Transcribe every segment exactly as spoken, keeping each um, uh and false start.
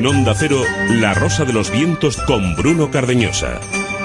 En Onda Cero, La Rosa de los Vientos con Bruno Cardeñosa.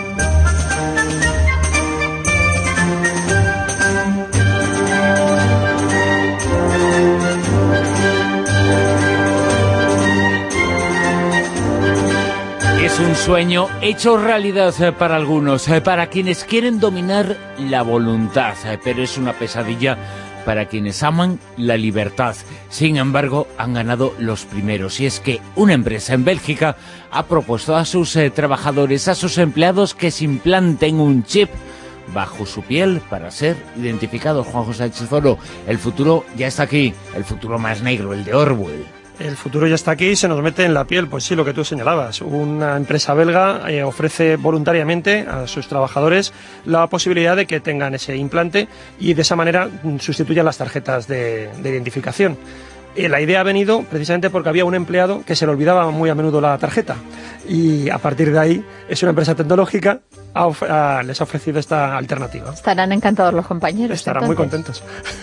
Es un sueño hecho realidad para algunos, para quienes quieren dominar la voluntad, pero es una pesadilla para quienes aman la libertad. Sin embargo, han ganado los primeros. Y es que una empresa en Bélgica ha propuesto a sus eh, trabajadores, a sus empleados, que se implanten un chip bajo su piel para ser identificados. Juan José Sánchez Oro, el futuro ya está aquí, el futuro más negro, el de Orwell. El futuro ya está aquí y se nos mete en la piel. Pues sí, lo que tú señalabas. Una empresa belga eh, ofrece voluntariamente a sus trabajadores la posibilidad de que tengan ese implante y de esa manera sustituyan las tarjetas de, de identificación. Eh, la idea ha venido precisamente porque había un empleado que se le olvidaba muy a menudo la tarjeta y a partir de ahí es una empresa tecnológica ha of- ha, les ha ofrecido esta alternativa. Estarán encantados los compañeros. Estarán entonces. muy contentos.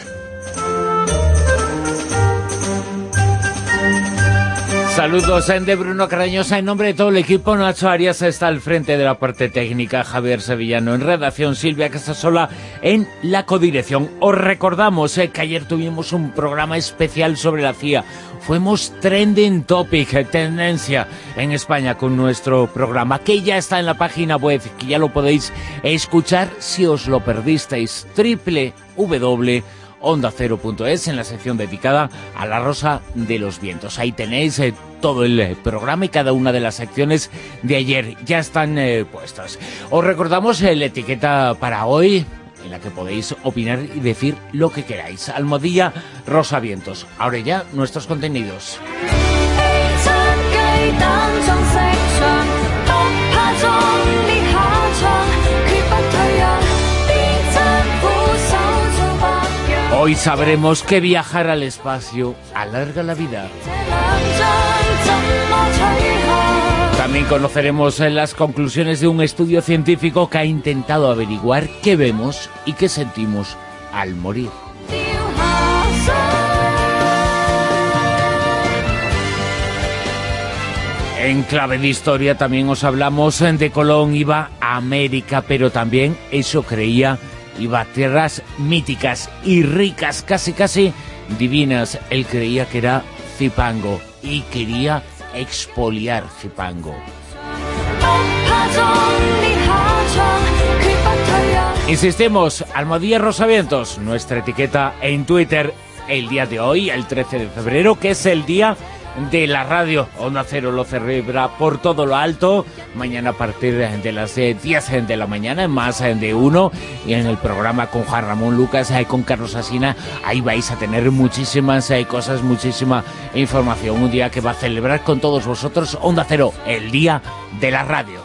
Saludos de Bruno Cardeñosa en nombre de todo el equipo. Nacho Arias está al frente de la parte técnica, Javier Sevillano en redacción, Silvia Casasola en la codirección. Os recordamos eh, que ayer tuvimos un programa especial sobre la C I A. Fuimos trending topic, eh, tendencia en España con nuestro programa, que ya está en la página web, que ya lo podéis escuchar si os lo perdisteis. doble u doble u doble u punto onda cero punto es en la sección dedicada a La Rosa de los Vientos. Ahí tenéis eh, todo el eh, programa y cada una de las secciones de ayer ya están eh, puestas. Os recordamos eh, la etiqueta para hoy, en la que podéis opinar y decir lo que queráis. Almohadilla Rosa Vientos. Ahora ya nuestros contenidos. Hoy sabremos que viajar al espacio alarga la vida. También conoceremos las conclusiones de un estudio científico que ha intentado averiguar qué vemos y qué sentimos al morir. En clave de historia también os hablamos de Colón. Iba a América, pero también eso creía. Iba a tierras míticas y ricas, casi casi divinas. Él creía que era Zipango y quería expoliar Zipango. Insistimos, Almohadilla Rosavientos, nuestra etiqueta en Twitter, el día de hoy, el trece de febrero, que es el día de la radio. Onda Cero lo celebra por todo lo alto. Mañana a partir de las diez de la mañana, en Más de Uno, y en el programa con Juan Ramón Lucas y con Carlos Asina, ahí vais a tener muchísimas eh, cosas, muchísima información. Un día que va a celebrar con todos vosotros Onda Cero, el día de la radio.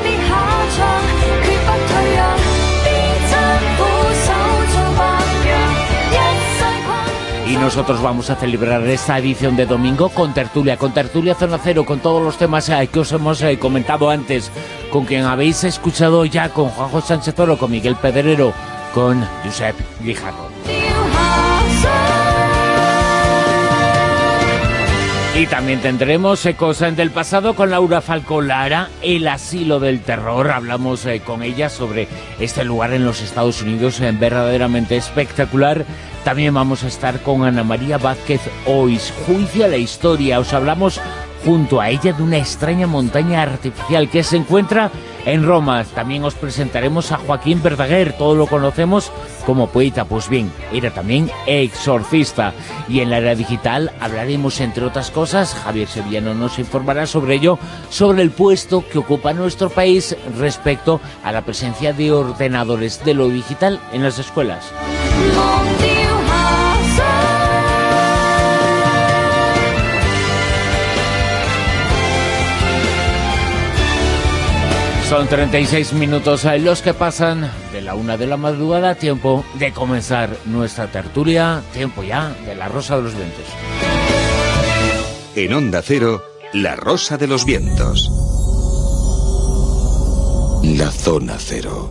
Y nosotros vamos a celebrar esta edición de domingo con tertulia, con tertulia Zona Cero, con todos los temas eh, que os hemos eh, comentado antes, con quien habéis escuchado ya, con Juanjo Sánchez Oro, con Miguel Pedrero, con Josep Guijarro. Y también tendremos eh, cosas del pasado con Laura Falcó Lara, el asilo del terror. Hablamos eh, con ella sobre este lugar en los Estados Unidos, eh, verdaderamente espectacular. También vamos a estar con Ana María Vázquez Ois, Juicio a la Historia. Os hablamos junto a ella de una extraña montaña artificial que se encuentra en Roma. También os presentaremos a Joaquín Verdaguer, todos lo conocemos como poeta, pues bien, era también exorcista. Y en la era digital hablaremos, entre otras cosas, Javier Sevillano nos informará sobre ello, sobre el puesto que ocupa nuestro país respecto a la presencia de ordenadores de lo digital en las escuelas. Son treinta y seis minutos los que pasan de la una de la madrugada, tiempo de comenzar nuestra tertulia, tiempo ya de La Rosa de los Vientos. En Onda Cero, La Rosa de los Vientos. La Zona Cero.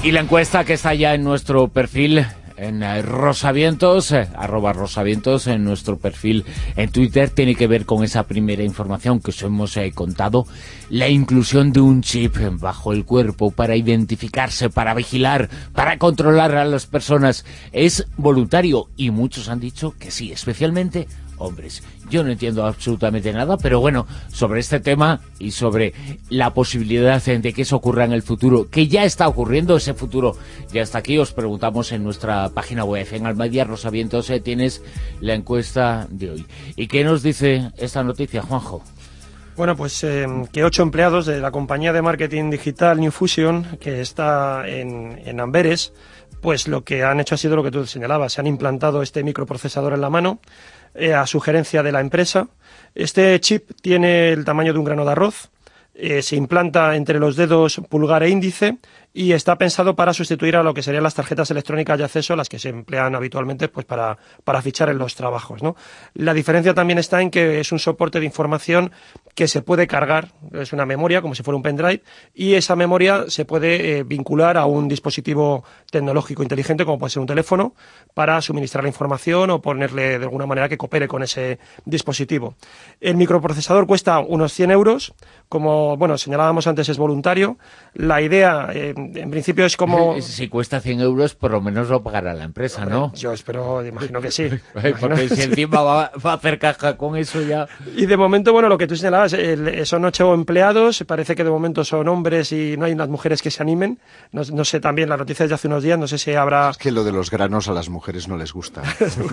Y la encuesta que está ya en nuestro perfil, en eh, Rosavientos, eh, arroba Rosavientos, en nuestro perfil en Twitter, tiene que ver con esa primera información que os hemos eh, contado, la inclusión de un chip bajo el cuerpo para identificarse, para vigilar, para controlar a las personas. Es voluntario y muchos han dicho que sí, especialmente hombres. Yo no entiendo absolutamente nada, pero bueno, sobre este tema y sobre la posibilidad de que eso ocurra en el futuro, que ya está ocurriendo, ese futuro ya está aquí, os preguntamos en nuestra página web, en Almadia Rosavientos, eh, tienes la encuesta de hoy. ¿Y qué nos dice esta noticia, Juanjo? Bueno, pues eh, que ocho empleados de la compañía de marketing digital New Fusion, que está en, en Amberes, pues lo que han hecho ha sido lo que tú señalabas, se han implantado este microprocesador en la mano, eh, a sugerencia de la empresa. Este chip tiene el tamaño de un grano de arroz, eh, se implanta entre los dedos pulgar e índice y está pensado para sustituir a lo que serían las tarjetas electrónicas de acceso, las que se emplean habitualmente pues para, para fichar en los trabajos, ¿no? La diferencia también está en que es un soporte de información que se puede cargar, es una memoria como si fuera un pendrive, y esa memoria se puede eh, vincular a un dispositivo tecnológico inteligente como puede ser un teléfono para suministrar la información o ponerle de alguna manera que coopere con ese dispositivo. El microprocesador cuesta unos cien euros, como bueno señalábamos antes es voluntario. La idea eh, en principio es como... Si cuesta cien euros, por lo menos lo pagará la empresa, Hombre, ¿no? Yo espero, imagino que sí. Porque si encima va, va a hacer caja con eso ya... Y de momento, bueno, lo que tú señalabas, el, son ocho empleados, parece que de momento son hombres y no hay unas mujeres que se animen. No, no sé, también las noticias de hace unos días, no sé si habrá... Es que lo de los granos a las mujeres no les gusta.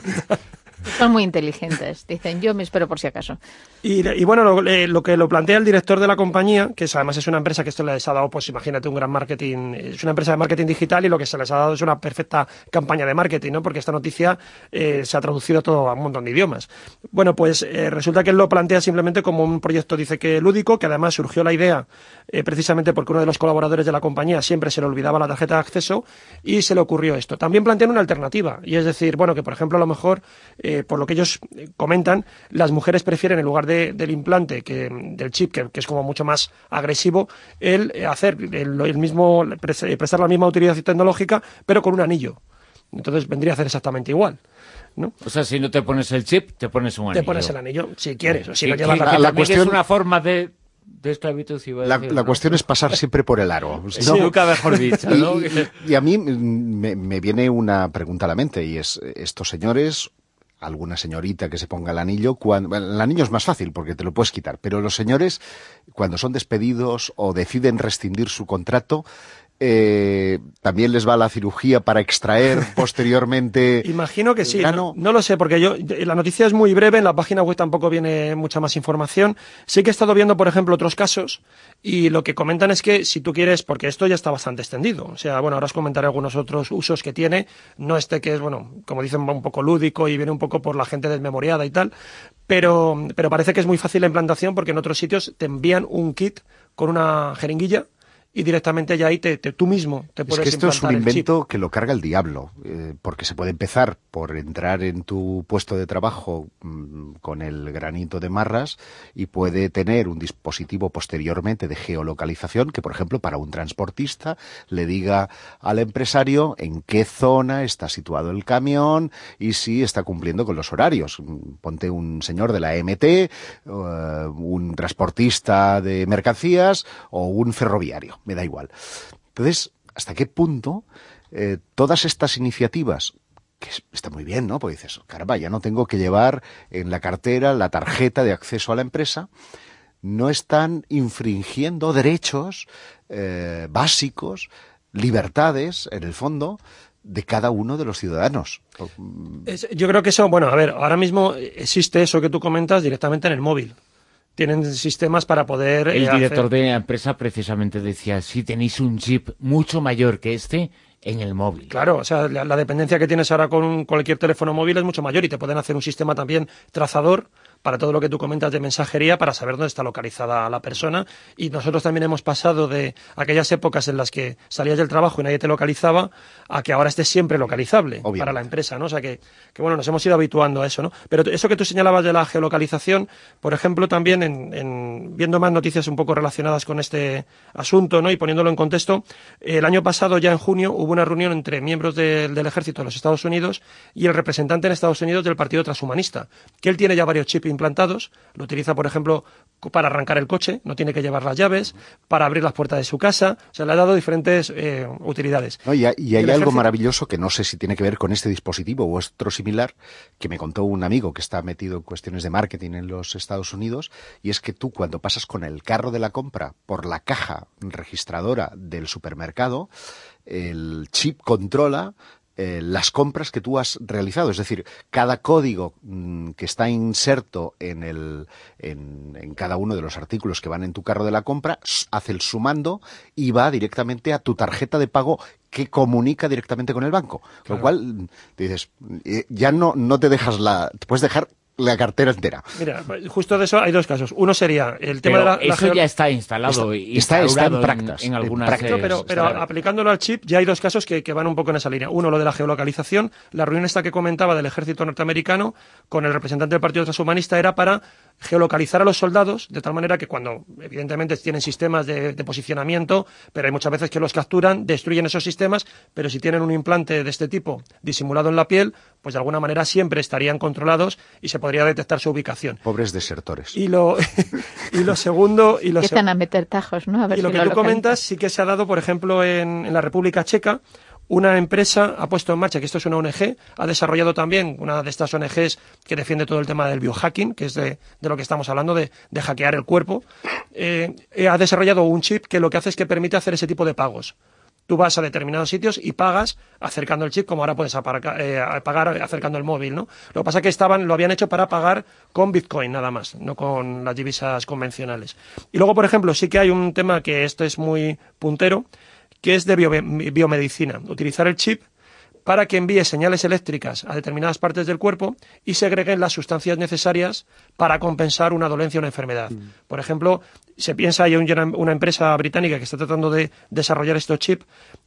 Son muy inteligentes, dicen, yo me espero por si acaso. Y, y bueno, lo, eh, lo que lo plantea el director de la compañía, que es, además es una empresa que esto les ha dado, pues imagínate, un gran marketing, es una empresa de marketing digital y lo que se les ha dado es una perfecta campaña de marketing, ¿no? Porque esta noticia eh, se ha traducido a todo a un montón de idiomas. Bueno, pues eh, resulta que él lo plantea simplemente como un proyecto, dice que lúdico, que además surgió la idea eh, precisamente porque uno de los colaboradores de la compañía siempre se le olvidaba la tarjeta de acceso y se le ocurrió esto. También plantean una alternativa, y es decir, bueno, que por ejemplo a lo mejor... Eh, por lo que ellos comentan, las mujeres prefieren en lugar de, del implante, que del chip, que, que es como mucho más agresivo, el hacer el, el mismo, prestar la misma utilización tecnológica, pero con un anillo. Entonces vendría a ser exactamente igual, ¿no? O sea, si no te pones el chip, te pones un anillo. Te pones el anillo, si quieres, o si sí, no llevas la, la, la, la cuestión es una forma de... de esclavitud, iba a La, decir, la ¿no? cuestión es pasar siempre por el aro. ¿no? Sí, nunca mejor dicho, ¿no? Y, y, y a mí me, me viene una pregunta a la mente, y es, estos señores... alguna señorita que se ponga el anillo, cuando, bueno, el anillo es más fácil porque te lo puedes quitar, pero los señores, cuando son despedidos o deciden rescindir su contrato, eh, también les va la cirugía para extraer posteriormente. Imagino que sí, no, no lo sé, porque yo la noticia es muy breve, en la página web tampoco viene mucha más información. Sí que he estado viendo, por ejemplo, otros casos, y lo que comentan es que si tú quieres, porque esto ya está bastante extendido, o sea, bueno, ahora os comentaré algunos otros usos que tiene, no este que es, bueno, como dicen, un poco lúdico y viene un poco por la gente desmemoriada y tal, pero, pero parece que es muy fácil la implantación porque en otros sitios te envían un kit con una jeringuilla y directamente ya ahí te, te, tú mismo te puedes implantar. Es que esto es un invento chip. Que lo carga el diablo, eh, porque se puede empezar por entrar en tu puesto de trabajo mmm, con el granito de marras y puede tener un dispositivo posteriormente de geolocalización que, por ejemplo, para un transportista le diga al empresario en qué zona está situado el camión y si está cumpliendo con los horarios. Ponte un señor de la E M T, uh, un transportista de mercancías o un ferroviario. Me da igual. Entonces, ¿hasta qué punto eh, todas estas iniciativas, que está muy bien, ¿no? Porque dices, caramba, ya no tengo que llevar en la cartera la tarjeta de acceso a la empresa, no están infringiendo derechos eh, básicos, libertades, en el fondo, de cada uno de los ciudadanos? Es, yo creo que eso, bueno, a ver, ahora mismo existe eso que tú comentas directamente en el móvil. Tienen sistemas para poder... El eh, director hacer... de la empresa precisamente decía, si tenéis un chip mucho mayor que este, en el móvil. Claro, o sea, la, la dependencia que tienes ahora con un, cualquier teléfono móvil es mucho mayor y te pueden hacer un sistema también trazador para todo lo que tú comentas de mensajería, para saber dónde está localizada la persona. Y nosotros también hemos pasado de aquellas épocas en las que salías del trabajo y nadie te localizaba, a que ahora estés siempre localizable Obviamente. Para la empresa, ¿no? O sea que, que, bueno, nos hemos ido habituando a eso, ¿no? Pero eso que tú señalabas de la geolocalización, por ejemplo, también en, en viendo más noticias un poco relacionadas con este asunto, ¿no? Y poniéndolo en contexto, el año pasado, ya en junio, hubo una reunión entre miembros de, del ejército de los Estados Unidos y el representante en Estados Unidos del Partido Transhumanista, que él tiene ya varios chips implantados, lo utiliza, por ejemplo, para arrancar el coche, no tiene que llevar las llaves, para abrir las puertas de su casa, o sea, le ha dado diferentes eh, utilidades. No, y, hay, y hay algo ejército... maravilloso que no sé si tiene que ver con este dispositivo o otro similar, que me contó un amigo que está metido en cuestiones de marketing en los Estados Unidos, y es que tú cuando pasas con el carro de la compra por la caja registradora del supermercado, el chip controla Eh, las compras que tú has realizado, es decir, cada código mmm, que está inserto en, el, en, en cada uno de los artículos que van en tu carro de la compra, hace el sumando y va directamente a tu tarjeta de pago que comunica directamente con el banco. Claro. Lo cual, te dices, eh, ya no, no te dejas la... te puedes dejar la cartera entera. Mira, justo de eso hay dos casos. Uno sería el tema pero de la... Eso la ya está instalado está, y está, está en prácticas. En, en algunas... En pero pero, pero aplicándolo al chip ya hay dos casos que, que van un poco en esa línea. Uno, lo de la geolocalización. La reunión esta que comentaba del ejército norteamericano con el representante del Partido Transhumanista era para geolocalizar a los soldados de tal manera que cuando, evidentemente, tienen sistemas de, de posicionamiento, pero hay muchas veces que los capturan, destruyen esos sistemas, pero si tienen un implante de este tipo disimulado en la piel, pues de alguna manera siempre estarían controlados y se podría detectar su ubicación. Pobres desertores. Y lo, y lo segundo... Y lo Empiezan se... a meter tajos, ¿no? A ver y lo si que lo tú localizan. comentas sí que se ha dado, por ejemplo, en, en la República Checa. Una empresa ha puesto en marcha, que esto es una O N G, ha desarrollado también una de estas O N Ges que defiende todo el tema del biohacking, que es de, de lo que estamos hablando, de, de hackear el cuerpo. Eh, eh, ha desarrollado un chip que lo que hace es que permite hacer ese tipo de pagos. Tú vas a determinados sitios y pagas acercando el chip, como ahora puedes aparca, eh, pagar acercando el móvil, ¿no? Lo que pasa es que estaban, lo habían hecho para pagar con Bitcoin nada más, no con las divisas convencionales. Y luego, por ejemplo, sí que hay un tema que esto es muy puntero, que es de bio, biomedicina. Utilizar el chip para que envíe señales eléctricas a determinadas partes del cuerpo y segreguen las sustancias necesarias para compensar una dolencia o una enfermedad. Mm. Por ejemplo, se piensa, hay una, una empresa británica que está tratando de desarrollar estos chips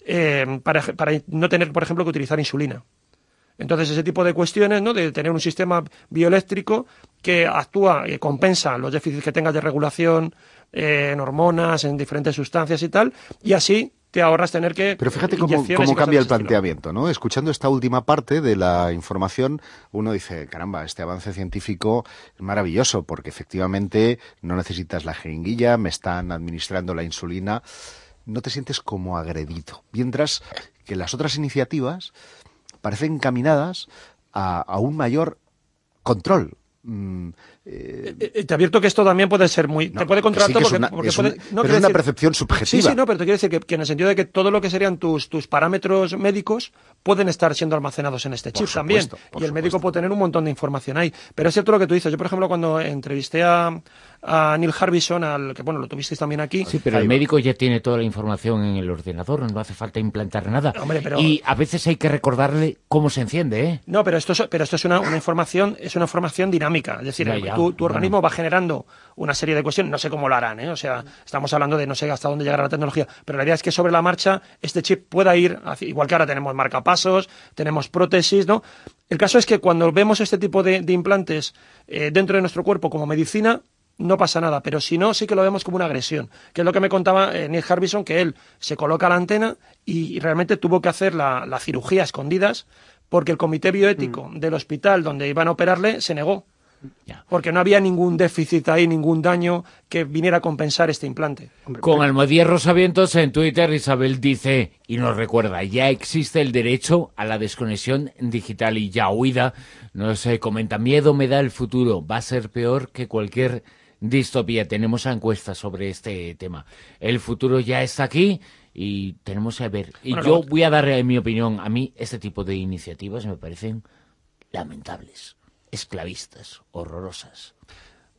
eh, para, para no tener, por ejemplo, que utilizar insulina. Entonces, ese tipo de cuestiones, ¿no?, de tener un sistema bioeléctrico que actúa y compensa los déficits que tengas de regulación eh, en hormonas, en diferentes sustancias y tal, y así te ahorras tener que... Pero fíjate cómo, cómo cambia el planteamiento, ¿no? Escuchando esta última parte de la información, uno dice, caramba, este avance científico es maravilloso, porque efectivamente no necesitas la jeringuilla, me están administrando la insulina, no te sientes como agredido. Mientras que las otras iniciativas parecen encaminadas a, a un mayor control. Mm, eh, eh, te advierto que esto también puede ser muy... No, te puede controlar sí todo es porque, una, porque es puede... un, No, pero es una decir, percepción subjetiva. Sí, sí, no, pero te quiero decir que, que en el sentido de que todo lo que serían tus, tus parámetros médicos pueden estar siendo almacenados en este chip supuesto, también. Y el supuesto. médico puede tener un montón de información ahí. Pero es cierto lo que tú dices. Yo, por ejemplo, cuando entrevisté a, a Neil Harbison, al que, bueno, lo tuvisteis también aquí... Sí, pero el médico ya tiene toda la información en el ordenador, no hace falta implantar nada. Hombre, pero... Y a veces hay que recordarle cómo se enciende, ¿eh? No, pero esto es, pero esto es una, una información, es una información dinámica. Es decir, ya, ya, tu, tu organismo bueno. va generando una serie de cuestiones, no sé cómo lo harán, ¿eh? O sea, estamos hablando de no sé hasta dónde llegará la tecnología, pero la idea es que sobre la marcha este chip pueda ir, hacia, igual que ahora tenemos marcapasos, tenemos prótesis, ¿no? El caso es que cuando vemos este tipo de, de implantes eh, dentro de nuestro cuerpo como medicina, no pasa nada, pero si no, sí que lo vemos como una agresión, que es lo que me contaba eh, Neil Harbison, que él se coloca la antena y, y realmente tuvo que hacer la, la cirugía a escondidas porque el comité bioético mm. del hospital donde iban a operarle se negó. Ya. Porque no había ningún déficit ahí, ningún daño que viniera a compensar este implante. Con Almodía Rosavientos en Twitter, Isabel dice, y nos recuerda, ya existe el derecho a la desconexión digital y ya huida. Nos eh, comenta, miedo me da el futuro, va a ser peor que cualquier distopía. Tenemos encuestas sobre este tema. El futuro ya está aquí y tenemos que ver. Y bueno, yo no... voy a dar eh, mi opinión. A mí este tipo de iniciativas me parecen lamentables. Esclavistas, horrorosas.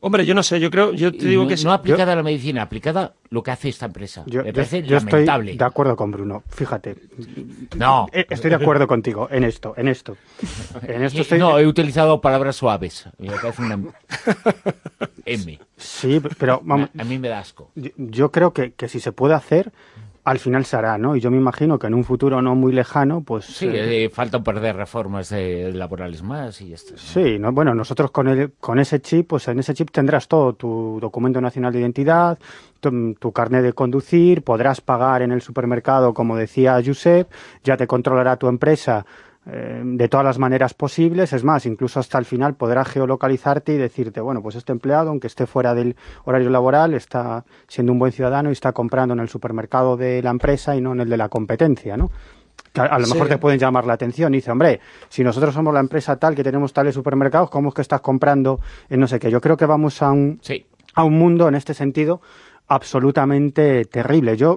Hombre, yo no sé, yo creo, yo te digo no, que sí. No aplicada yo, a la medicina, aplicada lo que hace esta empresa. Yo, Me parece yo, yo lamentable. Estoy de acuerdo con Bruno, fíjate. No. Estoy de acuerdo contigo en esto, en esto. En esto estoy... No, he utilizado palabras suaves. Me parece una M. Sí, pero vamos... A, a mí me da asco. Yo, yo creo que, que si se puede hacer, al final se hará, ¿no? Y yo me imagino que en un futuro no muy lejano, pues... Sí, eh, eh, falta un par de reformas eh, laborales más y ya está, ¿no? Sí, ¿no? Bueno, nosotros con el, con ese chip, pues en ese chip tendrás todo, tu documento nacional de identidad, tu, tu carnet de conducir, podrás pagar en el supermercado, como decía Josep, ya te controlará tu empresa eh, de todas las maneras posibles, es más, incluso hasta el final podrá geolocalizarte y decirte, bueno, pues este empleado, aunque esté fuera del horario laboral, está siendo un buen ciudadano y está comprando en el supermercado de la empresa y no en el de la competencia, ¿no? Que a, a lo mejor sí. Te pueden llamar la atención y dice, hombre, si nosotros somos la empresa tal que tenemos tales supermercados, ¿cómo es que estás comprando en no sé qué? Yo creo que vamos a un, sí. a un mundo en este sentido absolutamente terrible. Yo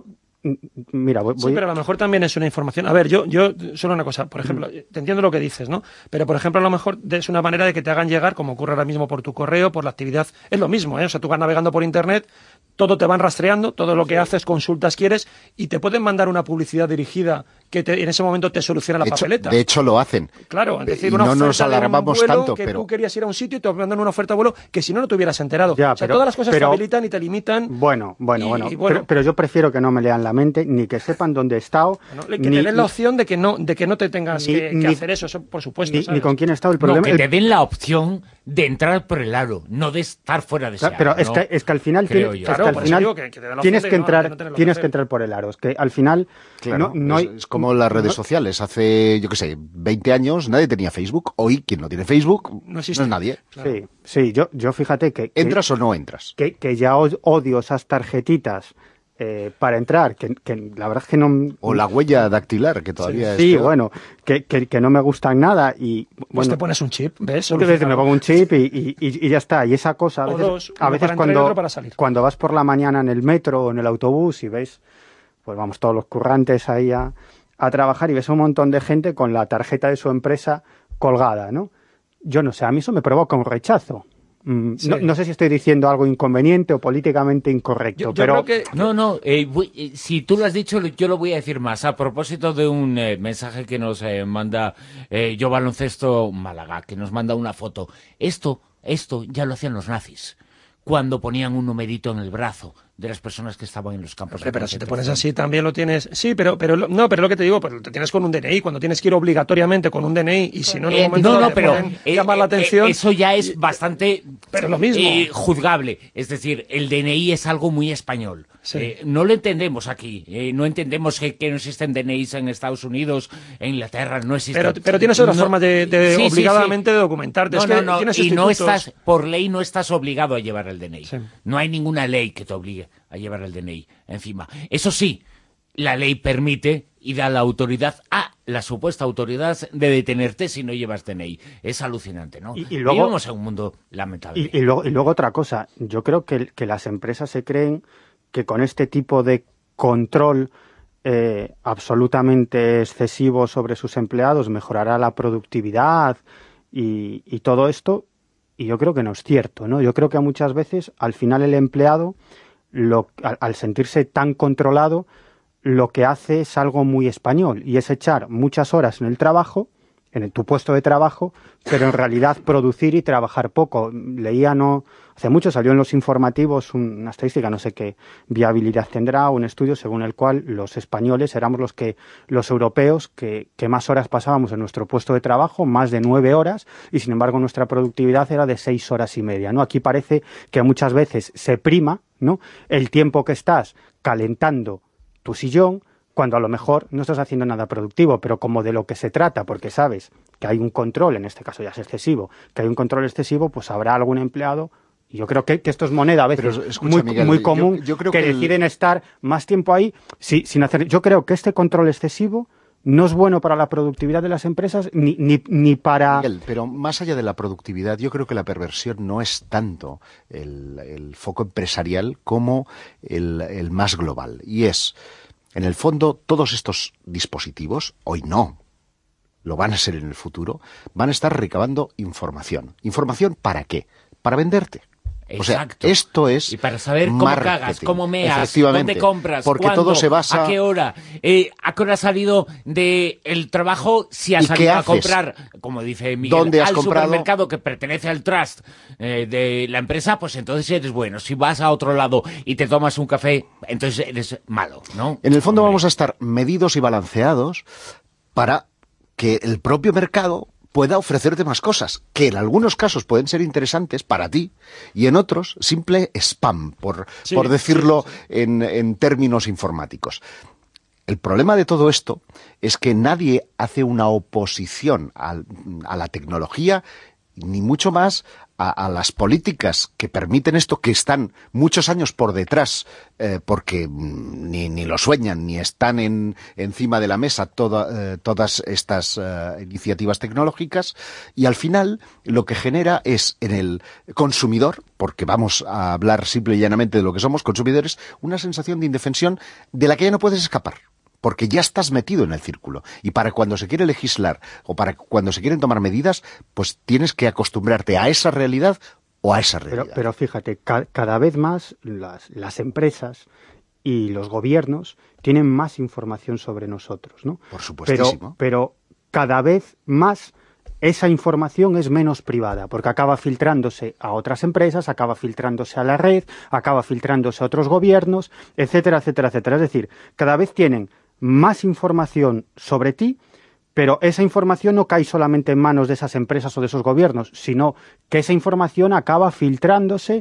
Mira, voy, sí, pero a lo mejor también es una información. A ver, yo, yo solo una cosa, por ejemplo, te entiendo lo que dices, ¿no? Pero, por ejemplo, a lo mejor es una manera de que te hagan llegar, como ocurre ahora mismo por tu correo, por la actividad. Es lo mismo, ¿eh? O sea, tú vas navegando por Internet, todo te van rastreando, todo lo que haces, consultas, quieres, y te pueden mandar una publicidad dirigida que te, en ese momento te soluciona la de hecho, papeleta. De hecho, lo hacen. Claro, es decir, y una no oferta nos alarmamos de un vuelo tanto, que pero... tú querías ir a un sitio y te mandan una oferta de vuelo que si no, no te hubieras enterado. Ya, o sea, pero, todas las cosas pero, te habilitan y te limitan. Bueno, bueno, y, bueno. y bueno pero, pero yo prefiero que no me lean la mente, ni que sepan dónde he estado. Bueno, que ni, te den la opción de que no, de que no te tengas ni, que, que ni, hacer eso, eso por supuesto. Ni, ¿sabes? ni con quién he estado. El problema. No, que te den la opción de entrar por el aro, no de estar fuera de ese aro. Pero ¿no? es, que, es que al final, Creo tiene, yo. es que Claro, al final que, que tienes que, que entrar, no, que no tienes que que entrar por el aro. Es que al final claro, no, no hay, es, es como las redes no, sociales. Hace, yo qué sé, veinte años nadie tenía Facebook. Hoy quien no tiene Facebook no, existe. no es nadie. Claro. Sí, sí. Yo, yo fíjate que, que entras o no entras. Que, que ya odio esas tarjetitas. Eh, para entrar, que, que la verdad es que no... O la huella dactilar, que todavía sí, es... Sí, bueno, que, que, que no me gustan nada y... Pues bueno, te pones un chip, ¿ves? Veces me pongo un chip y, y, y ya está, y esa cosa... A o veces, dos, a veces para cuando, para salir. cuando vas por la mañana en el metro o en el autobús y ves, pues vamos, todos los currantes ahí a, a trabajar y ves a un montón de gente con la tarjeta de su empresa colgada, ¿no? Yo no sé, a mí eso me provoca un rechazo. Sí. No, no sé si estoy diciendo algo inconveniente o políticamente incorrecto, yo, yo pero... Creo que... No, no, eh, voy, eh, si tú lo has dicho, yo lo voy a decir más. A propósito de un eh, mensaje que nos eh, manda eh, Yo Baloncesto Málaga, que nos manda una foto. Esto, esto ya lo hacían los nazis, cuando ponían un numerito en el brazo de las personas que estaban en los campos Hombre, de pero si te pones así también lo tienes. Sí, pero pero no, pero lo que te digo, pues te tienes con un D N I, cuando tienes que ir obligatoriamente con un D N I y si no en un eh, momento no, no, te pero eh, llamar la atención. Eh, eso ya es bastante pero lo mismo. Eh, juzgable, es decir, el D N I es algo muy español. Sí. Eh, no lo entendemos aquí, eh, no entendemos que, que no existen D N Is en Estados Unidos, en Inglaterra, no existen. Pero, pero tienes otras no, formas de, de sí, obligadamente sí, sí. de documentarte. No, es no, que no, tienes y no institutos. estás, por ley no estás obligado a llevar el D N I. Sí. No hay ninguna ley que te obligue a llevar el D N I encima. Eso sí, la ley permite y da la autoridad a la supuesta autoridad de detenerte si no llevas D N I. Es alucinante, ¿no? Y, y luego, vivimos en un mundo lamentable. Y, y, luego, y luego otra cosa, yo creo que, que las empresas se creen que con este tipo de control eh, absolutamente excesivo sobre sus empleados mejorará la productividad y, y todo esto, y yo creo que no es cierto, ¿no? Yo creo que muchas veces al final el empleado Lo, al, al sentirse tan controlado, lo que hace es algo muy español y es echar muchas horas en el trabajo, en el, tu puesto de trabajo, pero en realidad producir y trabajar poco. Leía, no hace mucho, salió en los informativos un, una estadística, no sé qué viabilidad tendrá, un estudio según el cual los españoles éramos los que los europeos que, que más horas pasábamos en nuestro puesto de trabajo, más de nueve horas, y sin embargo nuestra productividad era de seis horas y media, ¿no? Aquí parece que muchas veces se prima, ¿no?, el tiempo que estás calentando tu sillón, cuando a lo mejor no estás haciendo nada productivo, pero como de lo que se trata, porque sabes que hay un control, en este caso ya es excesivo, que hay un control excesivo, pues habrá algún empleado, y yo creo que, que esto es moneda a veces pero, escucha, muy, Miguel, muy común, yo, yo creo que, que deciden el... estar más tiempo ahí sí, sin hacer... Yo creo que este control excesivo no es bueno para la productividad de las empresas ni, ni, ni para... Miguel, pero más allá de la productividad, yo creo que la perversión no es tanto el, el foco empresarial como el, el más global. Y es, en el fondo, todos estos dispositivos, hoy no, lo van a ser en el futuro, van a estar recabando información. ¿Información para qué? Para venderte. Exacto. O sea, esto es y para saber cómo marketing, cagas, cómo meas, dónde compras, porque cuándo, todo se basa... a qué hora, eh, a qué hora has salido del trabajo, si has salido a comprar, como dice Miguel, ¿Dónde has al comprado? supermercado que pertenece al trust eh, de la empresa, pues entonces eres bueno. Si vas a otro lado y te tomas un café, entonces eres malo, ¿no? En el fondo Hombre. vamos a estar medidos y balanceados para que el propio mercado pueda ofrecerte más cosas, que en algunos casos pueden ser interesantes para ti y en otros simple spam, por, Sí, por decirlo sí, sí. En, en términos informáticos. El problema de todo esto es que nadie hace una oposición a, a la tecnología, ni mucho más a, a las políticas que permiten esto, que están muchos años por detrás, eh, porque ni, ni lo sueñan, ni están en, encima de la mesa toda, eh, todas estas eh, iniciativas tecnológicas, y al final lo que genera es en el consumidor, porque vamos a hablar simple y llanamente de lo que somos consumidores, una sensación de indefensión de la que ya no puedes escapar. Porque ya estás metido en el círculo. Y para cuando se quiere legislar o para cuando se quieren tomar medidas, pues tienes que acostumbrarte a esa realidad o a esa realidad. Pero, pero fíjate, ca cada vez más las, las empresas y los gobiernos tienen más información sobre nosotros, ¿no? Por supuestísimo. Pero, pero cada vez más esa información es menos privada, porque acaba filtrándose a otras empresas, acaba filtrándose a la red, acaba filtrándose a otros gobiernos, etcétera, etcétera, etcétera. Es decir, cada vez tienen más información sobre ti, pero esa información no cae solamente en manos de esas empresas o de esos gobiernos, sino que esa información acaba filtrándose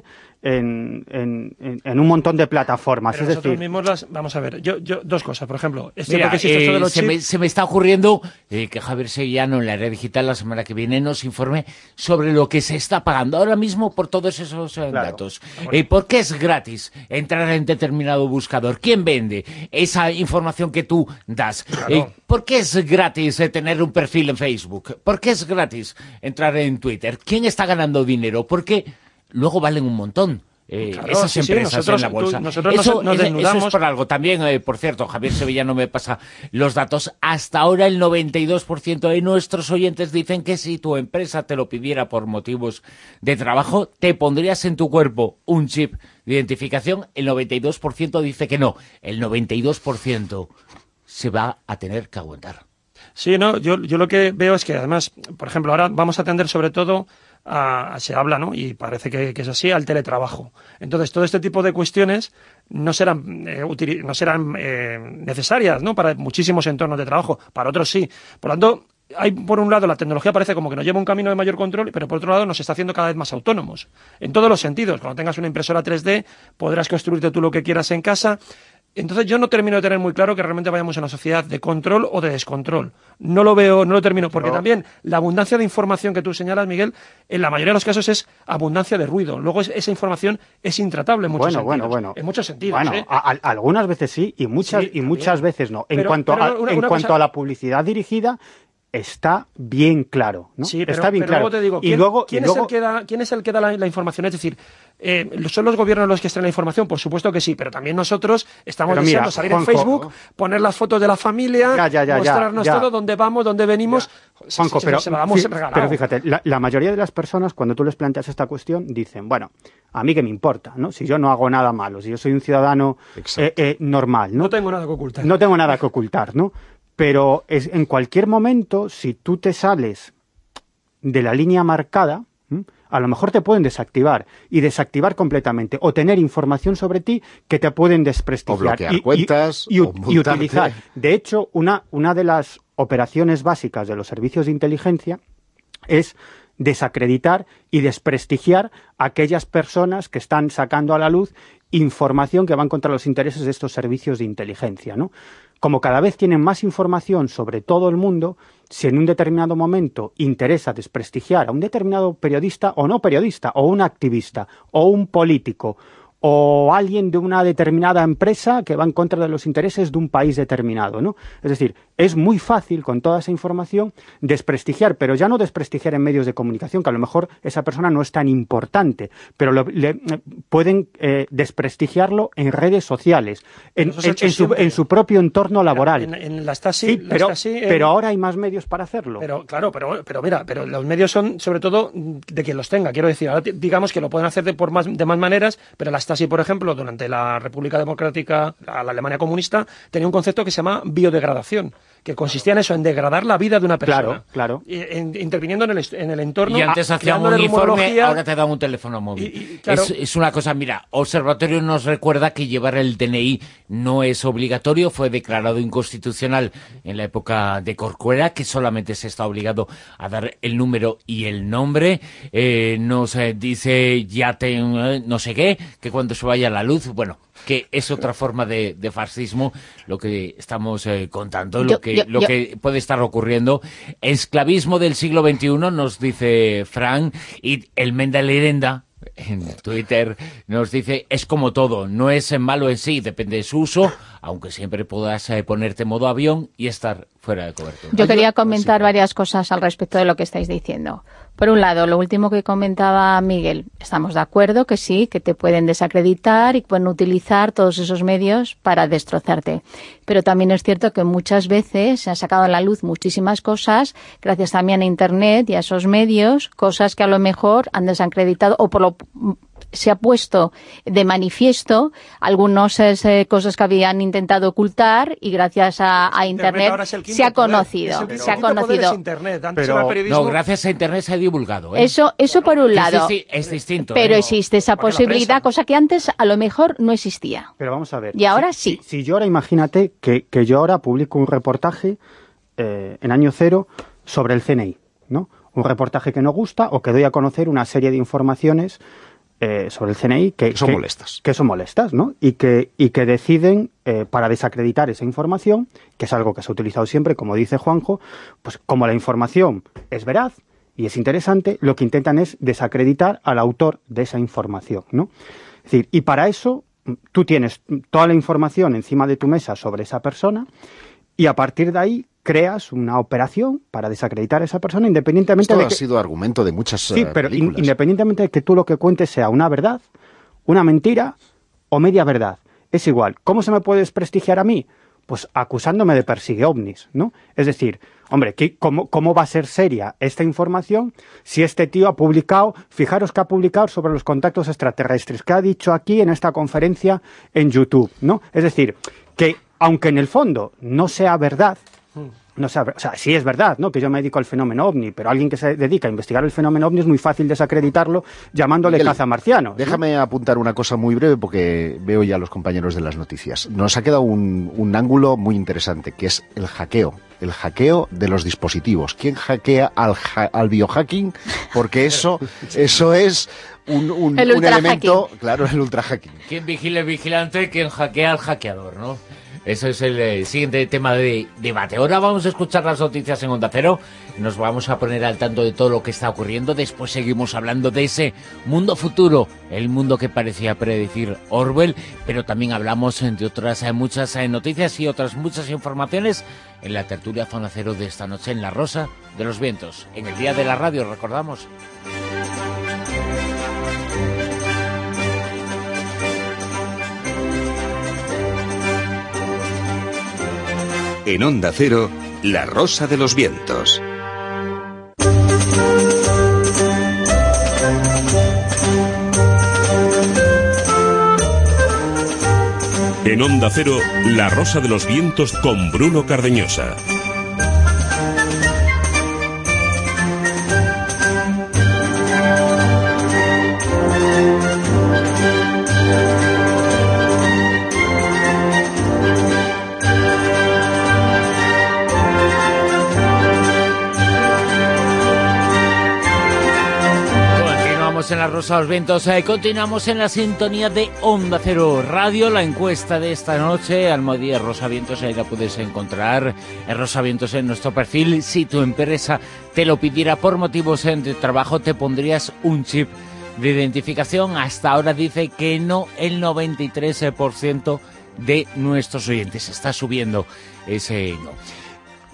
en, en, en, en un montón de plataformas. Pero es nosotros decir, mismos las... Vamos a ver, yo, yo dos cosas. Por ejemplo, es cierto Mira, que existe eh, esto de los se, chips... me, se me está ocurriendo eh, que Javier Sevillano en la Red Digital la semana que viene nos informe sobre lo que se está pagando ahora mismo por todos esos eh, Claro. datos. Eh, ¿Por qué es gratis entrar en determinado buscador? ¿Quién vende esa información que tú das? Claro. Eh, ¿Por qué es gratis eh, tener un perfil en Facebook? ¿Por qué es gratis entrar en Twitter? ¿Quién está ganando dinero? Porque luego valen un montón. Eh, Claro, esas sí, sí, empresas nosotros- en la bolsa. tú- nosotros eso, nos- nos es- eso desnudamos. es por algo. También, eh, por cierto, Javier Sevillano me pasa los datos. Hasta ahora el noventa y dos por ciento de nuestros oyentes dicen que si tu empresa te lo pidiera por motivos de trabajo, te pondrías en tu cuerpo un chip de identificación. El noventa y dos por ciento dice que no. El noventa y dos por ciento se va a tener que aguantar. Sí, no, yo, yo lo que veo es que además, por ejemplo, ahora vamos a atender sobre todo a, a- se habla, ¿no? Y parece que, que es así, al teletrabajo. Entonces, todo este tipo de cuestiones no serán, eh, utili- no serán eh, necesarias, ¿no? Para muchísimos entornos de trabajo, para otros sí. Por lo tanto, hay, por un lado, la tecnología parece como que nos lleva un camino de mayor control, pero por otro lado nos está haciendo cada vez más autónomos. En todos los sentidos. Cuando tengas una impresora tres D, podrás construirte tú lo que quieras en casa. Entonces yo no termino de tener muy claro que realmente vayamos a una sociedad de control o de descontrol. No lo veo, no lo termino, porque Pero- también la abundancia de información que tú señalas, Miguel, en la mayoría de los casos es abundancia de ruido. Luego es- esa información es intratable en muchos bueno, sentidos. bueno, bueno. En muchos sentidos. Bueno, ¿eh? a- a- algunas veces sí y muchas Sí, y muchas también. veces no. En Pero- cuanto, pero a, una- en una cuanto cosa- a la publicidad dirigida, está bien claro, ¿no? Sí, pero, está bien pero claro. luego te digo, y ¿quién, luego, ¿quién y es, luego el que da, ¿quién es el que da la, la información? Es decir, eh, ¿son los gobiernos los que extraen la información? Por supuesto que sí, pero también nosotros estamos Pero deseando mira, salir Juanjo, en Facebook, poner las fotos de la familia, Ya, ya, ya, ya, mostrarnos ya. todo, dónde vamos, dónde venimos. Sí, Juanco, sí, pero, se lo damos fí- regalado. pero fíjate, la, la mayoría de las personas, cuando tú les planteas esta cuestión, dicen, bueno, a mí qué me importa, ¿no? Si yo no hago nada malo, si yo soy un ciudadano eh, eh, normal, ¿no? No tengo nada que ocultar. No tengo nada que ocultar, ¿no? Pero es, en cualquier momento, si tú te sales de la línea marcada, ¿m? a lo mejor te pueden desactivar y desactivar completamente o tener información sobre ti que te pueden desprestigiar. O bloquear y, y- cuentas, y, o y multarte. utilizar. De hecho, una, una de las operaciones básicas de los servicios de inteligencia es desacreditar y desprestigiar a aquellas personas que están sacando a la luz información que van contra los intereses de estos servicios de inteligencia, ¿no? Como cada vez tienen más información sobre todo el mundo, si en un determinado momento interesa desprestigiar a un determinado periodista o no periodista, o un activista, o un político, o alguien de una determinada empresa que va en contra de los intereses de un país determinado, ¿no? Es decir, es muy fácil con toda esa información desprestigiar, pero ya no desprestigiar en medios de comunicación, que a lo mejor esa persona no es tan importante, pero lo, le, pueden eh, desprestigiarlo en redes sociales, en, en, en, su, en su propio entorno laboral. En, en la Stasi, sí, la pero, Stasi en... pero ahora hay más medios para hacerlo. Pero claro, pero, pero mira, pero los medios son sobre todo de quien los tenga. Quiero decir, ahora digamos que lo pueden hacer de, por más, de más maneras, pero la Stasi, por ejemplo, durante la República Democrática, la, la Alemania comunista, tenía un concepto que se llama biodegradación, que consistía en eso, en degradar la vida de una persona. Claro, claro. Y, en, interviniendo en el, en el entorno. Y antes hacían un informe, ahora te dan un teléfono móvil. Y, y, claro. es, es una cosa, mira, Observatorio nos recuerda que llevar el D N I no es obligatorio, fue declarado inconstitucional en la época de Corcuera, que solamente se está obligado a dar el número y el nombre. Eh, nos eh, dice ya te, eh, no sé qué, que cuando se vaya la luz, bueno, que es otra forma de, de fascismo lo que estamos eh, contando, yo, lo que yo, lo yo. que puede estar ocurriendo. Esclavismo del siglo veintiuno, nos dice Fran, y el Menda Lerenda en Twitter nos dice, es como todo, no es malo en sí, depende de su uso, aunque siempre puedas eh, ponerte en modo avión y estar fuera de cobertura. Yo quería comentar varias cosas al respecto de lo que estáis diciendo. Por un lado, lo último que comentaba Miguel, estamos de acuerdo que sí, que te pueden desacreditar y pueden utilizar todos esos medios para destrozarte. Pero también es cierto que muchas veces se han sacado a la luz muchísimas cosas, gracias también a Internet y a esos medios, cosas que a lo mejor han desacreditado o por lo se ha puesto de manifiesto algunas eh, cosas que habían intentado ocultar y gracias a, a Internet, Internet se ha conocido. Es el se ha conocido. Internet. Antes pero, era periodismo. No, gracias a Internet se ha divulgado. ¿eh? Eso, eso por un lado. Es, es distinto. Pero ¿eh? existe esa posibilidad, cosa que antes a lo mejor no existía. Pero vamos a ver. Y ahora si, sí. Si, si yo ahora, imagínate que, que yo ahora publico un reportaje eh, en Año Cero sobre el C N I, ¿no? Un reportaje que no gusta o que doy a conocer una serie de informaciones Eh, sobre el C N I que, que son que, molestas que son molestas, ¿no? Y que, y que deciden eh, para desacreditar esa información, que es algo que se ha utilizado siempre, como dice Juanjo, pues como la información es veraz y es interesante, lo que intentan es desacreditar al autor de esa información, ¿no? Es decir, y para eso tú tienes toda la información encima de tu mesa sobre esa persona y a partir de ahí creas una operación para desacreditar a esa persona independientemente Esto de que... ha sido argumento de muchas Sí, uh, pero películas. independientemente de que tú lo que cuentes sea una verdad, una mentira o media verdad. Es igual. ¿Cómo se me puede desprestigiar a mí? Pues acusándome de persigue ovnis, ¿no? Es decir, hombre, ¿qué, cómo, ¿cómo va a ser seria esta información si este tío ha publicado, fijaros que ha publicado sobre los contactos extraterrestres, que ha dicho aquí en esta conferencia en YouTube, ¿no? Es decir, que aunque en el fondo no sea verdad, no sé, o sea, sí es verdad, ¿no?, que yo me dedico al fenómeno ovni, pero alguien que se dedica a investigar el fenómeno ovni es muy fácil desacreditarlo llamándole Miguel, caza marciano, ¿no? Déjame apuntar una cosa muy breve porque veo ya a los compañeros de las noticias. Nos ha quedado un, un ángulo muy interesante, que es el hackeo. El hackeo de los dispositivos. ¿Quién hackea al, ha al biohacking? Porque eso, eso es un, un, un elemento... Claro, el ultra hacking. ¿Quién vigila el vigilante? ¿Quién hackea al hackeador, no? Eso es el eh, siguiente tema de debate. Ahora vamos a escuchar las noticias en Onda Cero. Nos vamos a poner al tanto de todo lo que está ocurriendo. Después seguimos hablando de ese mundo futuro, el mundo que parecía predecir Orwell. Pero también hablamos de otras eh, muchas eh, noticias y otras muchas informaciones en la tertulia Zona Cero de esta noche en La Rosa de los Vientos. En el Día de la Radio, recordamos. En Onda Cero, La Rosa de los Vientos. En Onda Cero, La Rosa de los Vientos con Bruno Cardeñosa. En La Rosa de los Vientos, eh, continuamos en la sintonía de Onda Cero Radio. La encuesta de esta noche, Almohadilla Rosa Vientos, ahí la puedes encontrar en Rosa Vientos en nuestro perfil. Si tu empresa te lo pidiera por motivos de trabajo, te pondrías un chip de identificación. Hasta ahora dice que no el noventa y tres por ciento de nuestros oyentes. Está subiendo ese no.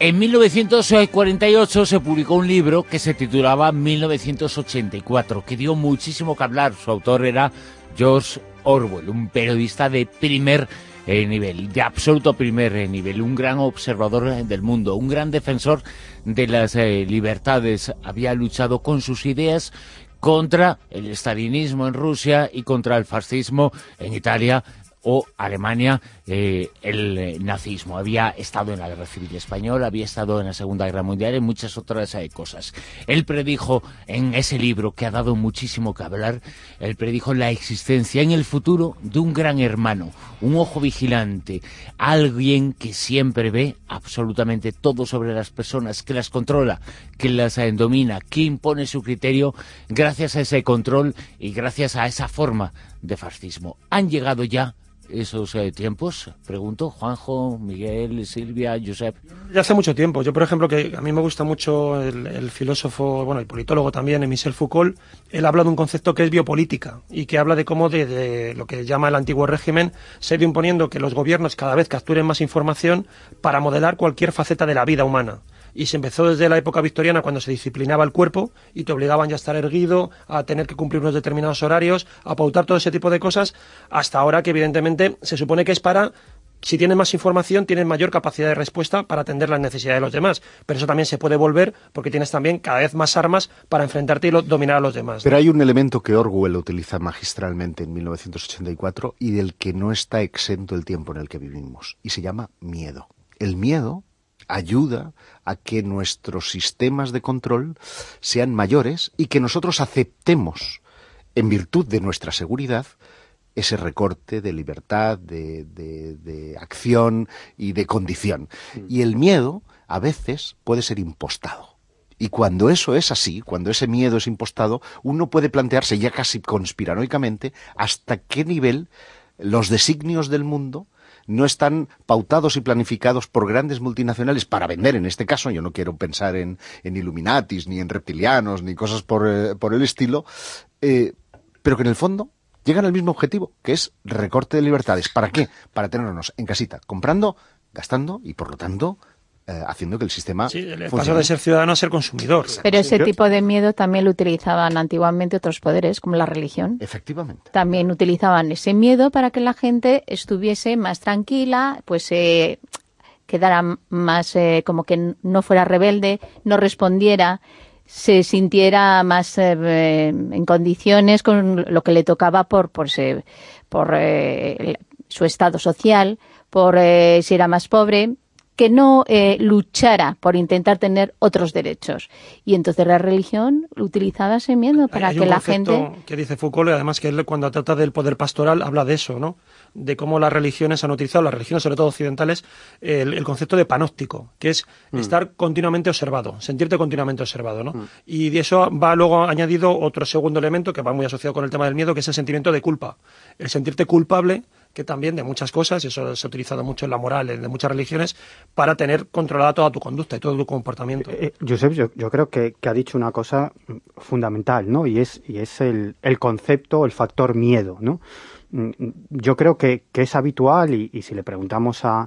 En mil novecientos cuarenta y ocho se publicó un libro que se titulaba mil novecientos ochenta y cuatro, que dio muchísimo que hablar. Su autor era George Orwell, un periodista de primer eh, nivel, de absoluto primer eh, nivel, un gran observador eh, del mundo, un gran defensor de las eh, libertades. Había luchado con sus ideas contra el estalinismo en Rusia y contra el fascismo en Italia o Alemania, eh, el eh, nazismo. Había estado en la Guerra Civil Española, había estado en la Segunda Guerra Mundial y muchas otras eh, cosas. Él predijo en ese libro, que ha dado muchísimo que hablar, él predijo la existencia en el futuro de un gran hermano, un ojo vigilante, alguien que siempre ve absolutamente todo sobre las personas, que las controla, que las eh, domina, que impone su criterio gracias a ese control y gracias a esa forma de fascismo. ¿Han llegado ya esos eh, tiempos? Pregunto, Juanjo, Miguel, Silvia, Josep. Ya hace mucho tiempo. Yo, por ejemplo, que a mí me gusta mucho el, el filósofo, bueno, el politólogo también, Michel Foucault. Él habla de un concepto que es biopolítica y que habla de cómo de, de lo que llama el antiguo régimen se ha ido imponiendo que los gobiernos cada vez capturen más información para modelar cualquier faceta de la vida humana. Y se empezó desde la época victoriana, cuando se disciplinaba el cuerpo y te obligaban ya a estar erguido, a tener que cumplir unos determinados horarios, a pautar todo ese tipo de cosas, hasta ahora que evidentemente se supone que es para, si tienes más información, tienes mayor capacidad de respuesta para atender las necesidades de los demás. Pero eso también se puede volver porque tienes también cada vez más armas para enfrentarte y lo, dominar a los demás. Pero hay un elemento que Orwell utiliza magistralmente en mil novecientos ochenta y cuatro y del que no está exento el tiempo en el que vivimos, y se llama miedo. El miedo ayuda a que nuestros sistemas de control sean mayores y que nosotros aceptemos, en virtud de nuestra seguridad, ese recorte de libertad, de, de, de acción y de condición. Y el miedo a veces puede ser impostado. Y cuando eso es así, cuando ese miedo es impostado, uno puede plantearse ya casi conspiranoicamente hasta qué nivel los designios del mundo no están pautados y planificados por grandes multinacionales para vender, en este caso. Yo no quiero pensar en, en Illuminatis, ni en reptilianos, ni cosas por, eh, por el estilo, eh, pero que en el fondo llegan al mismo objetivo, que es recorte de libertades. ¿Para qué? Para tenernos en casita, comprando, gastando y, por lo tanto, eh, haciendo que el sistema sí, el funcione. paso de ser ciudadano a ser consumidor. Pero ese tipo de miedo también lo utilizaban antiguamente otros poderes, como la religión. Efectivamente. También utilizaban ese miedo para que la gente estuviese más tranquila, pues eh, quedara más, eh, como que no fuera rebelde, no respondiera, se sintiera más eh, en condiciones con lo que le tocaba por, por, se, por eh, su estado social, por eh, si era más pobre, que no eh, luchara por intentar tener otros derechos. Y entonces la religión utilizaba ese miedo para Hay que un la concepto gente... que dice Foucault, y además que él, cuando trata del poder pastoral, habla de eso, ¿no? De cómo las religiones han utilizado, las religiones sobre todo occidentales, el, el concepto de panóptico, que es mm. estar continuamente observado, sentirte continuamente observado, ¿no? Mm. Y de eso va luego añadido otro segundo elemento que va muy asociado con el tema del miedo, que es el sentimiento de culpa. El sentirte culpable, que también de muchas cosas, eso se ha utilizado mucho en la moral, de muchas religiones, para tener controlada toda tu conducta y todo tu comportamiento. Eh, Josep, yo, yo creo que, que ha dicho una cosa fundamental, ¿no? Y es, y es el, el concepto, el factor miedo, ¿no? Yo creo que, que es habitual, y, y si le preguntamos a,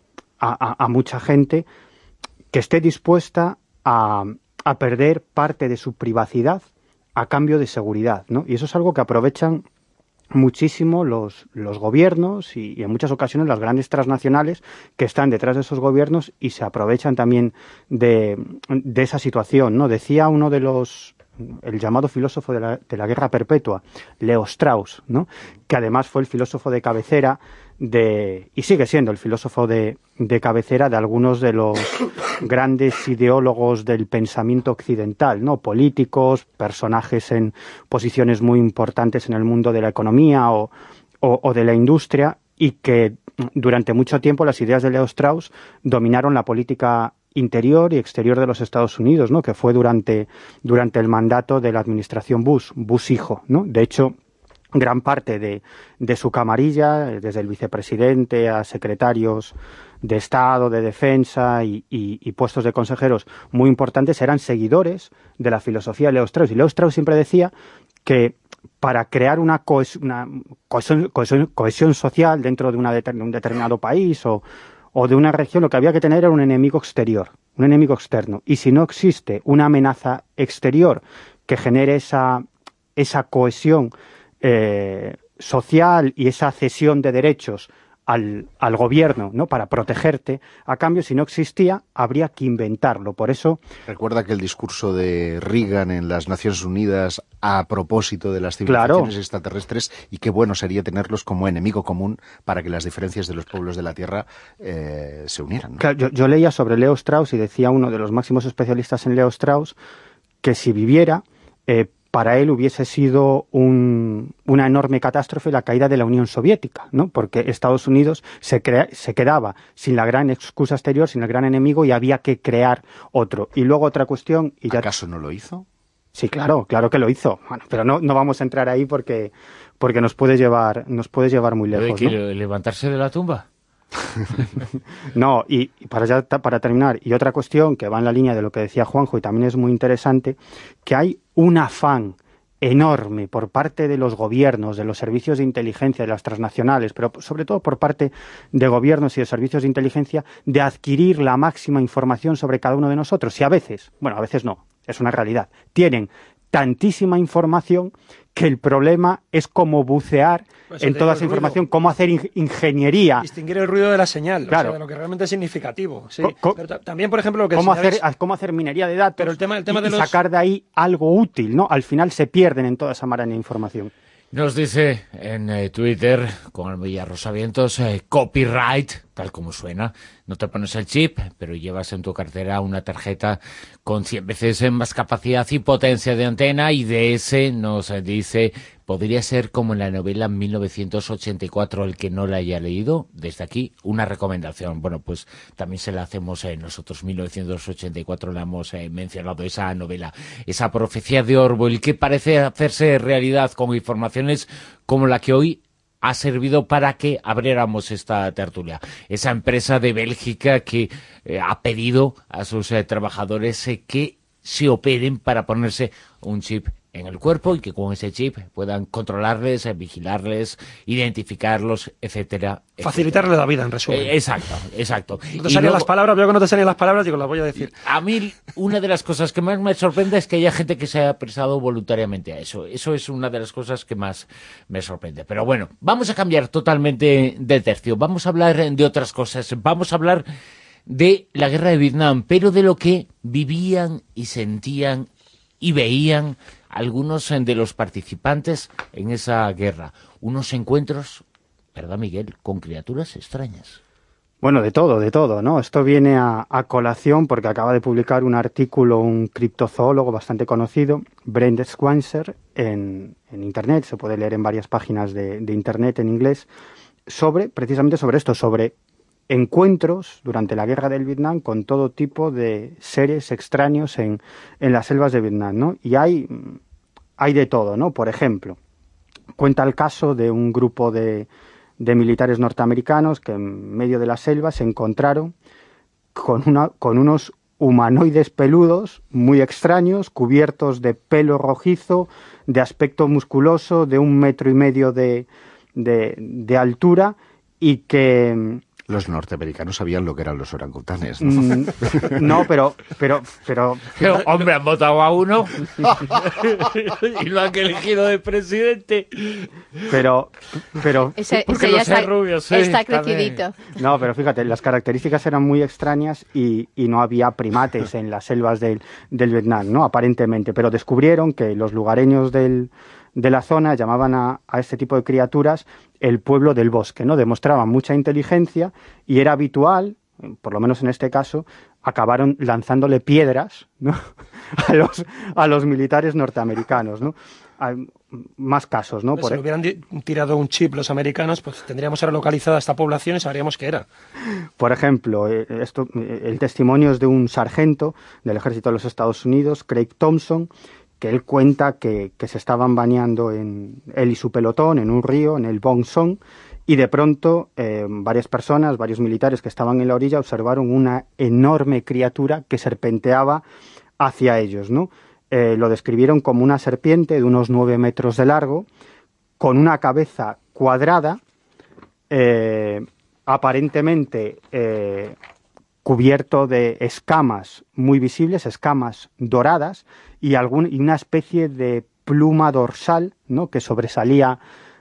a, a mucha gente, que esté dispuesta a, a perder parte de su privacidad a cambio de seguridad, ¿no? Y eso es algo que aprovechan muchísimo los, los gobiernos y, y en muchas ocasiones las grandes transnacionales que están detrás de esos gobiernos y se aprovechan también de, de esa situación, ¿no? Decía uno de los, el llamado filósofo de la, de la guerra perpetua, Leo Strauss, ¿no? Que además fue el filósofo de cabecera de, y sigue siendo el filósofo de, de cabecera de algunos de los grandes ideólogos del pensamiento occidental, ¿no? Políticos, personajes en posiciones muy importantes en el mundo de la economía o, o, o de la industria, y que durante mucho tiempo las ideas de Leo Strauss dominaron la política interior y exterior de los Estados Unidos, ¿no? Que fue durante, durante el mandato de la administración Bush, Bush hijo, ¿no? De hecho, gran parte de, de su camarilla, desde el vicepresidente a secretarios de Estado, de Defensa y, y, y puestos de consejeros muy importantes, eran seguidores de la filosofía de Leo Strauss. Y Leo Strauss siempre decía que para crear una, cohes, una cohesión, cohesión, cohesión social dentro de, una de un determinado país o, o de una región, lo que había que tener era un enemigo exterior, un enemigo externo. Y si no existe una amenaza exterior que genere esa, esa cohesión eh, social y esa cesión de derechos al, al gobierno, ¿no?, para protegerte, a cambio, si no existía, habría que inventarlo. Por eso... Recuerda que el discurso de Reagan en las Naciones Unidas a propósito de las civilizaciones claro. extraterrestres, y qué bueno sería tenerlos como enemigo común para que las diferencias de los pueblos de la Tierra eh, se unieran, ¿no? Claro, yo, yo leía sobre Leo Strauss y decía uno de los máximos especialistas en Leo Strauss que si viviera... Eh, para él hubiese sido un, una enorme catástrofe la caída de la Unión Soviética, ¿no? Porque Estados Unidos se, crea, se quedaba sin la gran excusa exterior, sin el gran enemigo, y había que crear otro. Y luego otra cuestión... Y ya... ¿Acaso no lo hizo? Sí, claro, claro que lo hizo. Bueno, pero no, no vamos a entrar ahí porque, porque nos puede llevar, nos puede llevar muy lejos, ¿no? ¿no? ¿Levantarse de la tumba? No, y para, ya, para terminar, y otra cuestión que va en la línea de lo que decía Juanjo y también es muy interesante, que hay un afán enorme por parte de los gobiernos, de los servicios de inteligencia, de las transnacionales, pero sobre todo por parte de gobiernos y de servicios de inteligencia, de adquirir la máxima información sobre cada uno de nosotros. Y a veces, bueno, a veces no, es una realidad, tienen tantísima información que el problema es cómo bucear pues en toda esa información, ruido. Cómo hacer in ingeniería. Distinguir el ruido de la señal, claro. O sea, de lo que realmente es significativo. Sí. Co pero también, por ejemplo, lo que cómo señales... hacer, cómo hacer minería de datos pero el tema, el tema y, de los... y sacar de ahí algo útil, ¿no? Al final se pierden en toda esa maraña de información. Nos dice en eh, Twitter, con el Villarrosavientos, eh, copyright, tal como suena. No te pones el chip, pero llevas en tu cartera una tarjeta con cien veces más capacidad y potencia de antena, y de ese nos dice, podría ser como en la novela mil novecientos ochenta y cuatro, el que no la haya leído, desde aquí una recomendación. Bueno, pues también se la hacemos eh, nosotros, mil novecientos ochenta y cuatro la hemos eh, mencionado, esa novela, esa profecía de Orwell, que parece hacerse realidad con informaciones como la que hoy ha servido para que abriéramos esta tertulia. Esa empresa de Bélgica que eh, ha pedido a sus eh, trabajadores eh, que se operen para ponerse un chip en el cuerpo y que con ese chip puedan controlarles, eh, vigilarles, identificarlos, etcétera, etcétera. Facilitarle la vida, en resumen. Eh, exacto, exacto. No te salían las palabras, veo que no te salían las palabras, digo, las voy a decir. A mí, una de las cosas que más me sorprende es que haya gente que se haya prestado voluntariamente a eso. Eso es una de las cosas que más me sorprende. Pero bueno, vamos a cambiar totalmente de tercio. Vamos a hablar de otras cosas. Vamos a hablar de la guerra de Vietnam, pero de lo que vivían y sentían y veían algunos de los participantes en esa guerra. Unos encuentros, ¿verdad, Miguel?, con criaturas extrañas. Bueno, de todo, de todo, ¿no? Esto viene a, a colación porque acaba de publicar un artículo un criptozoólogo bastante conocido, Brent Schweitzer, en, en Internet, se puede leer en varias páginas de, de Internet en inglés, sobre, precisamente sobre esto, sobre encuentros durante la guerra del Vietnam con todo tipo de seres extraños en, en las selvas de Vietnam, ¿no? Y hay, hay de todo, ¿no? Por ejemplo, cuenta el caso de un grupo de, de militares norteamericanos que en medio de la selva se encontraron con, una, con unos humanoides peludos muy extraños, cubiertos de pelo rojizo, de aspecto musculoso, de un metro y medio de, de, de altura, y que... Los norteamericanos sabían lo que eran los orangutanes, ¿no? Mm, no, pero, pero, pero... pero hombre, han votado a uno y lo han elegido de presidente. Pero, pero... Ese, porque ese los ya está, rubios, sí, está crecidito. No, pero fíjate, las características eran muy extrañas y, y no había primates en las selvas del, del Vietnam, ¿no? Aparentemente, pero descubrieron que los lugareños del... de la zona llamaban a, a este tipo de criaturas el pueblo del bosque, ¿no? Demostraban mucha inteligencia y era habitual, por lo menos en este caso, acabaron lanzándole piedras, ¿no? a los a los militares norteamericanos, ¿no? Hay más casos, ¿no? Por si le hubieran tirado un chip los americanos, pues tendríamos ahora localizada esta población y sabríamos qué era. Por ejemplo, esto, el testimonio es de un sargento del ejército de los Estados Unidos, Craig Thompson, que él cuenta que, que se estaban bañando en él y su pelotón en un río, en el Bong Son, y de pronto eh, varias personas, varios militares que estaban en la orilla observaron una enorme criatura que serpenteaba hacia ellos, ¿no? Eh, lo describieron como una serpiente de unos nueve metros de largo, con una cabeza cuadrada, eh, aparentemente eh, cubierto de escamas muy visibles, escamas doradas, y, algún, y una especie de pluma dorsal, ¿no?, que sobresalía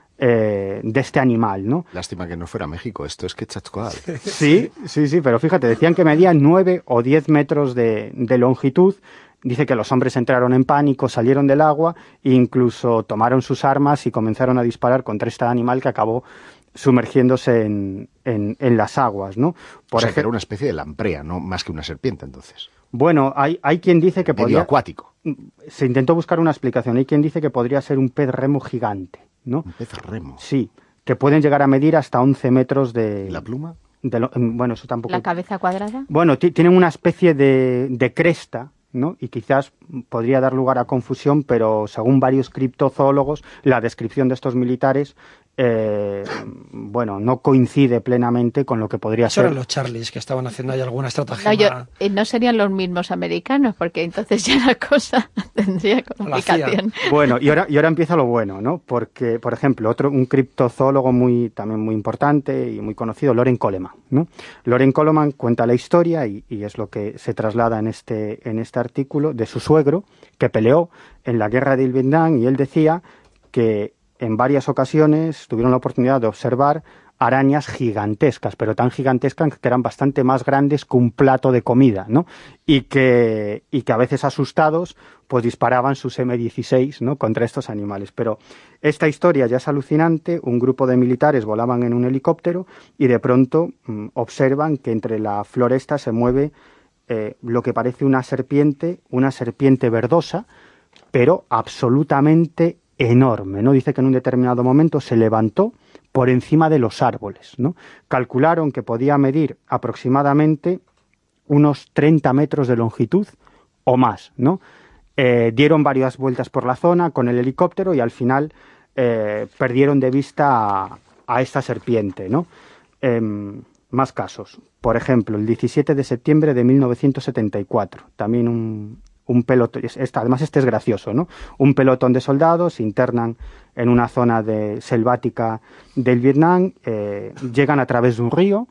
eh, de este animal, ¿no? Lástima que no fuera México, esto es Quetzalcóatl. Sí, sí, sí, pero fíjate, decían que medía nueve o diez metros de, de longitud. Dice que los hombres entraron en pánico, salieron del agua e incluso tomaron sus armas y comenzaron a disparar contra este animal que acabó sumergiéndose en, en, en las aguas, ¿no? Por o sea, que era una especie de lamprea, no más que una serpiente, entonces. Bueno, hay, hay quien dice que medio podría... acuático. Se intentó buscar una explicación. Hay quien dice que podría ser un pez remo gigante, ¿no? Un pez remo. Sí, que pueden llegar a medir hasta once metros de... ¿Y la pluma? De lo... Bueno, eso tampoco... ¿La cabeza cuadrada? Bueno, tienen una especie de, de cresta, ¿no? Y quizás podría dar lugar a confusión, pero según varios criptozoólogos, la descripción de estos militares, eh, bueno, no coincide plenamente con lo que podría Eso ser. eran los Charlies, que estaban haciendo ahí alguna estratagema. No, yo, eh, no serían los mismos americanos, porque entonces ya la cosa tendría complicación. Bueno, y ahora, y ahora empieza lo bueno, ¿no? Porque, por ejemplo, otro un criptozoólogo muy, también muy importante y muy conocido, Loren Coleman, ¿no? Loren Coleman cuenta la historia, y, y es lo que se traslada en este, en este artículo, de su suegro, que peleó en la guerra del Vietnam, y él decía que en varias ocasiones tuvieron la oportunidad de observar arañas gigantescas, pero tan gigantescas que eran bastante más grandes que un plato de comida, ¿no? Y que, y que a veces asustados, pues disparaban sus eme dieciséis, ¿no?, contra estos animales. Pero esta historia ya es alucinante. Un grupo de militares volaban en un helicóptero y de pronto mmm, observan que entre la floresta se mueve eh, lo que parece una serpiente, una serpiente verdosa, pero absolutamente enorme, ¿no? Dice que en un determinado momento se levantó por encima de los árboles, ¿no? Calcularon que podía medir aproximadamente unos treinta metros de longitud o más, ¿no? Eh, dieron varias vueltas por la zona con el helicóptero y al final eh, perdieron de vista a, a esta serpiente, ¿no? Eh, más casos. Por ejemplo, el diecisiete de septiembre de mil novecientos setenta y cuatro, también un... un pelotón, esta, además este es gracioso, ¿no? Un pelotón de soldados se internan en una zona de, selvática del Vietnam, eh, llegan a través de un río,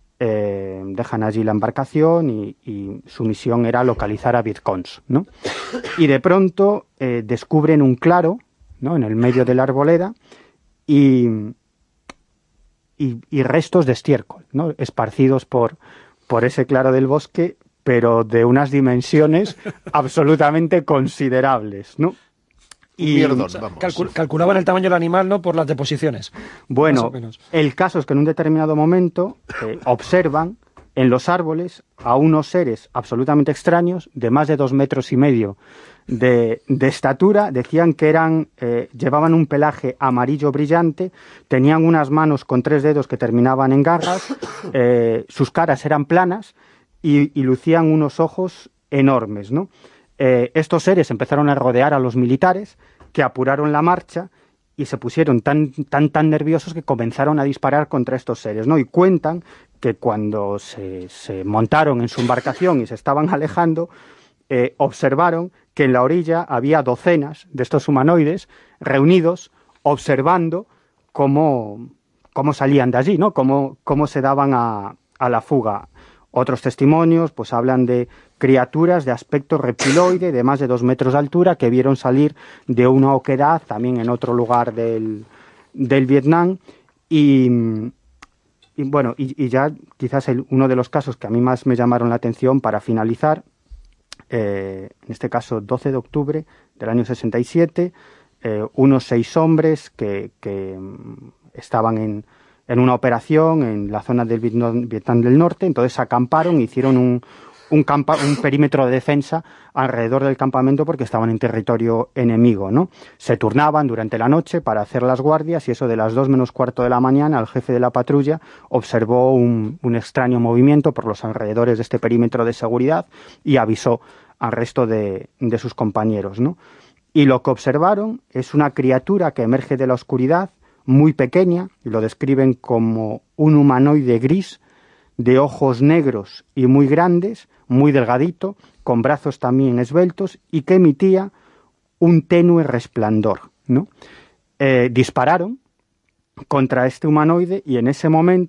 eh, dejan allí la embarcación y, y su misión era localizar a vietcongs, ¿no? Y de pronto eh, descubren un claro, ¿no?, en el medio de la arboleda y, y, y restos de estiércol, ¿no?, esparcidos por, por ese claro del bosque, pero de unas dimensiones absolutamente considerables, ¿no? Y Mierdón, vamos. Calcul calculaban el tamaño del animal, ¿no?, por las deposiciones. Bueno, el caso es que en un determinado momento eh, observan en los árboles a unos seres absolutamente extraños, de más de dos metros y medio de, de estatura. Decían que eran, eh, llevaban un pelaje amarillo brillante, tenían unas manos con tres dedos que terminaban en garras, eh, sus caras eran planas, Y, y lucían unos ojos enormes, ¿no? Eh, estos seres empezaron a rodear a los militares, que apuraron la marcha y se pusieron tan, tan, tan nerviosos que comenzaron a disparar contra estos seres, ¿no? Y cuentan que cuando se, se montaron en su embarcación y se estaban alejando, eh, observaron que en la orilla había docenas de estos humanoides reunidos, observando cómo, cómo salían de allí, ¿no? Cómo, cómo se daban a, a la fuga. Otros testimonios pues hablan de criaturas de aspecto reptiloide de más de dos metros de altura que vieron salir de una oquedad también en otro lugar del, del Vietnam y, y bueno, y, y ya quizás el, uno de los casos que a mí más me llamaron la atención para finalizar, eh, en este caso doce de octubre del año sesenta y siete, eh, unos seis hombres que, que estaban en en una operación en la zona del Vietnam, Vietnam del Norte, entonces acamparon, hicieron un, un, campa, un perímetro de defensa alrededor del campamento porque estaban en territorio enemigo, ¿no? Se turnaban durante la noche para hacer las guardias y eso de las dos menos cuarto de la mañana el jefe de la patrulla observó un, un extraño movimiento por los alrededores de este perímetro de seguridad y avisó al resto de, de sus compañeros, ¿no? Y lo que observaron es una criatura que emerge de la oscuridad, muy pequeña, y lo describen como un humanoide gris, de ojos negros y muy grandes, muy delgadito, con brazos también esbeltos, y que emitía un tenue resplandor, ¿no? Eh, dispararon contra este humanoide y en ese momento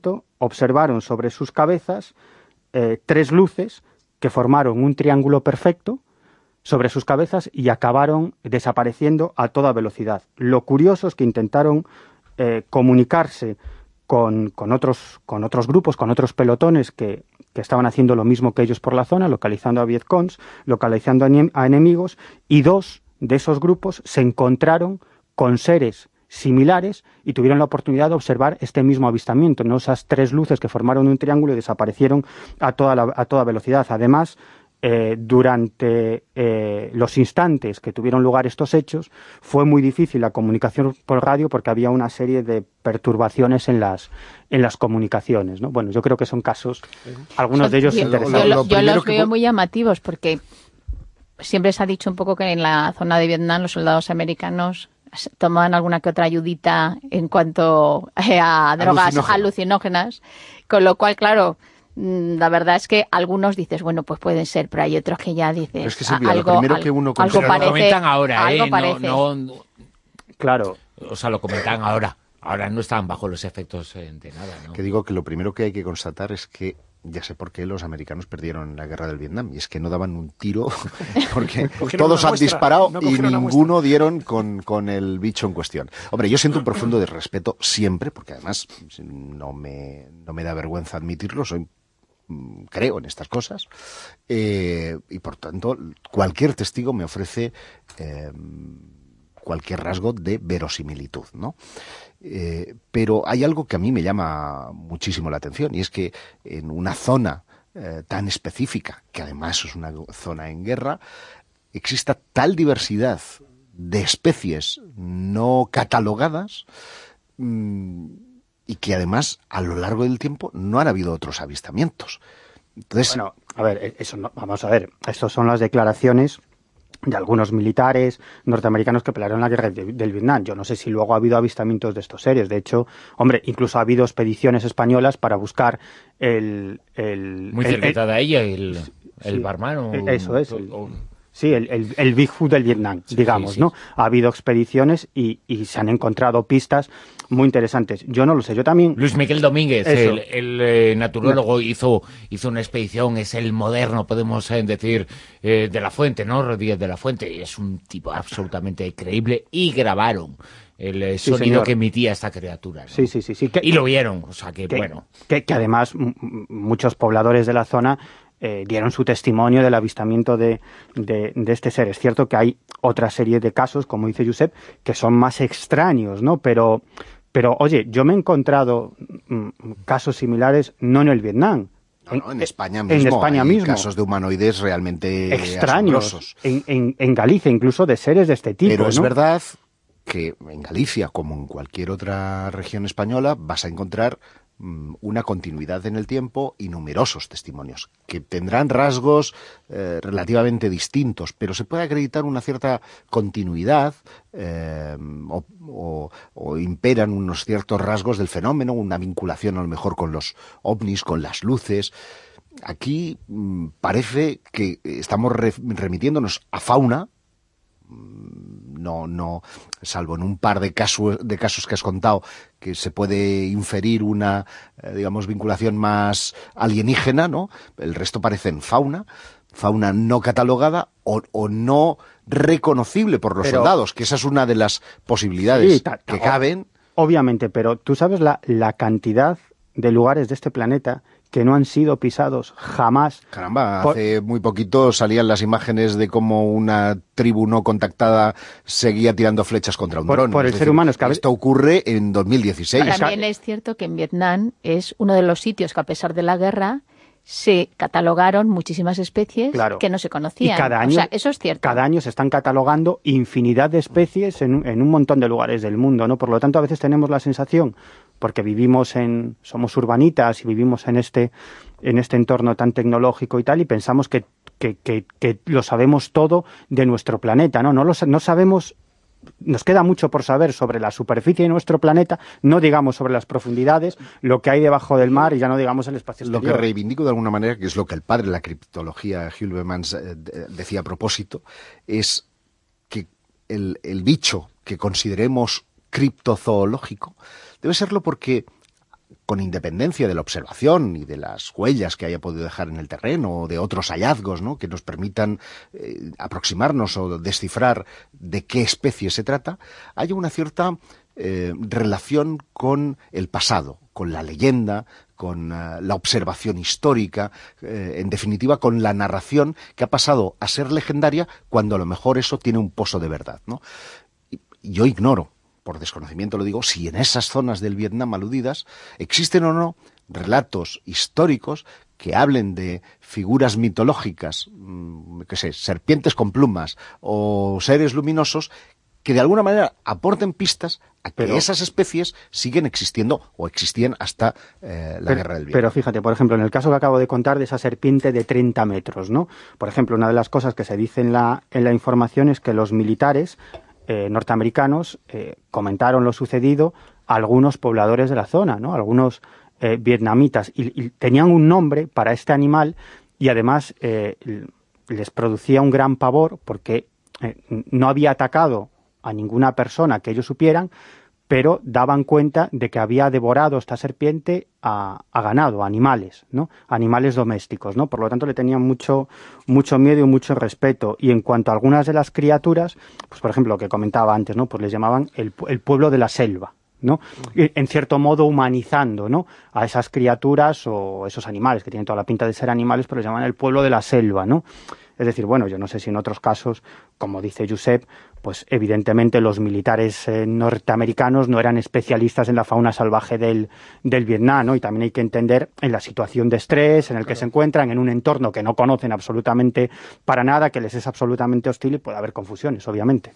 observaron sobre sus cabezas eh, tres luces que formaron un triángulo perfecto sobre sus cabezas y acabaron desapareciendo a toda velocidad. Lo curioso es que intentaron eh, comunicarse con, con, otros, con otros grupos, con otros pelotones que, que estaban haciendo lo mismo que ellos por la zona, localizando a vietcongs, localizando a, a enemigos, y dos de esos grupos se encontraron con seres similares y tuvieron la oportunidad de observar este mismo avistamiento, ¿no? Esas tres luces que formaron un triángulo y desaparecieron a toda, la, a toda velocidad. Además, eh, durante eh, los instantes que tuvieron lugar estos hechos, fue muy difícil la comunicación por radio porque había una serie de perturbaciones en las, en las comunicaciones, ¿no? Bueno, yo creo que son casos, algunos de ellos yo, interesantes. Yo, lo, yo los que... veo muy llamativos porque siempre se ha dicho un poco que en la zona de Vietnam los soldados americanos tomaban alguna que otra ayudita en cuanto a drogas Alucinógeno. alucinógenas, con lo cual, claro, la verdad es que algunos dices, bueno, pues pueden ser, pero hay otros que ya dices, es que, Silvia, algo, lo primero que uno algo Pero parece, lo comentan ahora, algo ¿eh? parece. No, no, Claro. o sea, lo comentan ahora. Ahora no están bajo los efectos eh, de nada, ¿no? Que digo que lo primero que hay que constatar es que ya sé por qué los americanos perdieron la guerra del Vietnam, y es que no daban un tiro porque todos han muestra, disparado no y cogieron una ninguno dieron con, con el bicho en cuestión. Hombre, yo siento un profundo de respeto siempre, porque además no me, no me da vergüenza admitirlo, soy creo en estas cosas, eh, y por tanto cualquier testigo me ofrece eh, cualquier rasgo de verosimilitud, ¿no? Eh, pero hay algo que a mí me llama muchísimo la atención, y es que en una zona eh, tan específica, que además es una zona en guerra, exista tal diversidad de especies no catalogadas, mmm, y que además a lo largo del tiempo no han habido otros avistamientos. Entonces, bueno, a ver, eso no, vamos a ver, estas son las declaraciones de algunos militares norteamericanos que pelearon la guerra de, del Vietnam. Yo no sé si luego ha habido avistamientos de estos seres. De hecho, hombre, incluso ha habido expediciones españolas para buscar el... el Muy el, cerquita el, de ella, el, el sí, barman. O, eso es. O, El, o, sí, el, el, el Bigfoot del Vietnam, sí, digamos, sí, sí. ¿no? Ha habido expediciones y, y se han encontrado pistas muy interesantes. Yo no lo sé, yo también... Luis Miguel Domínguez, Eso. el, el eh, naturólogo, hizo, hizo una expedición, es el moderno, podemos eh, decir, eh, de la Fuente, ¿no? Rodríguez de la Fuente, y es un tipo absolutamente creíble, y grabaron el eh, Sí, sonido señor. que emitía esta criatura, ¿no? Sí, sí, sí. sí que, Y lo vieron, o sea que, que, bueno. Que, que además m- muchos pobladores de la zona eh, dieron su testimonio del avistamiento de, de, de este ser. Es cierto que hay otra serie de casos, como dice Josep, que son más extraños, ¿no? Pero, pero oye, yo me he encontrado mm, casos similares no en el Vietnam. no, no, en España en mismo España hay mismo. casos de humanoides realmente Extraños. asombrosos. En, en, en Galicia, incluso de seres de este tipo. Pero es ¿no? verdad que en Galicia, como en cualquier otra región española, vas a encontrar mm, una continuidad en el tiempo y numerosos testimonios, que tendrán rasgos eh, relativamente distintos, pero se puede acreditar una cierta continuidad eh, o, o, o imperan unos ciertos rasgos del fenómeno, una vinculación a lo mejor con los ovnis, con las luces. Aquí mm, parece que estamos re- remitiéndonos a fauna. No, no, salvo en un par de casos, de casos que has contado, que se puede inferir una, eh, digamos, vinculación más alienígena, ¿no? El resto parecen fauna, fauna no catalogada o, o no reconocible por los Pero- soldados, que esa es una de las posibilidades Sí, ta- ta- que caben. Obviamente, pero tú sabes la, la cantidad de lugares de este planeta que no han sido pisados jamás. Caramba, Por- hace muy poquito salían las imágenes de cómo una tribu no contactada seguía tirando flechas contra un Por- dron. por el Es ser humano, es que a ve- esto ocurre en dos mil dieciséis. También es cierto que en Vietnam es uno de los sitios que, a pesar de la guerra, se catalogaron muchísimas especies Claro. que no se conocían. Y cada año, o sea, eso es cierto. cada año se están catalogando infinidad de especies en, un- en un montón de lugares del mundo, ¿no? Por lo tanto, a veces tenemos la sensación, porque vivimos en, somos urbanitas y vivimos en este, en este entorno tan tecnológico y tal, y pensamos que, que, que, que lo sabemos todo de nuestro planeta, ¿no? No lo sa- no sabemos. Nos queda mucho por saber sobre la superficie de nuestro planeta, no digamos sobre las profundidades, lo que hay debajo del mar y ya no digamos el espacio Lo exterior. que reivindico de alguna manera, que es lo que el padre de la criptología, Hugh Bemans, eh, de- decía a propósito, es que el, el bicho que consideremos criptozoológico debe serlo porque con independencia de la observación y de las huellas que haya podido dejar en el terreno o de otros hallazgos, ¿no?, que nos permitan eh, aproximarnos o descifrar de qué especie se trata, haya una cierta eh, relación con el pasado, con la leyenda, con uh, la observación histórica, eh, en definitiva con la narración que ha pasado a ser legendaria cuando a lo mejor eso tiene un pozo de verdad, ¿no? Y, yo ignoro, por desconocimiento lo digo, si en esas zonas del Vietnam aludidas existen o no relatos históricos que hablen de figuras mitológicas, mmm, qué sé, serpientes con plumas o seres luminosos que de alguna manera aporten pistas a que pero, esas especies siguen existiendo o existían hasta eh, la pero, Guerra del Vietnam. Pero fíjate, por ejemplo, en el caso que acabo de contar de esa serpiente de treinta metros, ¿no? Por ejemplo, una de las cosas que se dice en la, en la información es que los militares eh, norteamericanos eh, comentaron lo sucedido a algunos pobladores de la zona, ¿no? Algunos eh, vietnamitas, y, y tenían un nombre para este animal y además eh, les producía un gran pavor porque eh, no había atacado a ninguna persona que ellos supieran, pero daban cuenta de que había devorado esta serpiente a, a ganado, a animales, ¿no? Animales domésticos, ¿no? Por lo tanto, le tenían mucho, mucho miedo y mucho respeto. Y en cuanto a algunas de las criaturas, pues por ejemplo, lo que comentaba antes, ¿no? Pues les llamaban el, el pueblo de la selva, ¿no? Y, en cierto modo humanizando, ¿no?, a esas criaturas o esos animales que tienen toda la pinta de ser animales, pero les llaman el pueblo de la selva, ¿no? Es decir, bueno, yo no sé si en otros casos, como dice Josep, pues evidentemente los militares eh, norteamericanos no eran especialistas en la fauna salvaje del, del Vietnam, ¿no? Y también hay que entender en la situación de estrés en el que claro. se encuentran, en un entorno que no conocen absolutamente para nada, que les es absolutamente hostil y puede haber confusiones, obviamente.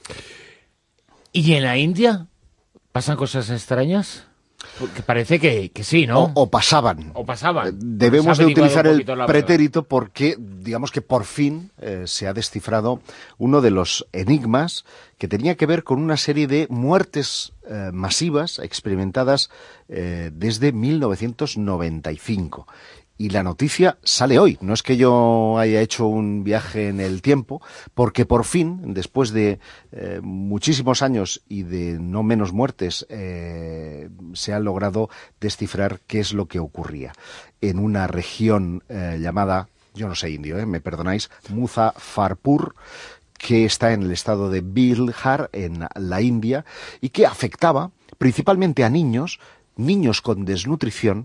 ¿Y en la India pasan cosas extrañas? Porque parece que, que sí, ¿no? O, o pasaban. O pasaban. Debemos de utilizar el pretérito porque, digamos que por fin eh, se ha descifrado uno de los enigmas que tenía que ver con una serie de muertes eh, masivas experimentadas eh, desde mil novecientos noventa y cinco. Y la noticia sale hoy. No es que yo haya hecho un viaje en el tiempo, porque por fin, después de eh, muchísimos años y de no menos muertes, eh, se ha logrado descifrar qué es lo que ocurría en una región eh, llamada, yo no sé indio, eh, me perdonáis, Muzaffarpur, que está en el estado de Bihar, en la India, y que afectaba principalmente a niños, niños con desnutrición,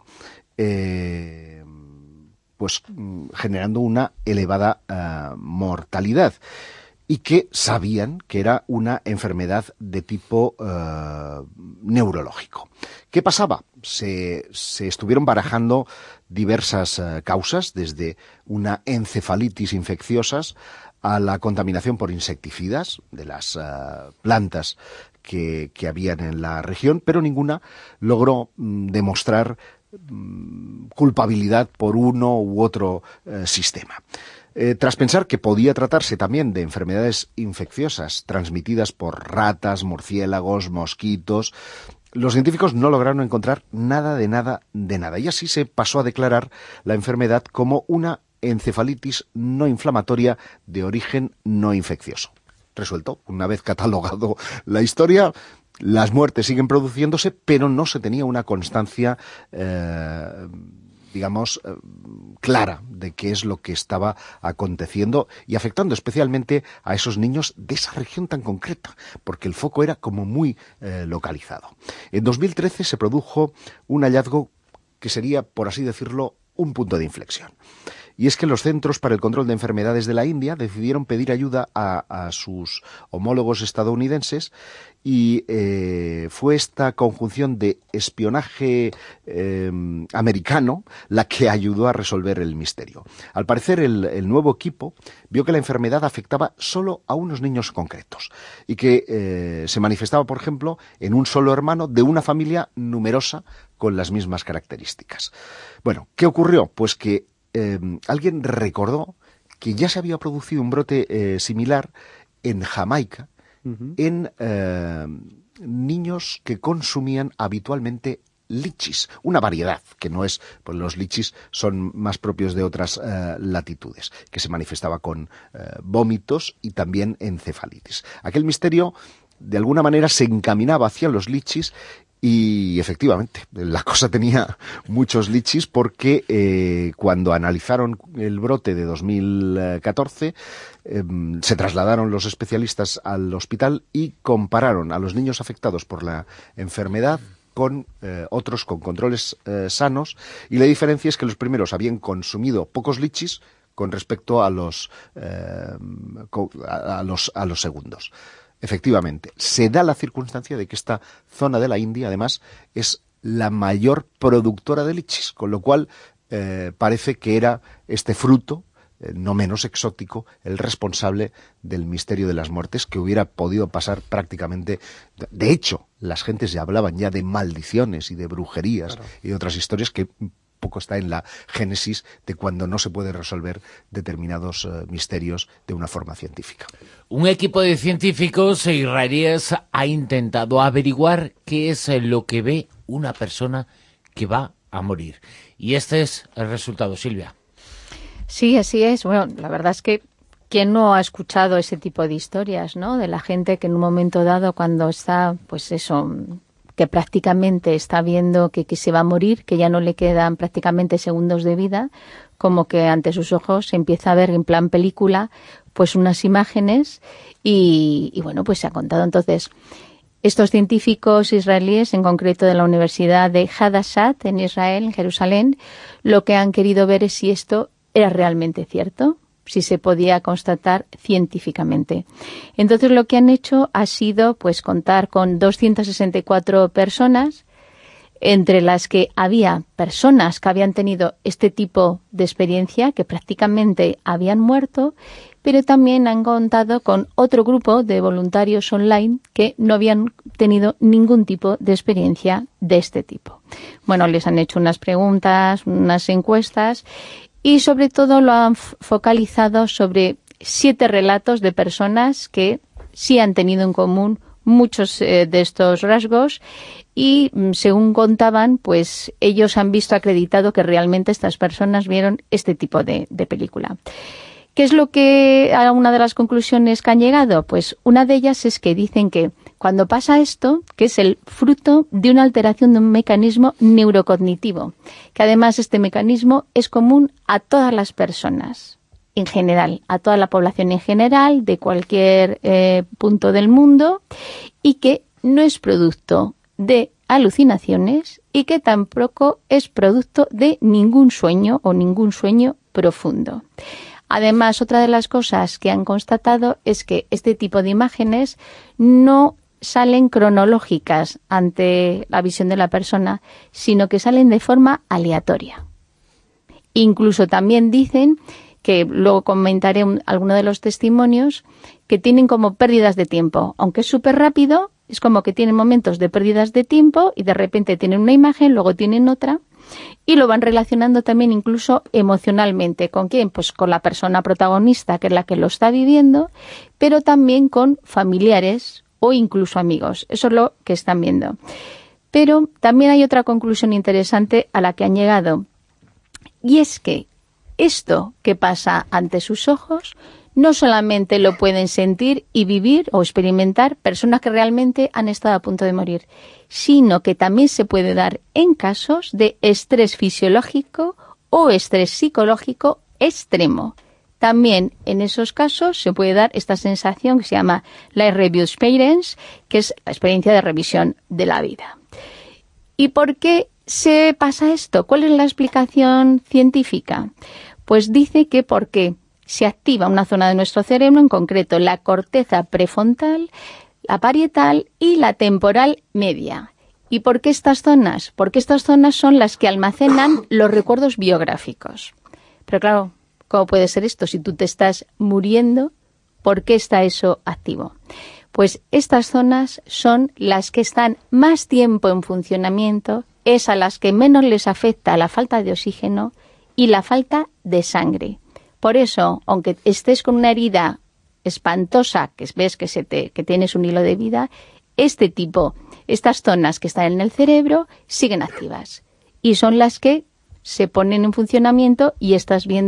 eh, pues generando una elevada uh, mortalidad, y que sabían que era una enfermedad de tipo uh, neurológico. ¿Qué pasaba? Se, se estuvieron barajando diversas uh, causas, desde una encefalitis infecciosas a la contaminación por insecticidas de las uh, plantas que, que habían en la región, pero ninguna logró mm, demostrar culpabilidad por uno u otro eh, sistema. Eh, tras pensar que podía tratarse también de enfermedades infecciosas transmitidas por ratas, murciélagos, mosquitos, los científicos no lograron encontrar nada de nada de nada, y así se pasó a declarar la enfermedad como una encefalitis no inflamatoria de origen no infeccioso. Resuelto, una vez catalogado la historia, las muertes siguen produciéndose, pero no se tenía una constancia, eh, digamos, eh, clara de qué es lo que estaba aconteciendo y afectando especialmente a esos niños de esa región tan concreta, porque el foco era como muy eh, localizado. En dos mil trece se produjo un hallazgo que sería, por así decirlo, un punto de inflexión. Y es que los Centros para el Control de Enfermedades de la India decidieron pedir ayuda a, a sus homólogos estadounidenses, y eh, fue esta conjunción de espionaje eh, americano la que ayudó a resolver el misterio. Al parecer, el, el nuevo equipo vio que la enfermedad afectaba solo a unos niños concretos y que eh, se manifestaba, por ejemplo, en un solo hermano de una familia numerosa con las mismas características. Bueno, ¿qué ocurrió? Pues que eh, alguien recordó que ya se había producido un brote eh, similar en Jamaica, Uh-huh. en eh, niños que consumían habitualmente lichis, una variedad que no es, pues los lichis son más propios de otras eh, latitudes, que se manifestaba con eh, vómitos y también encefalitis. Aquel misterio de alguna manera se encaminaba hacia los lichis, Y efectivamente, la cosa tenía muchos lichis porque eh, cuando analizaron el brote de dos mil catorce, eh, se trasladaron los especialistas al hospital y compararon a los niños afectados por la enfermedad con eh, otros con controles eh, sanos, y la diferencia es que los primeros habían consumido pocos lichis con respecto a los, eh, a, a los, a los segundos. Efectivamente, se da la circunstancia de que esta zona de la India, además, es la mayor productora de lichis, con lo cual eh, parece que era este fruto, eh, no menos exótico, el responsable del misterio de las muertes, que hubiera podido pasar prácticamente. De hecho, las gentes ya hablaban ya de maldiciones y de brujerías, claro, y de otras historias que poco está en la génesis de cuando no se puede resolver determinados uh, misterios de una forma científica. Un equipo de científicos israelíes ha intentado averiguar qué es lo que ve una persona que va a morir. Y este es el resultado, Silvia. Sí, así es. Bueno, la verdad es que ¿quién no ha escuchado ese tipo de historias, ¿no? De la gente que en un momento dado, cuando está, pues eso, que prácticamente está viendo que, que se va a morir, que ya no le quedan prácticamente segundos de vida, como que ante sus ojos se empieza a ver en plan película pues unas imágenes y, y bueno, pues se ha contado. Entonces, estos científicos israelíes, en concreto de la Universidad de Hadassat en Israel, en Jerusalén, lo que han querido ver es si esto era realmente cierto, si se podía constatar científicamente. Entonces lo que han hecho ha sido pues contar con doscientas sesenta y cuatro personas, entre las que había personas que habían tenido este tipo de experiencia, que prácticamente habían muerto, pero también han contado con otro grupo de voluntarios online que no habían tenido ningún tipo de experiencia de este tipo. Bueno, les han hecho unas preguntas, unas encuestas, y sobre todo lo han focalizado sobre siete relatos de personas que sí han tenido en común muchos eh, de estos rasgos y, según contaban, pues ellos han visto acreditado que realmente estas personas vieron este tipo de, de película. ¿Qué es lo que, a una de las conclusiones que han llegado? Pues una de ellas es que dicen que cuando pasa esto, que es el fruto de una alteración de un mecanismo neurocognitivo, que además este mecanismo es común a todas las personas, en general, a toda la población en general, de cualquier eh, punto del mundo, y que no es producto de alucinaciones y que tampoco es producto de ningún sueño o ningún sueño profundo. Además, otra de las cosas que han constatado es que este tipo de imágenes no salen cronológicas ante la visión de la persona, sino que salen de forma aleatoria. Incluso también dicen, que luego comentaré un, alguno de los testimonios, que tienen como pérdidas de tiempo. Aunque es súper rápido, es como que tienen momentos de pérdidas de tiempo y de repente tienen una imagen, luego tienen otra, y lo van relacionando también incluso emocionalmente. ¿Con quién? Pues con la persona protagonista, que es la que lo está viviendo, pero también con familiares o incluso amigos. Eso es lo que están viendo. Pero también hay otra conclusión interesante a la que han llegado, y es que esto que pasa ante sus ojos no solamente lo pueden sentir y vivir o experimentar personas que realmente han estado a punto de morir, sino que también se puede dar en casos de estrés fisiológico o estrés psicológico extremo. También en esos casos se puede dar esta sensación que se llama Life Review Experience, que es la experiencia de revisión de la vida. ¿Y por qué se pasa esto? ¿Cuál es la explicación científica? Pues dice que porque se activa una zona de nuestro cerebro, en concreto la corteza prefrontal, la parietal y la temporal media. ¿Y por qué estas zonas? Porque estas zonas son las que almacenan los recuerdos biográficos. Pero claro, ¿cómo puede ser esto? Si tú te estás muriendo, ¿por qué está eso activo? Pues estas zonas son las que están más tiempo en funcionamiento, es a las que menos les afecta la falta de oxígeno y la falta de sangre. Por eso, aunque estés con una herida espantosa, que ves que, se te, que tienes un hilo de vida, este tipo, estas zonas que están en el cerebro siguen activas y son las que se ponen en funcionamiento y estás viendo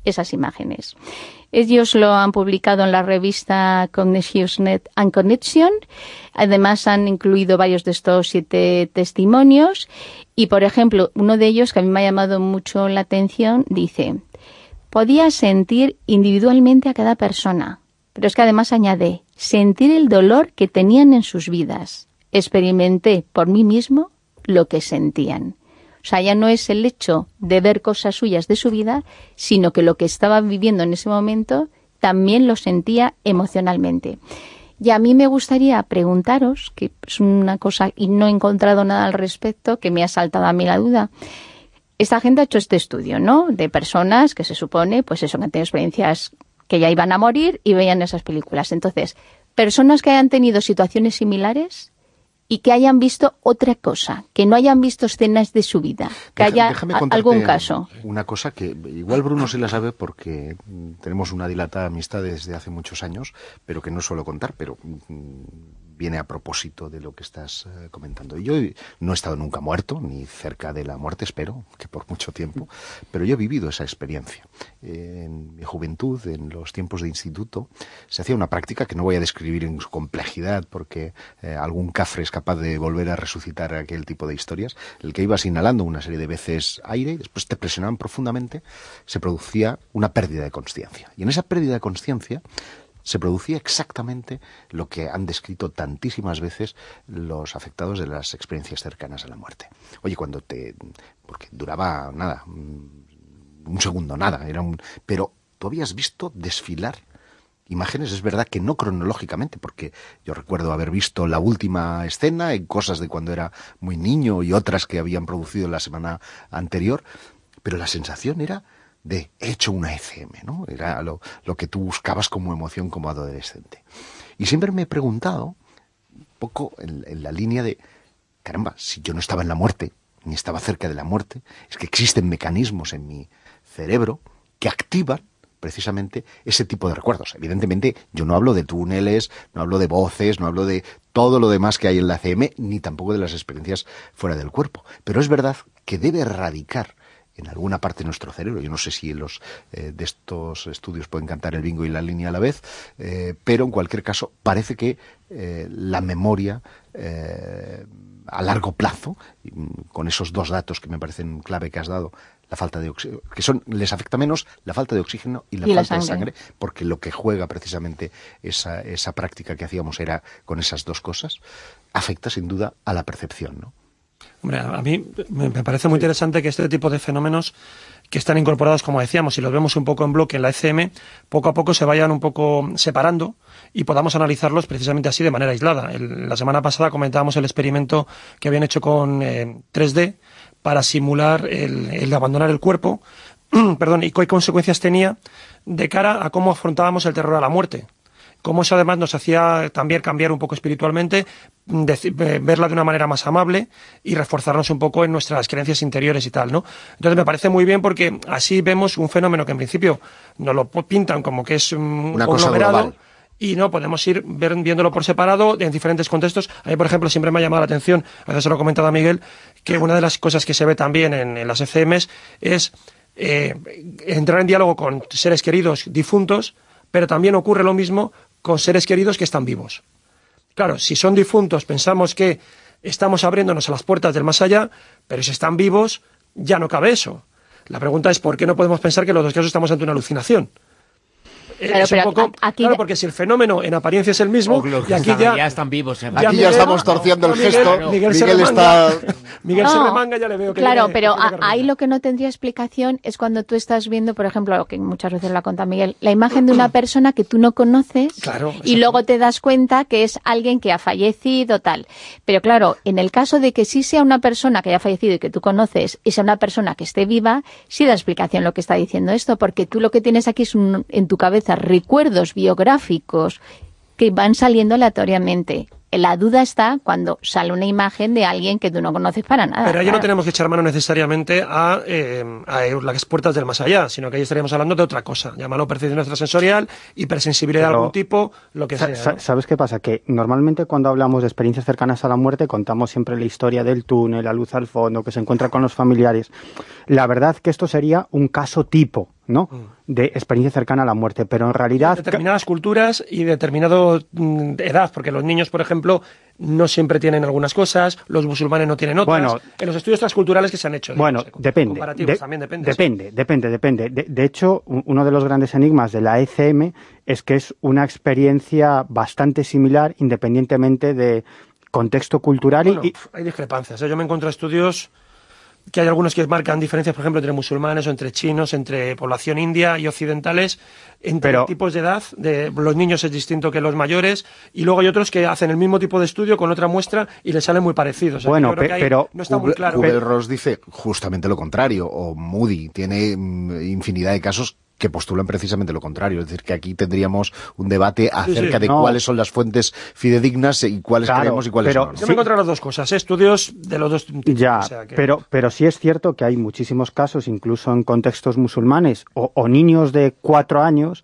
esas imágenes. Ellos lo han publicado en la revista Consciousness and Connection. Además, han incluido varios de estos siete testimonios. Y, por ejemplo, uno de ellos, que a mí me ha llamado mucho la atención, dice: podía sentir individualmente a cada persona, pero es que además añade, sentir el dolor que tenían en sus vidas. Experimenté por mí mismo lo que sentían. O sea, ya no es el hecho de ver cosas suyas de su vida, sino que lo que estaba viviendo en ese momento también lo sentía emocionalmente. Y a mí me gustaría preguntaros, que es una cosa, y no he encontrado nada al respecto, que me ha saltado a mí la duda. Esta gente ha hecho este estudio, ¿no?, de personas que se supone, pues eso, que han tenido experiencias que ya iban a morir y veían esas películas. Entonces, personas que hayan tenido situaciones similares y que hayan visto otra cosa, que no hayan visto escenas de su vida, que Deja, haya déjame algún caso. Una cosa que igual Bruno sí la sabe porque tenemos una dilatada amistad desde hace muchos años, pero que no suelo contar, pero viene a propósito de lo que estás eh, comentando. Yo no he estado nunca muerto, ni cerca de la muerte, espero que por mucho tiempo, pero yo he vivido esa experiencia. Eh, en mi juventud, en los tiempos de instituto, se hacía una práctica que no voy a describir en su complejidad porque eh, algún cafre es capaz de volver a resucitar aquel tipo de historias, el que ibas inhalando una serie de veces aire y después te presionaban profundamente, se producía una pérdida de consciencia. Y en esa pérdida de consciencia se producía exactamente lo que han descrito tantísimas veces los afectados de las experiencias cercanas a la muerte. Oye, cuando te... porque duraba nada, un segundo, nada, era un... pero tú habías visto desfilar imágenes, es verdad que no cronológicamente, porque yo recuerdo haber visto la última escena en cosas de cuando era muy niño y otras que habían producido la semana anterior, pero la sensación era de he hecho una E C M, ¿no? Era lo, lo que tú buscabas como emoción como adolescente. Y siempre me he preguntado, un poco en, en la línea de, caramba, si yo no estaba en la muerte, ni estaba cerca de la muerte, es que existen mecanismos en mi cerebro que activan precisamente ese tipo de recuerdos. Evidentemente, yo no hablo de túneles, no hablo de voces, no hablo de todo lo demás que hay en la E C M, ni tampoco de las experiencias fuera del cuerpo. Pero es verdad que debe radicar en alguna parte de nuestro cerebro. Yo no sé si los eh, de estos estudios pueden cantar el bingo y la línea a la vez, eh, pero en cualquier caso parece que eh, la memoria eh, a largo plazo, con esos dos datos que me parecen clave que has dado, la falta de oxígeno, que son, les afecta menos la falta de oxígeno y la y falta la de sangre, porque lo que juega precisamente esa, esa práctica que hacíamos era con esas dos cosas, afecta sin duda a la percepción, ¿no? Hombre, a mí me parece muy interesante que este tipo de fenómenos que están incorporados, como decíamos, y los vemos un poco en bloque en la E C M, poco a poco se vayan un poco separando y podamos analizarlos precisamente así de manera aislada. El, la semana pasada comentábamos el experimento que habían hecho con eh, tres D para simular el, el abandonar el cuerpo, perdón, y qué consecuencias tenía de cara a cómo afrontábamos el terror a la muerte. Cómo eso además nos hacía también cambiar un poco espiritualmente, decir, verla de una manera más amable y reforzarnos un poco en nuestras creencias interiores y tal, ¿no? Entonces me parece muy bien porque así vemos un fenómeno que en principio nos lo pintan como que es un una cosa global. Y no, podemos ir ver, viéndolo por separado en diferentes contextos. A mí, por ejemplo, siempre me ha llamado la atención, a veces se lo he comentado a Miguel, que una de las cosas que se ve también en, en las E C Ms es eh, entrar en diálogo con seres queridos difuntos, pero también ocurre lo mismo con seres queridos que están vivos. Claro, si son difuntos pensamos que estamos abriéndonos a las puertas del más allá, pero si están vivos ya no cabe eso. La pregunta es ¿por qué no podemos pensar que en los dos casos estamos ante una alucinación? Claro, es un pero poco, aquí... claro, porque si el fenómeno en apariencia es el mismo, y aquí ya, ya están vivos. Aquí ya, ya estamos torciendo no, el Miguel, gesto. Miguel, Miguel, se Miguel remanga, está... Miguel no, se remanga, ya le veo que claro, tiene, pero que tiene ahí lo que no tendría explicación es cuando tú estás viendo, por ejemplo, lo que muchas veces lo ha contado Miguel, la imagen de una persona que tú no conoces, claro, y luego te das cuenta que es alguien que ha fallecido, tal. Pero claro, en el caso de que sí sea una persona que haya fallecido y que tú conoces, y sea una persona que esté viva, sí da explicación lo que está diciendo esto, porque tú lo que tienes aquí es un, en tu cabeza recuerdos biográficos que van saliendo aleatoriamente. La duda está cuando sale una imagen de alguien que tú no conoces para nada. Pero ahí claro. no tenemos que echar mano necesariamente a, eh, a las puertas del más allá, sino que ahí estaríamos hablando de otra cosa. Llámalo percepción extrasensorial, hipersensibilidad Pero, de algún tipo, lo que sea, ¿no? ¿Sabes qué pasa? Que normalmente cuando hablamos de experiencias cercanas a la muerte contamos siempre la historia del túnel, la luz al fondo, que se encuentra con los familiares. La verdad que esto sería un caso tipo. ¿no? De experiencia cercana a la muerte, pero en realidad... Determinadas culturas y determinada edad, porque los niños, por ejemplo, no siempre tienen algunas cosas, los musulmanes no tienen otras. Bueno, en los estudios transculturales que se han hecho. Bueno, digamos, depende. Comparativos de, también depende. Depende, sí. depende, depende. De, de hecho, uno de los grandes enigmas de la E C M es que es una experiencia bastante similar independientemente de contexto cultural. Bueno, y hay discrepancias, ¿eh? Yo me encuentro estudios que hay algunos que marcan diferencias, por ejemplo, entre musulmanes o entre chinos, entre población india y occidentales, entre Pero, tipos de edad, de los niños es distinto que los mayores, y luego hay otros que hacen el mismo tipo de estudio con otra muestra y les salen muy parecidos. O sea, bueno, pe pero no está muy claro. Kubler-Ross dice justamente lo contrario, o Moody tiene mm, infinidad de casos que postulan precisamente lo contrario, es decir, que aquí tendríamos un debate acerca sí, sí. de no. cuáles son las fuentes fidedignas y cuáles claro, creemos y cuáles pero, no. ¿no? Yo me he encontrado las dos cosas, ¿eh? Estudios de los dos tipos. Ya, o sea que... pero, pero sí es cierto que hay muchísimos casos, incluso en contextos musulmanes, o, o niños de cuatro años,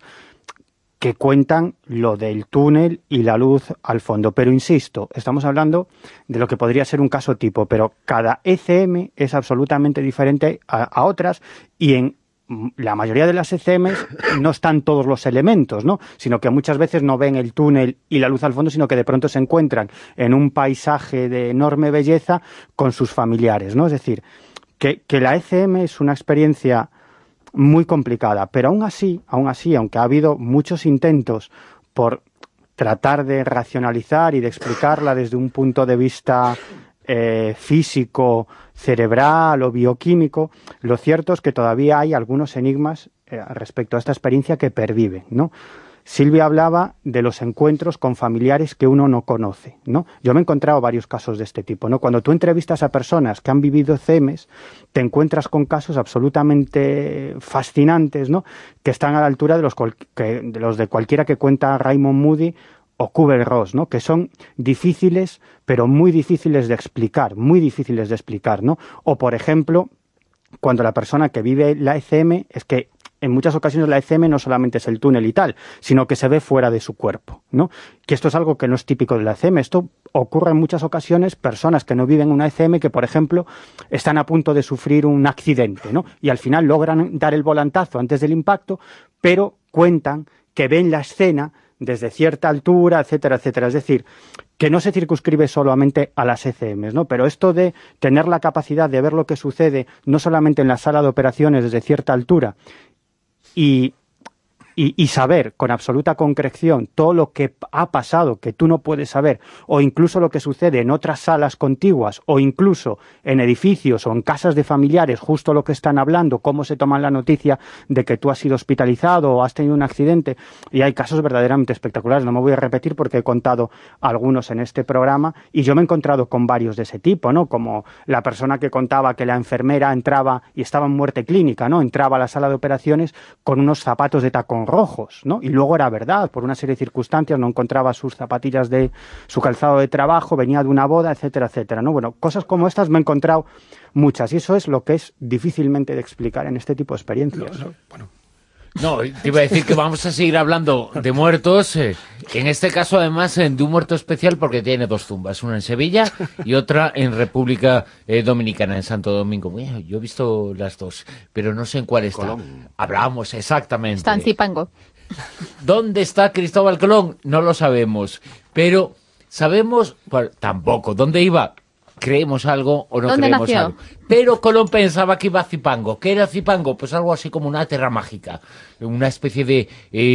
que cuentan lo del túnel y la luz al fondo. Pero insisto, estamos hablando de lo que podría ser un caso tipo, pero cada E C M es absolutamente diferente a, a otras, y en la mayoría de las E C Ms no están todos los elementos, ¿no? Sino que muchas veces no ven el túnel y la luz al fondo, sino que de pronto se encuentran en un paisaje de enorme belleza con sus familiares, ¿no? Es decir, que, que la E C M es una experiencia muy complicada, pero aún así, aún así, aunque ha habido muchos intentos por tratar de racionalizar y de explicarla desde un punto de vista eh, físico, cerebral o bioquímico, lo cierto es que todavía hay algunos enigmas eh, respecto a esta experiencia que perviven, ¿no? Silvia hablaba de los encuentros con familiares que uno no conoce, ¿no? Yo me he encontrado varios casos de este tipo, ¿no? Cuando tú entrevistas a personas que han vivido E C Ms, te encuentras con casos absolutamente fascinantes, ¿no? Que están a la altura de los, que, de, los de cualquiera que cuenta Raymond Moody o Kubler-Ross, ¿no? Que son difíciles, pero muy difíciles de explicar, muy difíciles de explicar, ¿no? O, por ejemplo, cuando la persona que vive la E C M es que en muchas ocasiones la E C M no solamente es el túnel y tal, sino que se ve fuera de su cuerpo, ¿no? Que esto es algo que no es típico de la E C M. Esto ocurre en muchas ocasiones, personas que no viven una E C M que, por ejemplo, están a punto de sufrir un accidente, ¿no? Y al final logran dar el volantazo antes del impacto, pero cuentan que ven la escena desde cierta altura, etcétera, etcétera. Es decir, que no se circunscribe solamente a las E C Ms, ¿no? Pero esto de tener la capacidad de ver lo que sucede no solamente en la sala de operaciones desde cierta altura y, y, y saber con absoluta concreción todo lo que ha pasado, que tú no puedes saber, o incluso lo que sucede en otras salas contiguas, o incluso en edificios o en casas de familiares, justo lo que están hablando, cómo se toman la noticia de que tú has sido hospitalizado o has tenido un accidente, y hay casos verdaderamente espectaculares. No me voy a repetir porque he contado algunos en este programa, y yo me he encontrado con varios de ese tipo, ¿no? Como la persona que contaba que la enfermera entraba y estaba en muerte clínica, ¿no? Entraba a la sala de operaciones con unos zapatos de tacón rojos, ¿no? Y luego era verdad, por una serie de circunstancias no encontraba sus zapatillas de su calzado de trabajo, venía de una boda, etcétera, etcétera, ¿no? Bueno, cosas como estas me he encontrado muchas, y eso es lo que es difícilmente de explicar en este tipo de experiencias. No, no, bueno. No, te iba a decir que vamos a seguir hablando de muertos, eh, en este caso además eh, de un muerto especial porque tiene dos tumbas, una en Sevilla y otra en República eh, Dominicana, en Santo Domingo. Bueno, yo he visto las dos, pero no sé en cuál está. Colón. Hablamos exactamente. Está en Zipango. ¿Dónde está Cristóbal Colón? No lo sabemos, pero sabemos, bueno, tampoco, ¿dónde iba? ¿Creemos algo o no creemos nació? algo? Pero Colón pensaba que iba a Zipango. ¿Qué era Zipango? Pues algo así como una tierra mágica, una especie de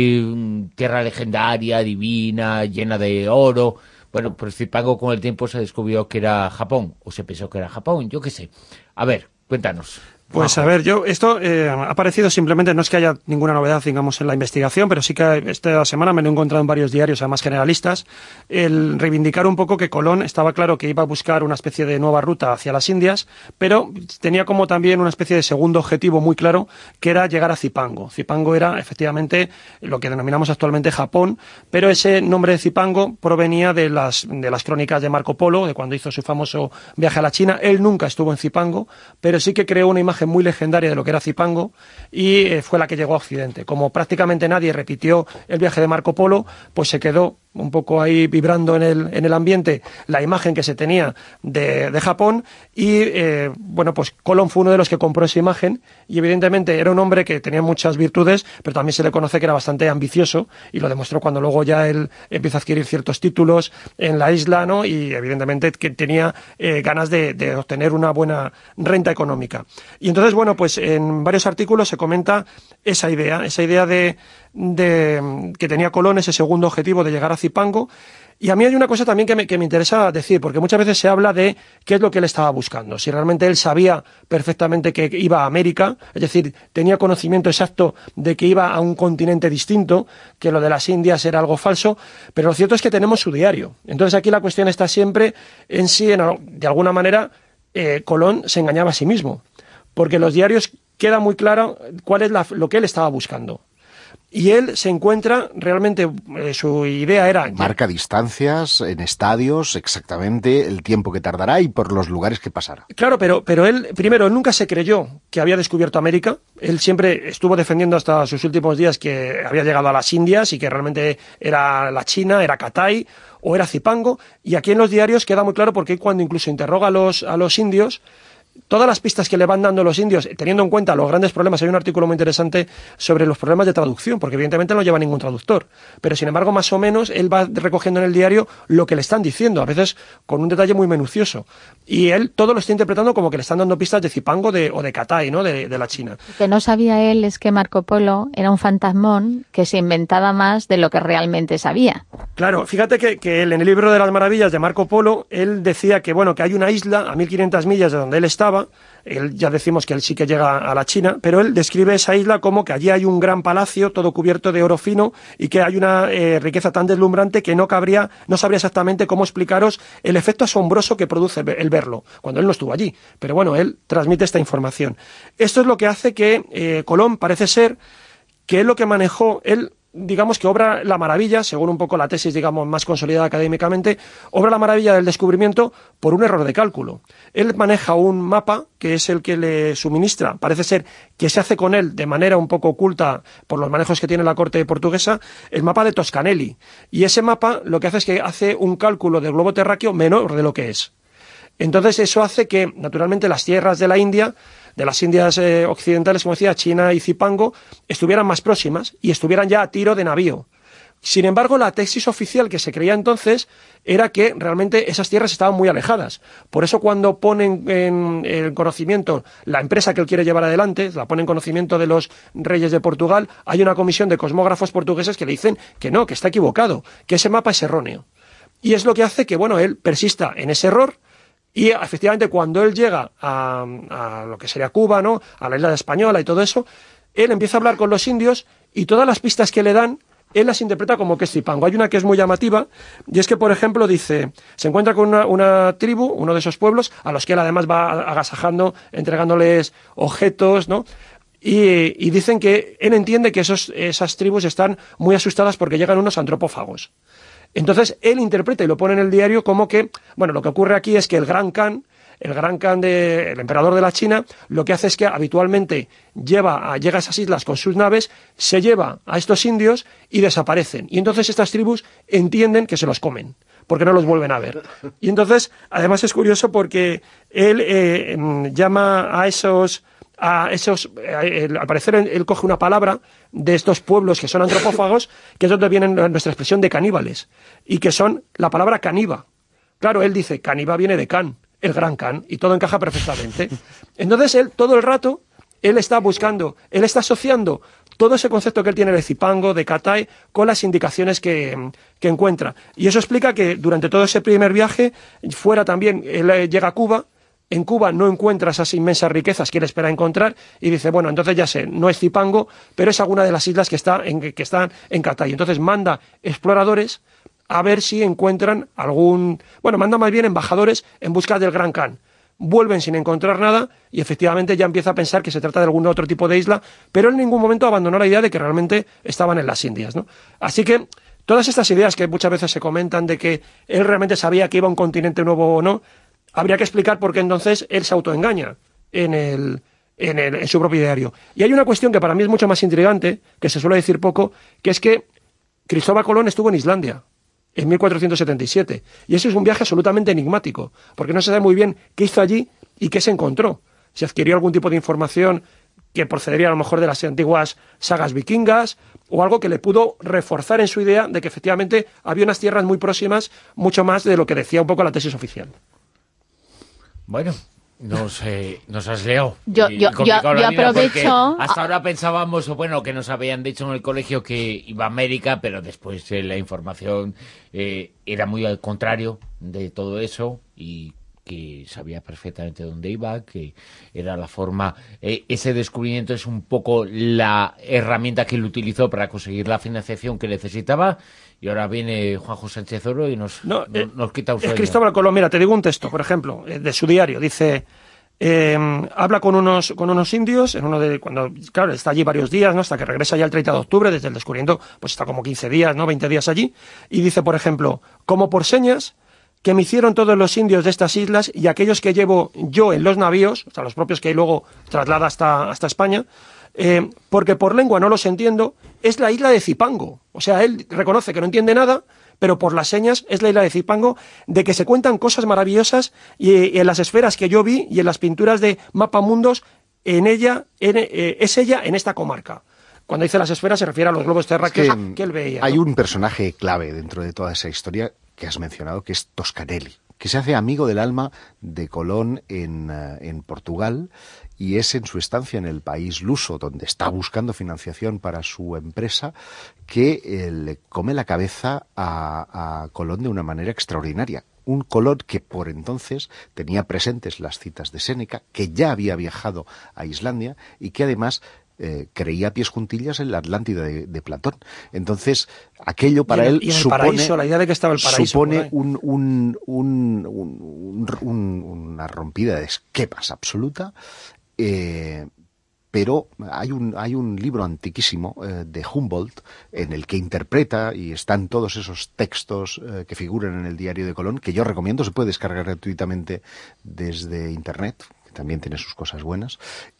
eh, tierra legendaria, divina, llena de oro. Bueno, pues Zipango con el tiempo se descubrió que era Japón, o se pensó que era Japón, yo qué sé. A ver, cuéntanos. Pues a ver, yo esto eh, ha aparecido simplemente, no es que haya ninguna novedad, digamos, en la investigación, pero sí que esta semana me lo he encontrado en varios diarios, además generalistas, el reivindicar un poco que Colón estaba claro que iba a buscar una especie de nueva ruta hacia las Indias, pero tenía como también una especie de segundo objetivo muy claro, que era llegar a Zipango. Zipango era efectivamente lo que denominamos actualmente Japón, pero ese nombre de Zipango provenía de las, de las crónicas de Marco Polo, de cuando hizo su famoso viaje a la China. Él nunca estuvo en Zipango, pero sí que creó una imagen muy legendaria de lo que era Zipango y eh, fue la que llegó a Occidente. Como prácticamente nadie repitió el viaje de Marco Polo, pues se quedó un poco ahí vibrando en el, en el ambiente la imagen que se tenía de, de Japón y, eh, bueno, pues Colón fue uno de los que compró esa imagen y evidentemente era un hombre que tenía muchas virtudes, pero también se le conoce que era bastante ambicioso y lo demostró cuando luego ya él empieza a adquirir ciertos títulos en la isla, ¿no? Y evidentemente que tenía eh, ganas de, de obtener una buena renta económica. Y entonces, bueno, pues en varios artículos se comenta esa idea, esa idea de, de que tenía Colón, ese segundo objetivo de llegar a Zipango. Y a mí hay una cosa también que me, que me interesa decir, porque muchas veces se habla de qué es lo que él estaba buscando. Si realmente él sabía perfectamente que iba a América, es decir, tenía conocimiento exacto de que iba a un continente distinto, que lo de las Indias era algo falso, pero lo cierto es que tenemos su diario. Entonces aquí la cuestión está siempre en si, en, de alguna manera, eh, Colón se engañaba a sí mismo, porque en los diarios queda muy claro cuál es la, lo que él estaba buscando. Y él se encuentra, realmente, eh, su idea era... Marca distancias en estadios, exactamente el tiempo que tardará y por los lugares que pasará. Claro, pero, pero él, primero, él nunca se creyó que había descubierto América. Él siempre estuvo defendiendo hasta sus últimos días que había llegado a las Indias y que realmente era la China, era Catay o era Zipango. Y aquí en los diarios queda muy claro porque cuando incluso interroga a los, a los indios, todas las pistas que le van dando los indios, teniendo en cuenta los grandes problemas, hay un artículo muy interesante sobre los problemas de traducción, porque evidentemente no lleva ningún traductor, pero sin embargo más o menos él va recogiendo en el diario lo que le están diciendo, a veces con un detalle muy minucioso, y él todo lo está interpretando como que le están dando pistas de Zipango de, o de Catay, ¿no? de, de la China. Lo que no sabía él es que Marco Polo era un fantasmón que se inventaba más de lo que realmente sabía. Claro, fíjate que, que él en el libro de las maravillas de Marco Polo, él decía que bueno que hay una isla a mil quinientas millas de donde él está. Él, ya decimos que él sí que llega a la China, pero él describe esa isla como que allí hay un gran palacio todo cubierto de oro fino y que hay una eh, riqueza tan deslumbrante que no cabría, no sabría exactamente cómo explicaros el efecto asombroso que produce el verlo, cuando él no estuvo allí. Pero bueno, él transmite esta información. Esto es lo que hace que eh, Colón parece ser que es lo que manejó él. Digamos que obra la maravilla, según un poco la tesis, digamos, más consolidada académicamente, obra la maravilla del descubrimiento por un error de cálculo. Él maneja un mapa, que es el que le suministra, parece ser que se hace con él de manera un poco oculta por los manejos que tiene la corte portuguesa, el mapa de Toscanelli. Y ese mapa lo que hace es que hace un cálculo del globo terráqueo menor de lo que es. Entonces eso hace que, naturalmente, las tierras de la India, de las Indias eh, occidentales, como decía, China y Zipango, estuvieran más próximas y estuvieran ya a tiro de navío. Sin embargo, la tesis oficial que se creía entonces era que realmente esas tierras estaban muy alejadas. Por eso cuando ponen en, en conocimiento la empresa que él quiere llevar adelante, la pone en conocimiento de los reyes de Portugal, hay una comisión de cosmógrafos portugueses que le dicen que no, que está equivocado, que ese mapa es erróneo. Y es lo que hace que, bueno, él persista en ese error. Y efectivamente cuando él llega a, a lo que sería Cuba, ¿no? A la isla española y todo eso, él empieza a hablar con los indios y todas las pistas que le dan, él las interpreta como que es Zipango. Hay una que es muy llamativa, y es que, por ejemplo, dice, se encuentra con una, una tribu, uno de esos pueblos, a los que él además va agasajando, entregándoles objetos, ¿no? Y, y dicen que él entiende que esos, esas tribus están muy asustadas porque llegan unos antropófagos. Entonces, él interpreta y lo pone en el diario como que, bueno, lo que ocurre aquí es que el Gran Khan, el Gran Khan, de, el emperador de la China, lo que hace es que habitualmente lleva a, llega a esas islas con sus naves, se lleva a estos indios y desaparecen. Y entonces estas tribus entienden que se los comen, porque no los vuelven a ver. Y entonces, además es curioso porque él eh, llama a esos... a esos, eh, al parecer él, él coge una palabra de estos pueblos que son antropófagos, que es donde viene nuestra expresión de caníbales, y que son la palabra caníba. Claro, él dice, caníba viene de Can, el gran Can, y todo encaja perfectamente. Entonces él, todo el rato, él está buscando, él está asociando todo ese concepto que él tiene de Zipango, de Catay, con las indicaciones que, que encuentra. Y eso explica que durante todo ese primer viaje, fuera también, él llega a Cuba. En Cuba no encuentra esas inmensas riquezas que él espera encontrar y dice, bueno, entonces ya sé, no es Zipango, pero es alguna de las islas que, está en, que están en Catay. Entonces manda exploradores a ver si encuentran algún... Bueno, manda más bien embajadores en busca del Gran Khan. Vuelven sin encontrar nada y efectivamente ya empieza a pensar que se trata de algún otro tipo de isla, pero en ningún momento abandonó la idea de que realmente estaban en las Indias, ¿no? Así que todas estas ideas que muchas veces se comentan de que él realmente sabía que iba a un continente nuevo o no, habría que explicar por qué entonces él se autoengaña en, el, en, el, en su propio diario. Y hay una cuestión que para mí es mucho más intrigante, que se suele decir poco, que es que Cristóbal Colón estuvo en Islandia. en mil cuatrocientos setenta y siete. Y ese es un viaje absolutamente enigmático, porque no se sabe muy bien qué hizo allí y qué se encontró. Si adquirió algún tipo de información que procedería a lo mejor de las antiguas sagas vikingas, o algo que le pudo reforzar en su idea de que efectivamente había unas tierras muy próximas, mucho más de lo que decía un poco la tesis oficial. Bueno, nos, eh, nos has leído. Yo, yo, yo, yo aprovecho... Hasta ahora pensábamos, bueno, que nos habían dicho en el colegio que iba a América, pero después eh, la información eh, era muy al contrario de todo eso, y que sabía perfectamente dónde iba, que era la forma... Eh, ese descubrimiento es un poco la herramienta que él utilizó para conseguir la financiación que necesitaba, y ahora viene Juanjo Sánchez Oro y nos, no, no, eh, nos quita un sueño. Es Cristóbal Colón. Mira, te digo un texto, por ejemplo, eh, de su diario. Dice... Eh, habla con unos con unos indios, en uno de cuando claro, está allí varios días, ¿no? Hasta que regresa ya el treinta de octubre, desde el descubrimiento, pues está como quince días, ¿no? veinte días allí, y dice, por ejemplo, como por señas, que me hicieron todos los indios de estas islas y aquellos que llevo yo en los navíos, o sea, los propios que luego traslada hasta, hasta España, eh, porque por lengua no los entiendo, es la isla de Zipango. O sea, él reconoce que no entiende nada, pero por las señas es la isla de Zipango, de que se cuentan cosas maravillosas, y, y en las esferas que yo vi y en las pinturas de mapamundos, en ella, en, eh, es ella en esta comarca. Cuando dice las esferas se refiere a los globos terráqueos es que, que él veía, ¿no? Hay un personaje clave dentro de toda esa historia que has mencionado, que es Toscanelli, que se hace amigo del alma de Colón en, uh, en Portugal, y es en su estancia en el país luso, donde está buscando financiación para su empresa, que eh, le come la cabeza a, a Colón de una manera extraordinaria. Un Colón que por entonces tenía presentes las citas de Séneca, que ya había viajado a Islandia y que además Eh, creía a pies juntillas en la Atlántida de, de Platón. Entonces, aquello para y en, él y en el supone, paraíso, la idea de que estaba el paraíso, supone un, un, un, un, un, una rompida de esquemas absoluta, eh, pero hay un, hay un libro antiquísimo eh, de Humboldt en el que interpreta, y están todos esos textos eh, que figuran en el diario de Colón, que yo recomiendo, se puede descargar gratuitamente desde internet, también tiene sus cosas buenas,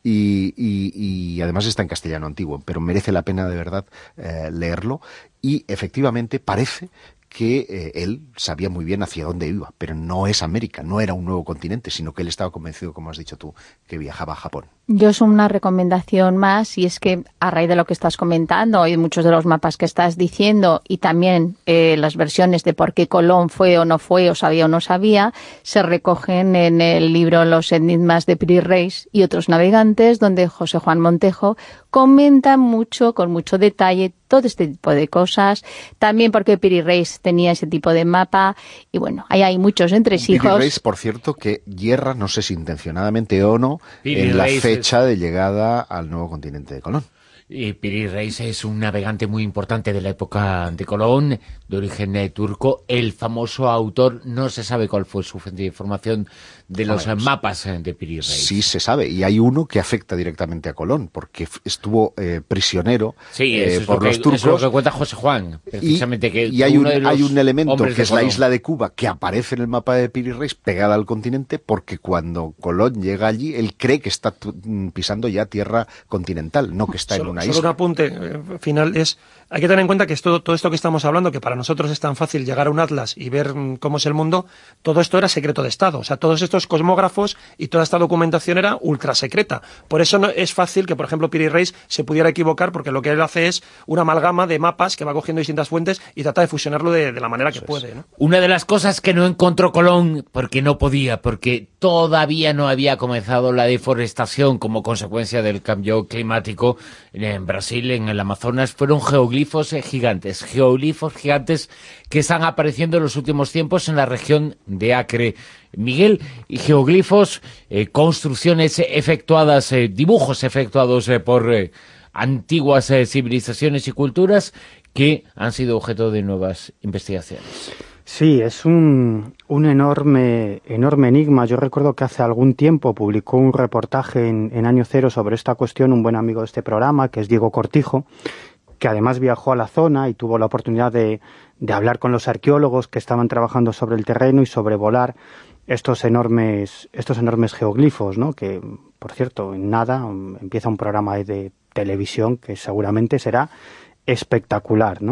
y, y, y además está en castellano antiguo, pero merece la pena de verdad eh, leerlo, y efectivamente parece que eh, él sabía muy bien hacia dónde iba, pero no es América, no era un nuevo continente, sino que él estaba convencido, como has dicho tú, que viajaba a Japón. Yo es una recomendación más, y es que a raíz de lo que estás comentando y muchos de los mapas que estás diciendo, y también eh, las versiones de por qué Colón fue o no fue, o sabía o no sabía, se recogen en el libro Los enigmas de Piri Reis y otros navegantes, donde José Juan Montejo comenta mucho, con mucho detalle, todo este tipo de cosas. También porque Piri Reis tenía ese tipo de mapa, y bueno, ahí hay muchos entresijos. Piri Reis, por cierto, que hierra, no sé si intencionadamente o no, Piri en la Reis fecha es... de llegada al nuevo continente de Colón. Y Piri Reis es un navegante muy importante de la época de Colón, de origen eh, turco. El famoso autor, no se sabe cuál fue su fuente de información de los eh, mapas eh, de Piri Reis. Sí se sabe, y hay uno que afecta directamente a Colón, porque estuvo eh, prisionero sí, eh, eso por es los que, turcos. Eso es lo que cuenta José Juan, precisamente. Y, que y hay, un, de los hay un elemento que es la Colón. isla de Cuba, que aparece en el mapa de Piri Reis pegada al continente, porque cuando Colón llega allí, él cree que está pisando ya tierra continental, no que está solo, en una solo isla. Un apunte eh, final es, hay que tener en cuenta que esto, todo esto que estamos hablando, que para nosotros es tan fácil llegar a un atlas y ver mm, cómo es el mundo, todo esto era secreto de Estado. O sea, todos estos cosmógrafos y toda esta documentación era ultra secreta. Por eso no es fácil que, por ejemplo, Piri Reis se pudiera equivocar, porque lo que él hace es una amalgama de mapas que va cogiendo distintas fuentes y trata de fusionarlo de, de la manera que puede, ¿no? Una de las cosas que no encontró Colón, porque no podía, porque todavía no había comenzado la deforestación como consecuencia del cambio climático en Brasil, en el Amazonas, fueron geoglifos gigantes, geoglifos gigantes que están apareciendo en los últimos tiempos en la región de Acre. Miguel, y geoglifos, eh, construcciones efectuadas, eh, dibujos efectuados eh, por eh, antiguas eh, civilizaciones y culturas que han sido objeto de nuevas investigaciones. Sí, es un, un enorme, enorme enigma. Yo recuerdo que hace algún tiempo publicó un reportaje en, en Año Cero sobre esta cuestión un buen amigo de este programa, que es Diego Cortijo, que además viajó a la zona y tuvo la oportunidad de, de hablar con los arqueólogos que estaban trabajando sobre el terreno y sobrevolar estos enormes, estos enormes geoglifos, ¿no? Que, por cierto, en nada empieza un programa de televisión que seguramente será espectacular, ¿no?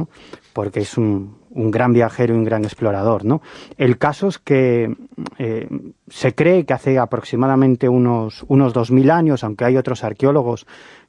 porque es un, un gran viajero y un gran explorador, ¿no? El caso es que eh, se cree que hace aproximadamente unos, unos dos mil años, aunque hay otros arqueólogos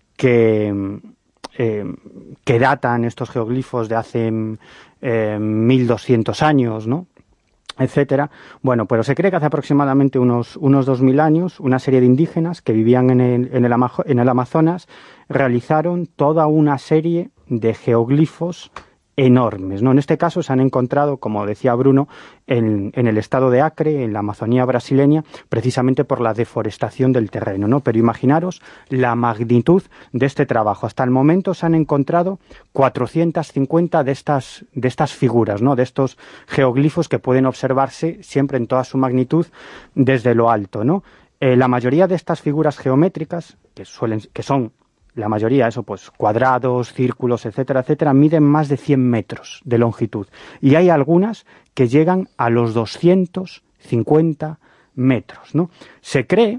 que, eh, que datan estos geoglifos de hace eh, mil doscientos años, ¿no?, etcétera. Bueno, pero se cree que hace aproximadamente unos, unos dos mil años una serie de indígenas que vivían en el, en el, Amazo- en el Amazonas realizaron toda una serie de geoglifos enormes, ¿no? En este caso se han encontrado, como decía Bruno, en, en el estado de Acre, en la Amazonía brasileña, precisamente por la deforestación del terreno, ¿no? Pero imaginaros la magnitud de este trabajo. Hasta el momento se han encontrado cuatrocientas cincuenta de estas, de estas figuras, ¿no?, de estos geoglifos que pueden observarse siempre en toda su magnitud desde lo alto, ¿no? Eh, la mayoría de estas figuras geométricas, que suelen, que son la mayoría, eso pues cuadrados, círculos, etcétera, etcétera, miden más de cien metros de longitud. Y hay algunas que llegan a los doscientos cincuenta metros, ¿no? Se cree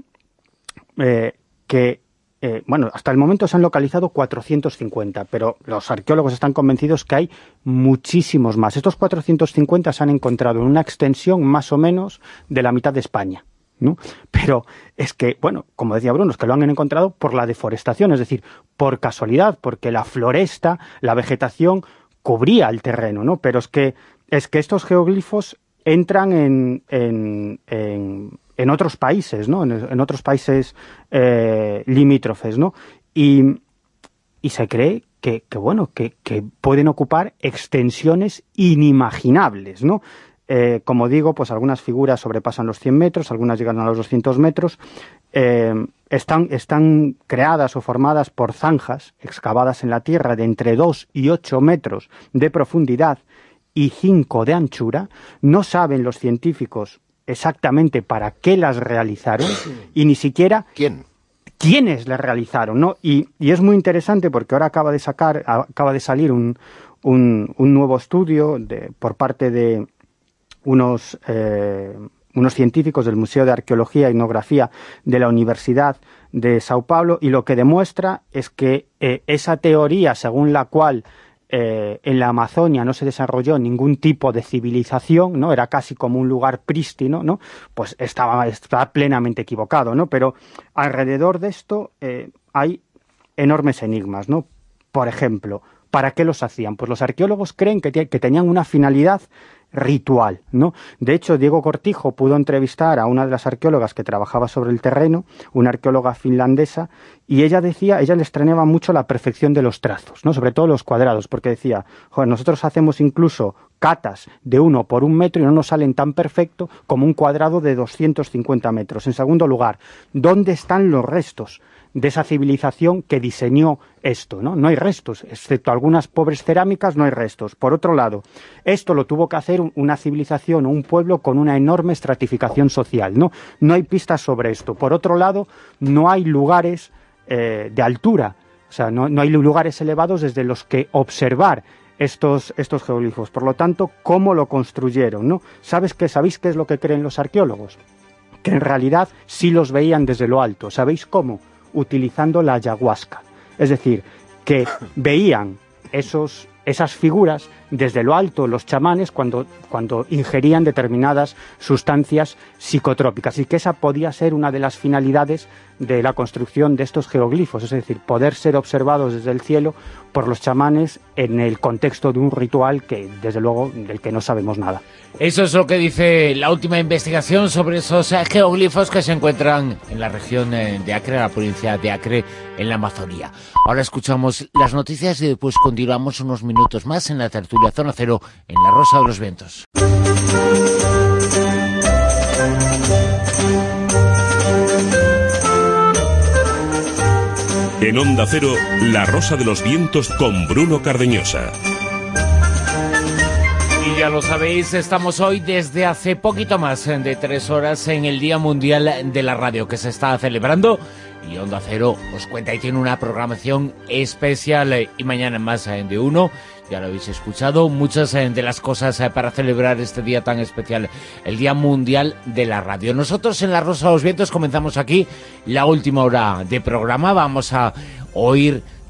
eh, que, eh, bueno, hasta el momento se han localizado cuatrocientos cincuenta, pero los arqueólogos están convencidos que hay muchísimos más. Estos cuatrocientos cincuenta se han encontrado en una extensión más o menos de la mitad de España, ¿no? Pero es que, bueno, como decía Bruno, es que lo han encontrado por la deforestación, es decir, por casualidad, porque la floresta, la vegetación cubría el terreno, ¿no? Pero es que, es que estos geoglifos entran en, en, en, en otros países, ¿no? En, en otros países eh, limítrofes, ¿no? Y, y se cree que, que bueno, que, que pueden ocupar extensiones inimaginables, ¿no? Eh, como digo, pues algunas figuras sobrepasan los cien metros, algunas llegan a los doscientos metros, eh, están, están creadas o formadas por zanjas excavadas en la tierra de entre dos y ocho metros de profundidad y cinco de anchura. No saben los científicos exactamente para qué las realizaron y ni siquiera ¿Quién? quiénes las realizaron, ¿no? Y, y es muy interesante porque ahora acaba de sacar, acaba de salir un, un, un nuevo estudio de, por parte de unos, eh, unos científicos del Museo de Arqueología y Etnografía de la Universidad de Sao Paulo, y lo que demuestra es que eh, esa teoría según la cual eh, en la Amazonia no se desarrolló ningún tipo de civilización, ¿no?, era casi como un lugar prístino, ¿no?, pues estaba, estaba plenamente equivocado, ¿no? Pero alrededor de esto eh, hay enormes enigmas, ¿no? Por ejemplo, ¿para qué los hacían? Pues los arqueólogos creen que, que tenían una finalidad ritual, ¿no? De hecho, Diego Cortijo pudo entrevistar a una de las arqueólogas que trabajaba sobre el terreno, una arqueóloga finlandesa, y ella decía, ella le extrañaba mucho la perfección de los trazos, ¿no?, sobre todo los cuadrados, porque decía, joder, nosotros hacemos incluso catas de uno por un metro y no nos salen tan perfecto como un cuadrado de doscientos cincuenta metros. En segundo lugar, ¿dónde están los restos de esa civilización que diseñó esto, ¿no? No hay restos, excepto algunas pobres cerámicas, no hay restos. Por otro lado, esto lo tuvo que hacer una civilización o un pueblo con una enorme estratificación social, ¿no? No hay pistas sobre esto. Por otro lado, no hay lugares eh, de altura, o sea, no, no hay lugares elevados desde los que observar estos, estos geoglifos. Por lo tanto, ¿cómo lo construyeron, no? ¿Sabes qué? ¿Sabéis qué es lo que creen los arqueólogos? Que en realidad sí los veían desde lo alto. ¿Sabéis cómo? Utilizando la ayahuasca. Es decir, que veían esos, esas figuras desde lo alto los chamanes cuando, cuando ingerían determinadas sustancias psicotrópicas, y que esa podía ser una de las finalidades de la construcción de estos geoglifos, es decir, poder ser observados desde el cielo por los chamanes en el contexto de un ritual que, desde luego, del que no sabemos nada. Eso es lo que dice la última investigación sobre esos geoglifos que se encuentran en la región de Acre, la provincia de Acre, en la Amazonía. Ahora escuchamos las noticias y después continuamos unos minutos más en la tertulia Zona Cero en La Rosa de los Vientos. En Onda Cero, La Rosa de los Vientos con Bruno Cardeñosa. Y ya lo sabéis, estamos hoy desde hace poquito más de tres horas en el Día Mundial de la Radio, que se está celebrando, y Onda Cero os cuenta y tiene una programación especial, y mañana más de uno, ya lo habéis escuchado, muchas de las cosas para celebrar este día tan especial, el Día Mundial de la Radio. Nosotros en La Rosa de los Vientos comenzamos aquí la última hora de programa, vamos a oír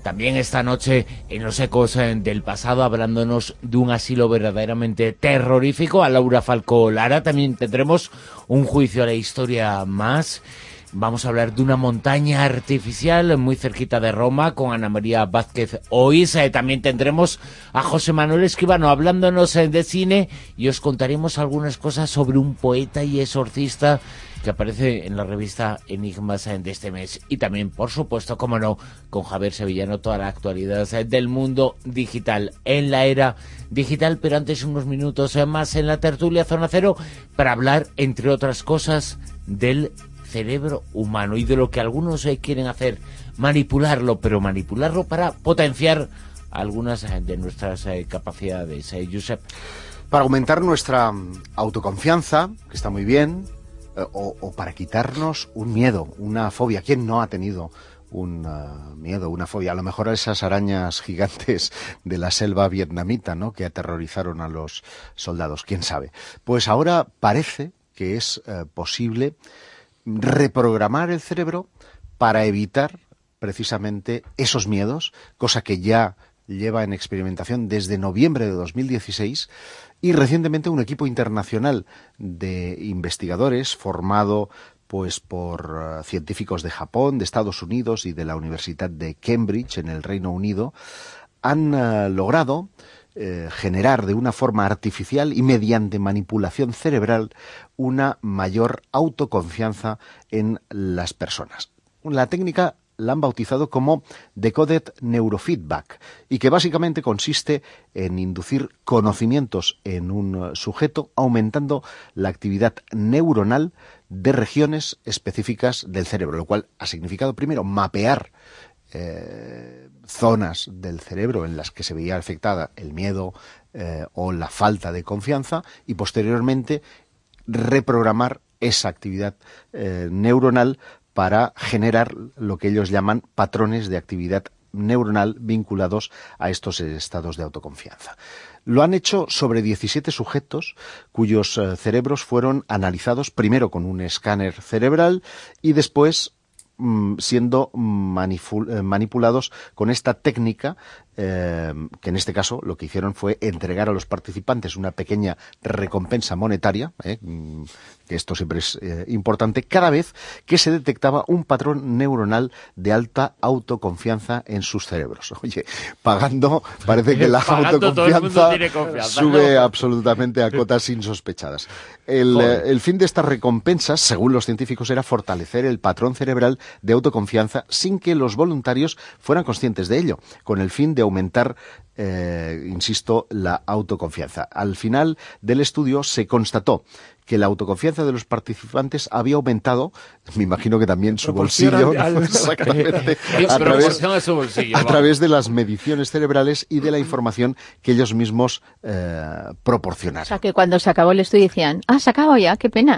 También esta noche en Los Ecos del Pasado, hablándonos de un asilo verdaderamente terrorífico, a Laura Falcó Lara. También tendremos un juicio a la historia más. Vamos a hablar de una montaña artificial muy cerquita de Roma con Ana María Vázquez Oís. Eh, también tendremos a José Manuel Escribano hablándonos eh, de cine, y os contaremos algunas cosas sobre un poeta y exorcista que aparece en la revista Enigmas eh, de este mes. Y también, por supuesto, como no, con Javier Sevillano, toda la actualidad eh, del mundo digital en la era digital. Pero antes, unos minutos eh, más en la tertulia Zona Cero para hablar, entre otras cosas, del cerebro humano y de lo que algunos eh, quieren hacer, manipularlo, pero manipularlo para potenciar algunas eh, de nuestras eh, capacidades. Eh, Josep. Para aumentar nuestra autoconfianza, que está muy bien, eh, o, o para quitarnos un miedo, una fobia. ¿Quién no ha tenido un uh, miedo, una fobia? A lo mejor a esas arañas gigantes de la selva vietnamita, ¿no?, que aterrorizaron a los soldados. ¿Quién sabe? Pues ahora parece que es uh, posible reprogramar el cerebro para evitar precisamente esos miedos, cosa que ya lleva en experimentación desde noviembre de dos mil dieciséis, y recientemente un equipo internacional de investigadores formado pues por uh, científicos de Japón, de Estados Unidos y de la Universidad de Cambridge en el Reino Unido han uh, logrado Eh, generar de una forma artificial y mediante manipulación cerebral una mayor autoconfianza en las personas. La técnica la han bautizado como Decoded Neurofeedback, y que básicamente consiste en inducir conocimientos en un sujeto aumentando la actividad neuronal de regiones específicas del cerebro, lo cual ha significado primero mapear Eh, zonas del cerebro en las que se veía afectada el miedo eh, o la falta de confianza, y posteriormente reprogramar esa actividad eh, neuronal para generar lo que ellos llaman patrones de actividad neuronal vinculados a estos estados de autoconfianza. Lo han hecho sobre diecisiete sujetos cuyos eh, cerebros fueron analizados primero con un escáner cerebral y después siendo manipulados con esta técnica, eh, que en este caso lo que hicieron fue entregar a los participantes una pequeña recompensa monetaria, eh, que esto siempre es eh, importante, cada vez que se detectaba un patrón neuronal de alta autoconfianza en sus cerebros. Oye, pagando, parece que la autoconfianza sube, ¿no?, absolutamente a cotas insospechadas. El, eh, el fin de estas recompensas, según los científicos, era fortalecer el patrón cerebral de autoconfianza sin que los voluntarios fueran conscientes de ello, con el fin de aumentar, eh, insisto, la autoconfianza. Al final del estudio se constató que la autoconfianza de los participantes había aumentado, me imagino que también su bolsillo, al, al... exactamente, a, través, a, su bolsillo, a través de las mediciones cerebrales y de la información que ellos mismos eh, proporcionaron. O sea, que cuando se acabó el estudio decían, ah, se acabó ya, qué pena.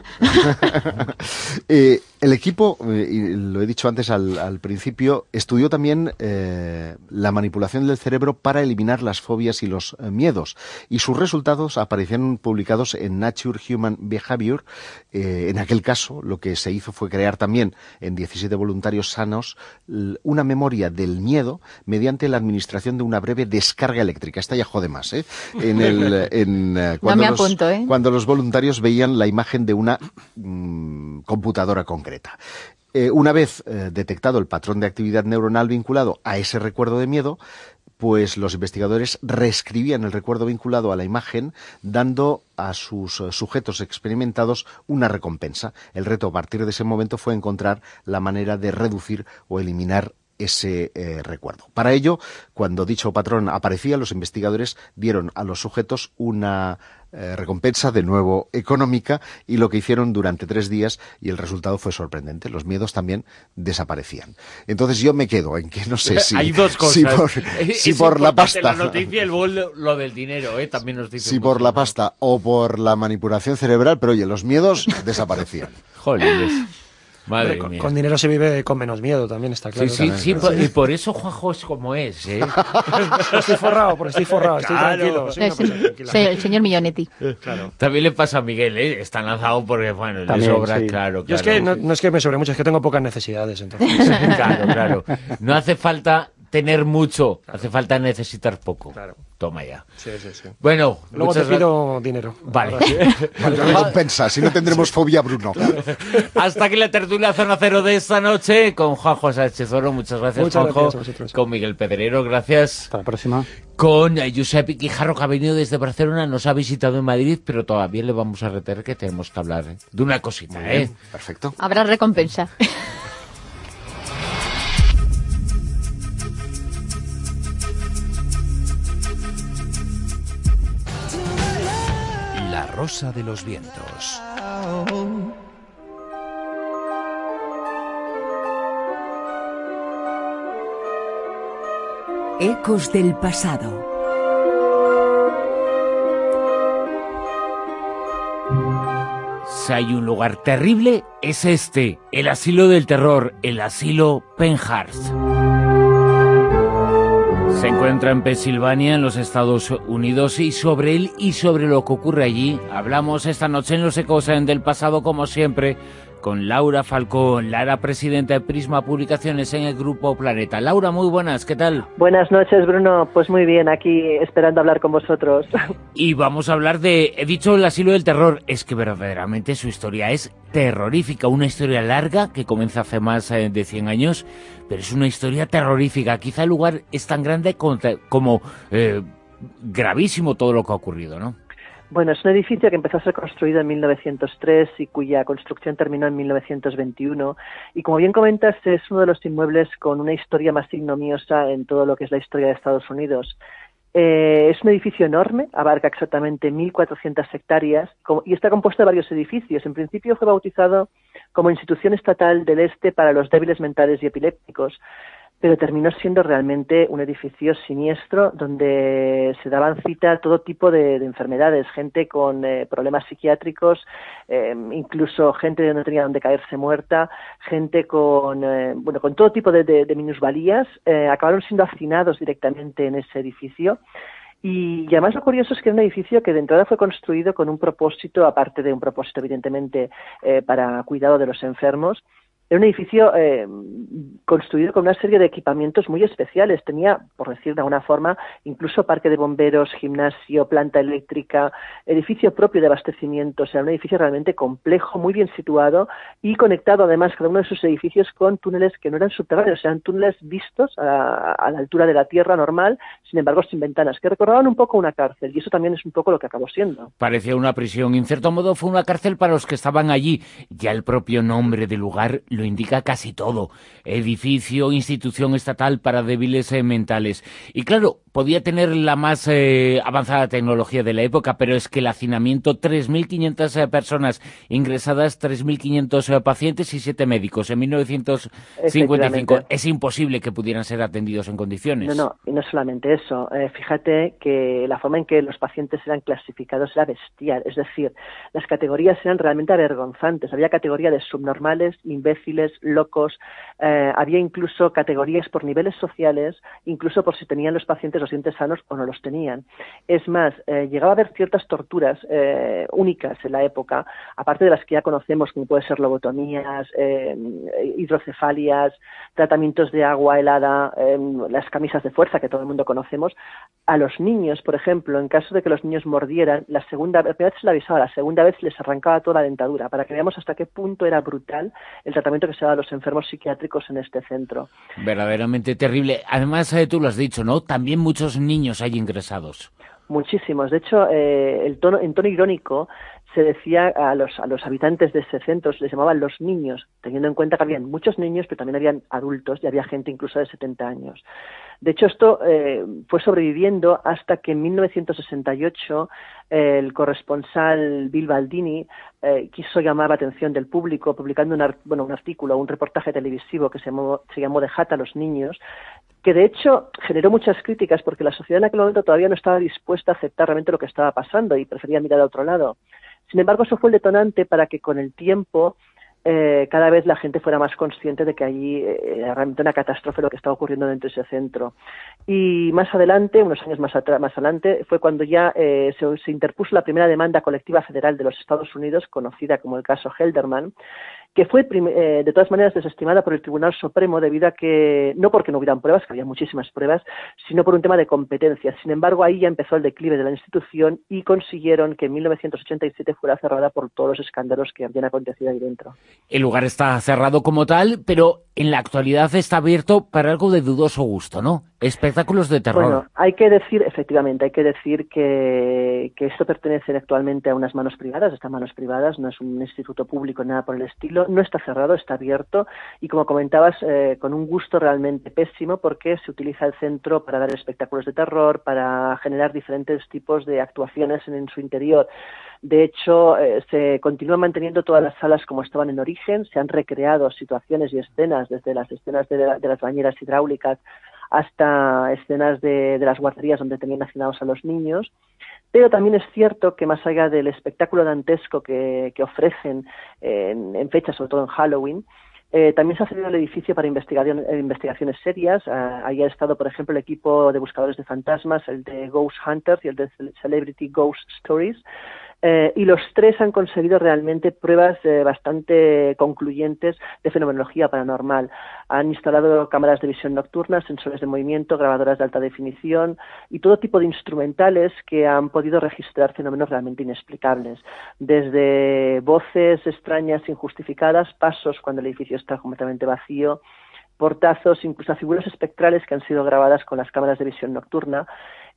eh, el equipo, eh, y lo he dicho antes al, al principio, estudió también eh, la manipulación del cerebro para eliminar las fobias y los eh, miedos, y sus resultados aparecieron publicados en Nature Human Behavior. Eh, en aquel caso, lo que se hizo fue crear también en diecisiete voluntarios sanos una memoria del miedo mediante la administración de una breve descarga eléctrica. Esta ya jode más, ¿eh? En el, en, uh, cuando, no me los, apunto, ¿eh? cuando los voluntarios veían la imagen de una mmm, computadora concreta. Eh, una vez eh, detectado el patrón de actividad neuronal vinculado a ese recuerdo de miedo, pues los investigadores reescribían el recuerdo vinculado a la imagen, dando a sus sujetos experimentados una recompensa. El reto a partir de ese momento fue encontrar la manera de reducir o eliminar ese eh, recuerdo. Para ello, cuando dicho patrón aparecía, los investigadores dieron a los sujetos una eh, recompensa, de nuevo económica, y lo que hicieron durante tres días, y el resultado fue sorprendente. Los miedos también desaparecían. Entonces yo me quedo en que no sé si... Hay dos cosas. Si por, es, si es por la pasta... La noticia, el bol, lo del dinero, ¿eh? También nos dice... Si por la pasta o por la manipulación cerebral, pero oye, los miedos desaparecían. Joder. Madre Hombre, con, mía. con dinero se vive con menos miedo, también está claro. Sí, sí, sí, por, y por eso Juanjo es como es, ¿eh? Estoy forrado, porque estoy forrado, estoy Claro. tranquilo. Soy una Sí, persona tranquila. sí, el señor Millonetti. Claro. También le pasa a Miguel, ¿eh? Está lanzado porque, bueno, También, le sobra, sí. claro, claro. Yo es que no, no es que me sobre mucho, es que tengo pocas necesidades, entonces. Claro, claro. No hace falta tener mucho, hace falta necesitar poco. Claro. Toma ya. Sí, sí, sí. Bueno, luego te pido dinero. Vale. Vale, recompensa, si no tendremos fobia, Bruno. Claro. Hasta aquí la tertulia Zona Cero de esta noche con Juanjo Sánchez Oro. Muchas gracias, Muchas Juanjo. gracias a vosotros. Con Miguel Pedrero, gracias. Hasta la próxima. Con Josep Guijarro, que ha venido desde Barcelona, nos ha visitado en Madrid, pero todavía le vamos a retener que tenemos que hablar de una cosita, Muy bien, ¿eh? Perfecto. Habrá recompensa. La Rosa de los Vientos. Ecos del pasado. Si hay un lugar terrible, es este, el asilo del terror, el asilo Penhurst. Se encuentra en Pensilvania, en los Estados Unidos, y sobre él y sobre lo que ocurre allí hablamos esta noche en Los Ecos del Pasado, como siempre, con Laura Falcón, Lara, presidenta de Prisma Publicaciones en el Grupo Planeta. Laura, muy buenas, ¿qué tal? Buenas noches, Bruno. Pues muy bien, aquí esperando hablar con vosotros. Y vamos a hablar de, he dicho, el asilo del terror. Es que verdaderamente su historia es terrorífica, una historia larga que comienza hace más de cien años, pero es una historia terrorífica. Quizá el lugar es tan grande como, como eh, gravísimo todo lo que ha ocurrido, ¿no? Bueno, es un edificio que empezó a ser construido en mil novecientos tres y cuya construcción terminó en mil novecientos veintiuno. Y como bien comentas, es uno de los inmuebles con una historia más ignominiosa en todo lo que es la historia de Estados Unidos. Eh, es un edificio enorme, abarca exactamente mil cuatrocientas hectáreas como, y está compuesto de varios edificios. En principio fue bautizado como Institución Estatal del Este para los Débiles Mentales y Epilépticos, pero terminó siendo realmente un edificio siniestro donde se daban cita a todo tipo de, de enfermedades, gente con eh, problemas psiquiátricos, eh, incluso gente que no tenía donde caerse muerta, gente con eh, bueno con todo tipo de, de, de minusvalías, eh, acabaron siendo hacinados directamente en ese edificio. Y además lo curioso es que era un edificio que de entrada fue construido con un propósito, aparte de un propósito evidentemente eh, para cuidado de los enfermos. Era un edificio eh, construido con una serie de equipamientos muy especiales. Tenía, por decir de alguna forma, incluso parque de bomberos, gimnasio, planta eléctrica, edificio propio de abastecimiento. O sea, un edificio realmente complejo, muy bien situado y conectado además cada uno de sus edificios con túneles que no eran subterráneos, eran túneles vistos a, a la altura de la tierra normal, sin embargo sin ventanas, que recordaban un poco una cárcel. Y eso también es un poco lo que acabó siendo. Parecía una prisión. En cierto modo fue una cárcel para los que estaban allí. Ya el propio nombre del lugar lo indica casi todo. Edificio, institución estatal para débiles eh, mentales. Y claro, podía tener la más eh, avanzada tecnología de la época, pero es que el hacinamiento, tres mil quinientas eh, personas ingresadas, tres mil quinientos eh, pacientes y siete médicos en mil novecientos cincuenta y cinco. Es imposible que pudieran ser atendidos en condiciones. No, no, y no solamente eso. Eh, fíjate que la forma en que los pacientes eran clasificados era bestial. Es decir, las categorías eran realmente avergonzantes. Había categoría de subnormales, imbéciles, locos. Eh, había incluso categorías por niveles sociales, incluso por si tenían los pacientes los dientes sanos o no los tenían. Es más, eh, llegaba a haber ciertas torturas eh, únicas en la época, aparte de las que ya conocemos, como puede ser lobotomías, eh, hidrocefalias, tratamientos de agua helada, eh, las camisas de fuerza que todo el mundo conocemos. A los niños, por ejemplo, en caso de que los niños mordieran, la segunda la primera vez se les avisaba, la segunda vez les arrancaba toda la dentadura, para que veamos hasta qué punto era brutal el tratamiento que se daba a los enfermos psiquiátricos en este centro. Verdaderamente terrible. Además, eh, tú lo has dicho, ¿no? También muchos niños hay ingresados. Muchísimos. De hecho, eh, el tono, en tono irónico se decía a los, a los habitantes de ese centro, se les llamaban los niños, teniendo en cuenta que habían muchos niños, pero también habían adultos y había gente incluso de setenta años. De hecho, esto eh, fue sobreviviendo hasta que en mil novecientos sesenta y ocho eh, el corresponsal Bill Baldini eh, quiso llamar la atención del público publicando un, art- bueno, un artículo, un reportaje televisivo que se llamó, se llamó Dejad a los niños, que de hecho generó muchas críticas porque la sociedad en aquel momento todavía no estaba dispuesta a aceptar realmente lo que estaba pasando y prefería mirar a otro lado. Sin embargo, eso fue el detonante para que con el tiempo eh, cada vez la gente fuera más consciente de que allí eh, era realmente una catástrofe lo que estaba ocurriendo dentro de ese centro. Y más adelante, unos años más, atrás, más adelante, fue cuando ya eh, se, se interpuso la primera demanda colectiva federal de los Estados Unidos, conocida como el caso Helderman, que fue eh, de todas maneras desestimada por el Tribunal Supremo debido a que, no porque no hubieran pruebas, que había muchísimas pruebas, sino por un tema de competencia. Sin embargo, ahí ya empezó el declive de la institución y consiguieron que en mil novecientos ochenta y siete fuera cerrada por todos los escándalos que habían acontecido ahí dentro. El lugar está cerrado como tal, pero en la actualidad está abierto para algo de dudoso gusto, ¿no? Espectáculos de terror. Bueno, hay que decir, efectivamente, hay que decir que, que esto pertenece actualmente a unas manos privadas, estas manos privadas, no es un instituto público, nada por el estilo, no está cerrado, está abierto y, como comentabas, eh, con un gusto realmente pésimo porque se utiliza el centro para dar espectáculos de terror, para generar diferentes tipos de actuaciones en, en su interior. De hecho, eh, se continúan manteniendo todas las salas como estaban en origen, se han recreado situaciones y escenas, desde las escenas de, de las bañeras hidráulicas hasta escenas de, de las guarderías donde tenían hacinados a los niños. Pero también es cierto que más allá del espectáculo dantesco que, que ofrecen en, en fechas, sobre todo en Halloween, Eh, también se ha cedido el edificio para investigación, eh, investigaciones serias. Uh, ahí ha estado, por ejemplo, el equipo de buscadores de fantasmas, el de Ghost Hunters y el de Celebrity Ghost Stories. Eh, y los tres han conseguido realmente pruebas eh, bastante concluyentes de fenomenología paranormal. Han instalado cámaras de visión nocturna, sensores de movimiento, grabadoras de alta definición y todo tipo de instrumentales que han podido registrar fenómenos realmente inexplicables. Desde voces extrañas injustificadas, pasos cuando el edificio está completamente vacío, portazos, incluso figuras espectrales que han sido grabadas con las cámaras de visión nocturna.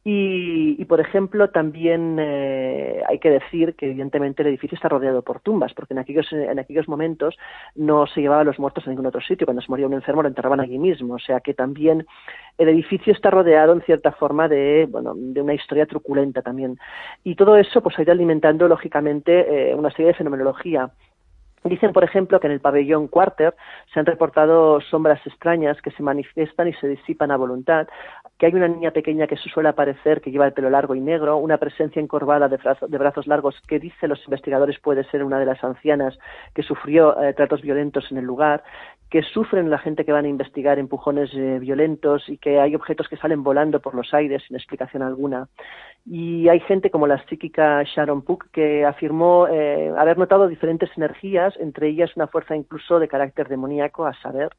Y, y, por ejemplo, también eh, hay que decir que, evidentemente, el edificio está rodeado por tumbas, porque en aquellos, en aquellos momentos no se llevaban los muertos a ningún otro sitio. Cuando se moría un enfermo lo enterraban allí mismo. O sea que también el edificio está rodeado, en cierta forma, de, bueno, de una historia truculenta también. Y todo eso pues ha ido alimentando, lógicamente, eh, una serie de fenomenología. Dicen, por ejemplo, que en el pabellón Quarter se han reportado sombras extrañas que se manifiestan y se disipan a voluntad, que hay una niña pequeña que se suele aparecer, que lleva el pelo largo y negro, una presencia encorvada de, brazo, de brazos largos que, dicen los investigadores, puede ser una de las ancianas que sufrió eh, tratos violentos en el lugar, que sufren la gente que van a investigar empujones eh, violentos y que hay objetos que salen volando por los aires sin explicación alguna. Y hay gente como la psíquica Sharon Puck que afirmó eh, haber notado diferentes energías, entre ellas una fuerza incluso de carácter demoníaco, a saber,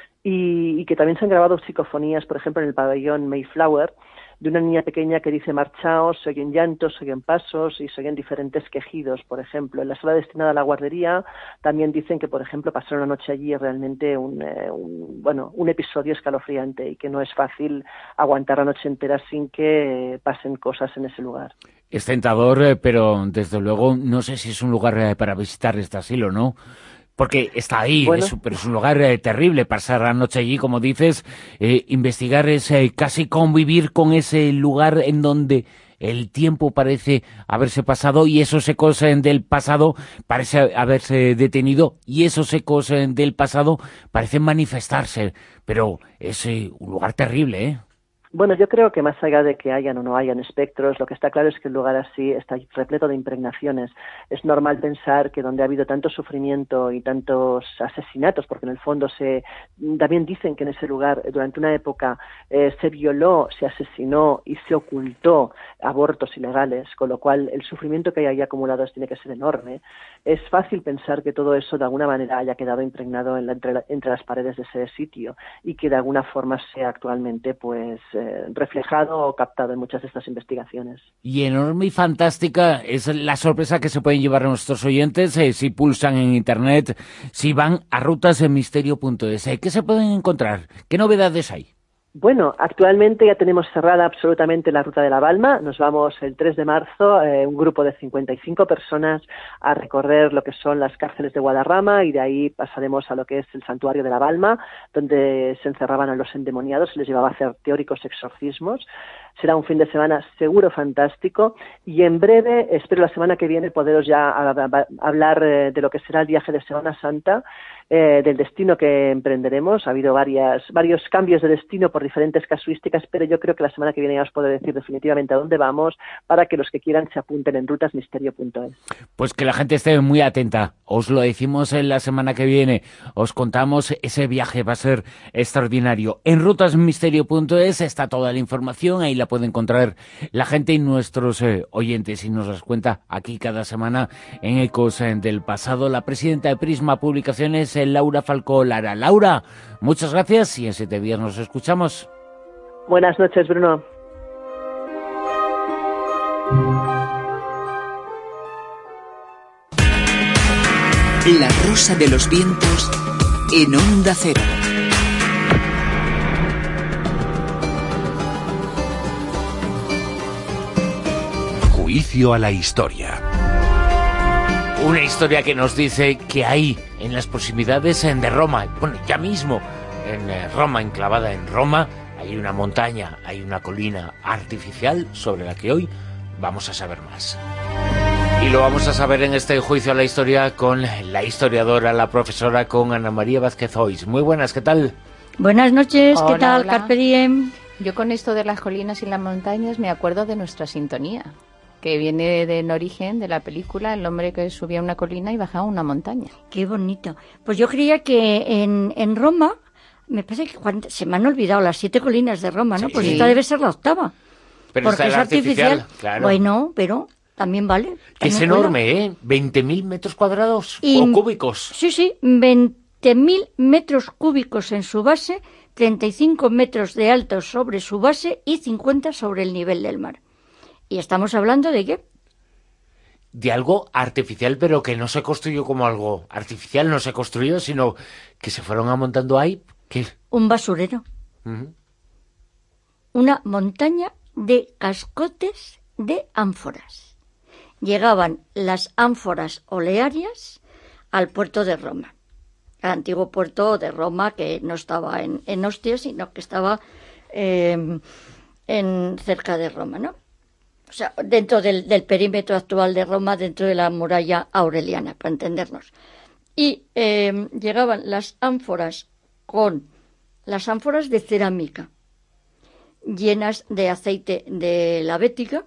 y, y que también se han grabado psicofonías, por ejemplo, en el pabellón Mayflower, de una niña pequeña que dice marchaos, se oyen llantos, se oyen pasos y se oyen diferentes quejidos, por ejemplo. En la sala destinada a la guardería también dicen que, por ejemplo, pasar una noche allí es realmente un, eh, un, bueno, un episodio escalofriante y que no es fácil aguantar la noche entera sin que eh, pasen cosas en ese lugar. Es tentador, eh, pero desde luego no sé si es un lugar eh, para visitar este asilo, ¿no? Porque está ahí, bueno. es, pero es un lugar eh, terrible, pasar la noche allí, como dices, eh, investigar es eh, casi convivir con ese lugar en donde el tiempo parece haberse pasado y esos ecos eh, del pasado parece haberse detenido y esos ecos eh, del pasado parecen manifestarse, pero es eh, un lugar terrible, ¿eh? Bueno, yo creo que más allá de que hayan o no hayan espectros, lo que está claro es que el lugar así está repleto de impregnaciones. Es normal pensar que donde ha habido tanto sufrimiento y tantos asesinatos, porque en el fondo se también dicen que en ese lugar durante una época eh, se violó, se asesinó y se ocultó abortos ilegales, con lo cual el sufrimiento que hay ahí acumulado tiene que ser enorme. Es fácil pensar que todo eso de alguna manera haya quedado impregnado en la, entre, la, entre las paredes de ese sitio y que de alguna forma sea actualmente pues eh, reflejado o captado en muchas de estas investigaciones. Y enorme y fantástica es la sorpresa que se pueden llevar a nuestros oyentes eh, si pulsan en internet, si van a rutas en misterio punto es. ¿Qué se pueden encontrar? ¿Qué novedades hay? Bueno, actualmente ya tenemos cerrada absolutamente la Ruta de la Balma. Nos vamos el tres de marzo, eh, un grupo de cincuenta y cinco personas a recorrer lo que son las cárceles de Guadarrama y de ahí pasaremos a lo que es el Santuario de la Balma, donde se encerraban a los endemoniados y les llevaba a hacer teóricos exorcismos. Será un fin de semana seguro fantástico y en breve, espero la semana que viene, poderos ya hablar de lo que será el viaje de Semana Santa, eh, del destino que emprenderemos. Ha habido varias, varios cambios de destino por diferentes casuísticas, pero yo creo que la semana que viene ya os podré decir definitivamente a dónde vamos para que los que quieran se apunten en rutas misterio punto es. Pues que la gente esté muy atenta. Os lo decimos en la semana que viene. Os contamos ese viaje, va a ser extraordinario. En rutas misterio punto es está toda la información, ahí la la puede encontrar la gente y nuestros eh, oyentes, y nos las cuenta aquí cada semana en Ecos eh, del Pasado la presidenta de Prisma Publicaciones, eh, Laura Falcó Lara. Laura, muchas gracias y en siete días nos escuchamos. Buenas noches, Bruno. La Rosa de los Vientos en Onda Cero. Juicio a la historia. Una historia que nos dice que hay en las proximidades de Roma, bueno, ya mismo en Roma, enclavada en Roma, hay una montaña, hay una colina artificial sobre la que hoy vamos a saber más. Y lo vamos a saber en este Juicio a la Historia con la historiadora, la profesora, con Ana María Vázquez Ois. Muy buenas, ¿qué tal? Buenas noches, Hola, ¿qué tal? hola. Carpe diem. Yo con esto de las colinas y las montañas me acuerdo de nuestra sintonía, que viene de, en origen de la película El hombre que subía una colina y bajaba una montaña. Qué bonito. Pues yo creía que en, en Roma, me parece que cuando, se me han olvidado las siete colinas de Roma, ¿no? Sí. Pues esta debe ser la octava. Pero porque esta es era artificial. artificial, claro. Bueno, pero también vale. Que es también enorme, cuela. ¿eh? veinte mil metros cuadrados Y- o cúbicos. Sí, sí, veinte mil metros cúbicos en su base, treinta y cinco metros de alto sobre su base y cincuenta sobre el nivel del mar. ¿Y estamos hablando de qué? De algo artificial, pero que no se construyó como algo artificial, no se construyó, sino que se fueron amontando ahí. ¿Qué? Un basurero. Ujú. Una montaña de cascotes de ánforas. Llegaban las ánforas olearias al puerto de Roma, al antiguo puerto de Roma, que no estaba en, en Ostia, sino que estaba eh, en, cerca de Roma, ¿no? O sea, dentro del, del perímetro actual de Roma, dentro de la muralla aureliana, para entendernos. Y eh, llegaban las ánforas con las ánforas de cerámica, llenas de aceite de la bética,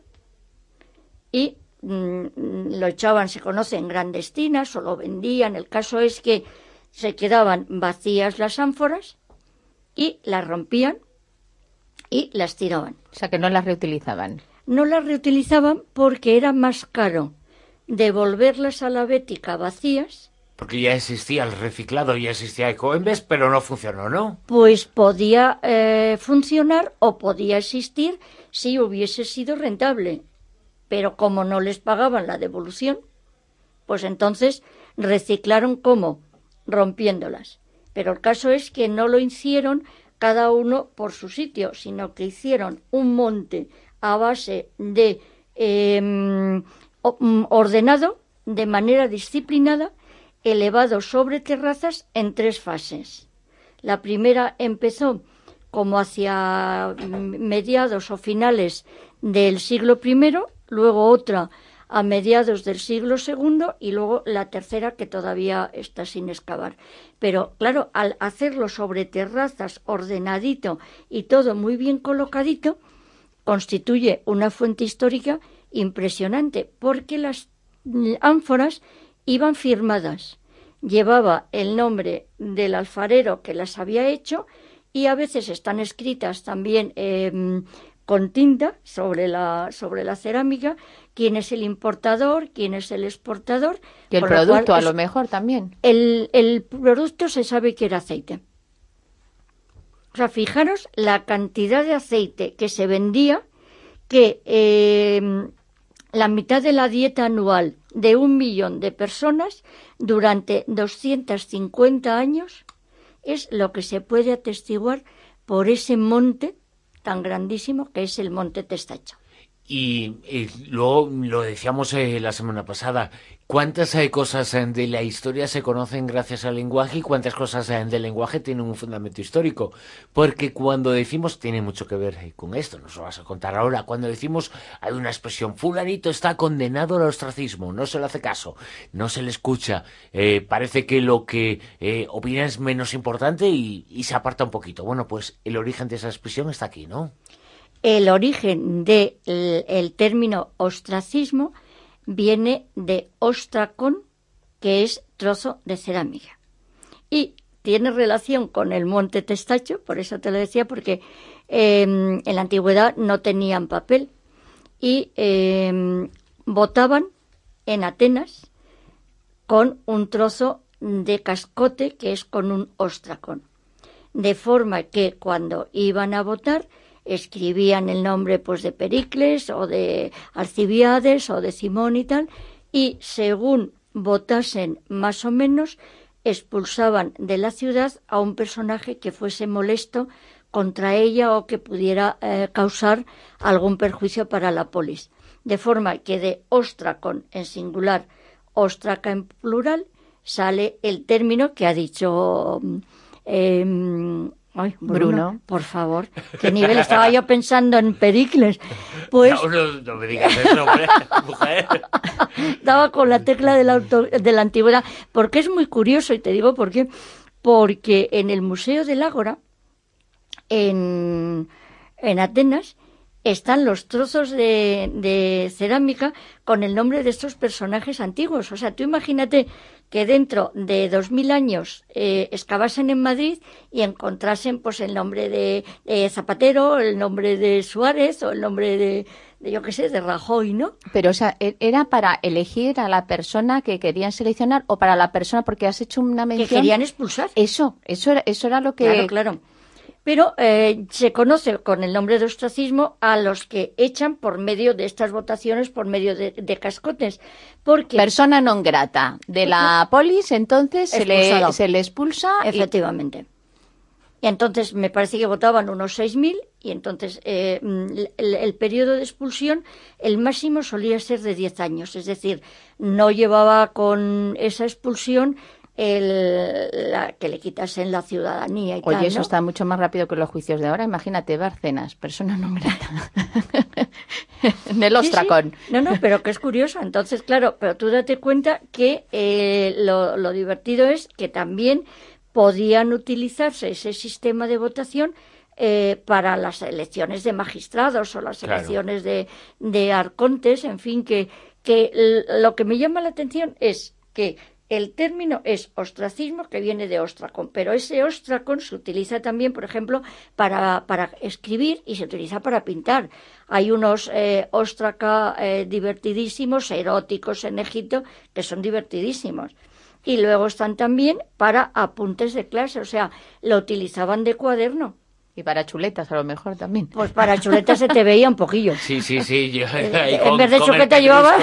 y mm, lo echaban, se conoce, en grandes tinas o lo vendían. El caso es que se quedaban vacías las ánforas y las rompían y las tiraban. O sea, que no las reutilizaban. No las reutilizaban porque era más caro devolverlas a la bética vacías. Porque ya existía el reciclado, ya existía Ecoembes, pero no funcionó, ¿no? Pues podía eh, funcionar o podía existir si hubiese sido rentable. Pero como no les pagaban la devolución, pues entonces reciclaron ¿cómo? Rompiéndolas. Pero el caso es que no lo hicieron cada uno por su sitio, sino que hicieron un monte a base de eh, ordenado, de manera disciplinada, elevado sobre terrazas en tres fases. La primera empezó como hacia mediados o finales del siglo primero, luego otra a mediados del siglo segundo y luego la tercera que todavía está sin excavar. Pero claro, al hacerlo sobre terrazas ordenadito y todo muy bien colocadito, constituye una fuente histórica impresionante, porque las ánforas iban firmadas, llevaba el nombre del alfarero que las había hecho y a veces están escritas también eh, con tinta sobre la, sobre la cerámica, quién es el importador, quién es el exportador. Y el producto a lo mejor también. El, el producto se sabe que era aceite. O sea, fijaros la cantidad de aceite que se vendía, que eh, la mitad de la dieta anual de un millón de personas durante doscientos cincuenta años es lo que se puede atestiguar por ese monte tan grandísimo que es el Monte Testacho. Y, y luego lo decíamos eh, la semana pasada, ¿cuántas eh, cosas eh, de la historia se conocen gracias al lenguaje y cuántas cosas eh, del lenguaje tienen un fundamento histórico? Porque cuando decimos, tiene mucho que ver eh, con esto, nos lo vas a contar ahora, cuando decimos hay una expresión, fulanito está condenado al ostracismo, no se le hace caso, no se le escucha, eh, parece que lo que eh, opina es menos importante y, y se aparta un poquito. Bueno, pues el origen de esa expresión está aquí, ¿no? El origen del el término ostracismo viene de ostracón, que es trozo de cerámica. Y tiene relación con el Monte Testacho, por eso te lo decía, porque eh, en la antigüedad no tenían papel y eh, votaban en Atenas con un trozo de cascote que es con un ostracón. De forma que cuando iban a votar escribían el nombre pues de Pericles o de Alcibiades o de Simón y tal, y según votasen más o menos expulsaban de la ciudad a un personaje que fuese molesto contra ella o que pudiera eh, causar algún perjuicio para la polis. De forma que de ostracón en singular, ostraca en plural, sale el término que ha dicho eh, ay, Bruno, Bruno, por favor, qué nivel. Estaba yo pensando en Pericles. Pues no, no, no me digas eso, hombre, mujer. Estaba con la tecla de la, auto, de la antigüedad, porque es muy curioso, y te digo por qué. Porque en el Museo del Ágora, en, en Atenas, están los trozos de, de cerámica con el nombre de estos personajes antiguos. O sea, tú imagínate que dentro de dos mil años eh, excavasen en Madrid y encontrasen pues el nombre de eh, Zapatero, el nombre de Suárez o el nombre de, de yo qué sé, de Rajoy, ¿no? Pero, o sea, ¿era para elegir a la persona que querían seleccionar o para la persona, porque has hecho una mención? Que querían expulsar. Eso, eso era, eso era lo que... Claro, claro. Pero eh, se conoce con el nombre de ostracismo a los que echan por medio de estas votaciones, por medio de, de cascotes. Porque persona non grata de la polis, entonces se le, se le expulsa. Efectivamente. Y... y entonces me parece que votaban unos seis mil y entonces eh, el, el periodo de expulsión, el máximo solía ser de diez años. Es decir, no llevaba con esa expulsión El, la, que le quitasen la ciudadanía y Oye, tal, ¿no? Eso está mucho más rápido que los juicios de ahora. Imagínate, Bárcenas, persona non grata. En el ostracón. Sí, sí. No, no, pero que es curioso. Entonces, claro, pero tú date cuenta que eh, lo, lo divertido es que también podían utilizarse ese sistema de votación eh, para las elecciones de magistrados o las claro. elecciones de, de arcontes, en fin, que, que lo que me llama la atención es que el término es ostracismo, que viene de ostracón, pero ese ostracón se utiliza también, por ejemplo, para, para escribir y se utiliza para pintar. Hay unos eh, ostraca eh, divertidísimos, eróticos en Egipto, que son divertidísimos. Y luego están también para apuntes de clase, o sea, lo utilizaban de cuaderno. Y para chuletas, a lo mejor también. Pues para chuletas se te veía un poquillo. Sí, sí, sí. Yo, eh, en vez de chuleta llevaba...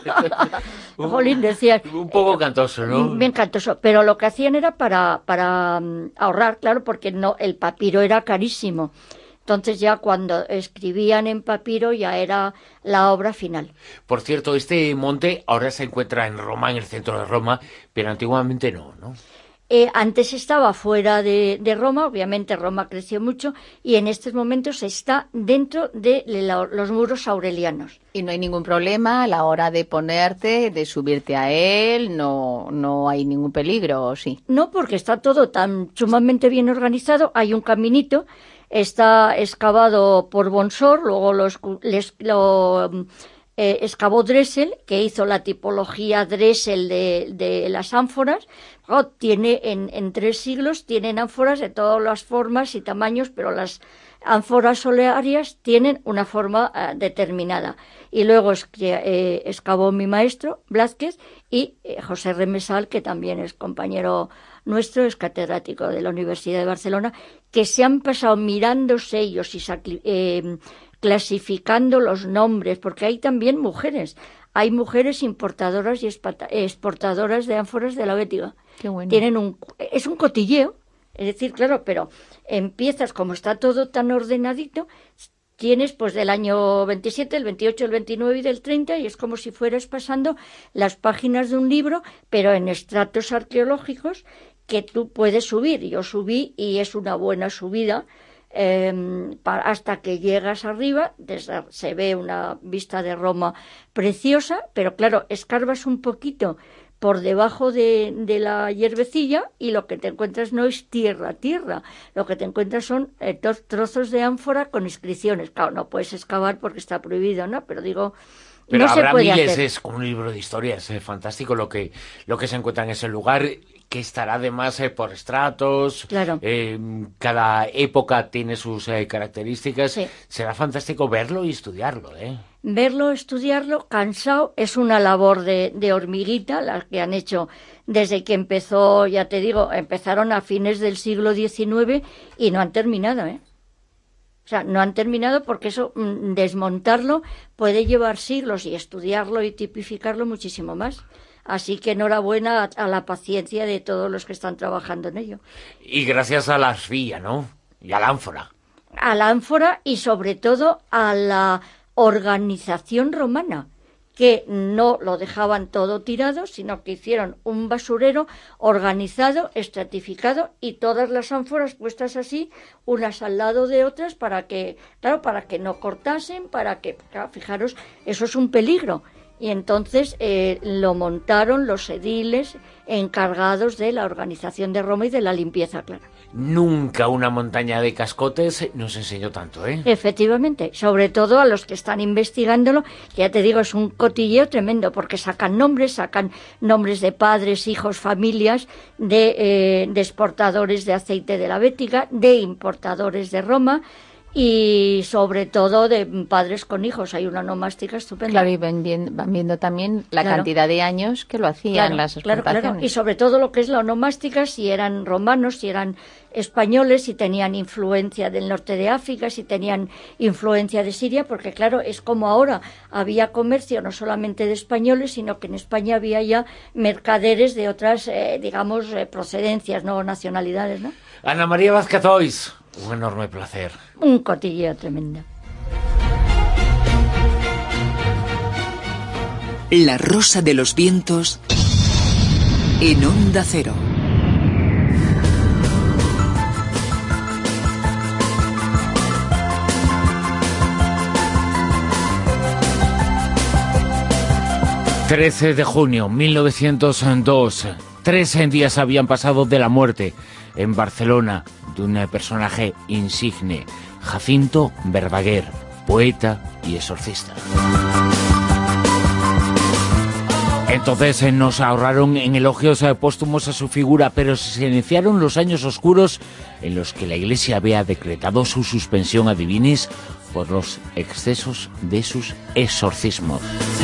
¿no? Jolín, decía... Un poco cantoso, ¿no? Bien cantoso. Pero lo que hacían era para, para um, ahorrar, claro, porque no el papiro era carísimo. Entonces ya cuando escribían en papiro ya era la obra final. Por cierto, este monte ahora se encuentra en Roma, en el centro de Roma, pero antiguamente no, ¿no? Eh, antes estaba fuera de, de Roma, obviamente Roma creció mucho, y en estos momentos está dentro de la, los muros aurelianos. Y no hay ningún problema a la hora de ponerte, de subirte a él, no, no hay ningún peligro, ¿o sí? No, porque está todo tan sumamente bien organizado, hay un caminito, está excavado por Bonsor, luego lo, les, lo eh, excavó Dressel, que hizo la tipología Dressel de, de las ánforas. Oh, tiene en, en tres siglos tienen ánforas de todas las formas y tamaños, pero las ánforas solarias tienen una forma uh, determinada. Y luego es, eh, excavó mi maestro, Blázquez, y eh, José Remesal, que también es compañero nuestro, es catedrático de la Universidad de Barcelona, que se han pasado mirando sellos y eh, clasificando los nombres, porque hay también mujeres. Hay mujeres importadoras y exportadoras de ánforas de la Bétiga. Qué bueno. Tienen un, es un cotilleo, es decir, claro, pero empiezas, como está todo tan ordenadito, tienes pues del año veintisiete, el veintiocho, el veintinueve y del treinta, y es como si fueras pasando las páginas de un libro, pero en estratos arqueológicos que tú puedes subir. Yo subí y es una buena subida. Eh, para, hasta que llegas arriba, desde, se ve una vista de Roma preciosa, pero claro, escarbas un poquito por debajo de, de la hierbecilla y lo que te encuentras no es tierra, tierra, lo que te encuentras son eh, dos trozos de ánfora con inscripciones. Claro, no puedes excavar porque está prohibido, ¿no? Pero digo... Pero no habrá se puede miles, hacer. Es como un libro de historias, es fantástico lo que, lo que se encuentra en ese lugar. que estará además eh, por estratos, claro. eh, cada época tiene sus eh, características. Sí. Será fantástico verlo y estudiarlo, ¿eh? Verlo, estudiarlo, cansado, es una labor de, de hormiguita, la que han hecho desde que empezó, ya te digo, empezaron a fines del siglo diecinueve y no han terminado, ¿eh? O sea, no han terminado porque eso, desmontarlo, puede llevar siglos y estudiarlo y tipificarlo muchísimo más. Así que enhorabuena a, a la paciencia de todos los que están trabajando en ello. Y gracias a la arcilla, ¿no? Y a la ánfora. A la ánfora y sobre todo a la organización romana, que no lo dejaban todo tirado, sino que hicieron un basurero organizado, estratificado y todas las ánforas puestas así, unas al lado de otras, para que, claro, para que no cortasen, para que, claro, fijaros, eso es un peligro. Y entonces eh, lo montaron los ediles encargados de la organización de Roma y de la limpieza, claro. Nunca una montaña de cascotes nos enseñó tanto, ¿eh? Efectivamente, sobre todo a los que están investigándolo, que ya te digo, es un cotilleo tremendo, porque sacan nombres, sacan nombres de padres, hijos, familias, de, eh, de exportadores de aceite de la Bética, de importadores de Roma, y sobre todo de padres con hijos. Hay una nomástica estupenda. Claro, y van viendo, van viendo también la claro. cantidad de años que lo hacían claro, las claro, exportaciones. claro. Y sobre todo lo que es la onomástica, si eran romanos, si eran españoles, si tenían influencia del norte de África, si tenían influencia de Siria, porque claro, es como ahora, había comercio no solamente de españoles, sino que en España había ya mercaderes de otras, eh, digamos, eh, procedencias, no nacionalidades, ¿no? Ana María Vázquez Ois, un enorme placer. Un cotilleo tremendo. La Rosa de los Vientos en Onda Cero. trece de junio mil novecientos dos. Tres días habían pasado de la muerte en Barcelona de un personaje insigne, Jacinto Verdaguer, poeta y exorcista. Entonces nos ahorraron en elogios póstumos a su figura, pero se iniciaron los años oscuros en los que la Iglesia había decretado su suspensión ad divinis por los excesos de sus exorcismos.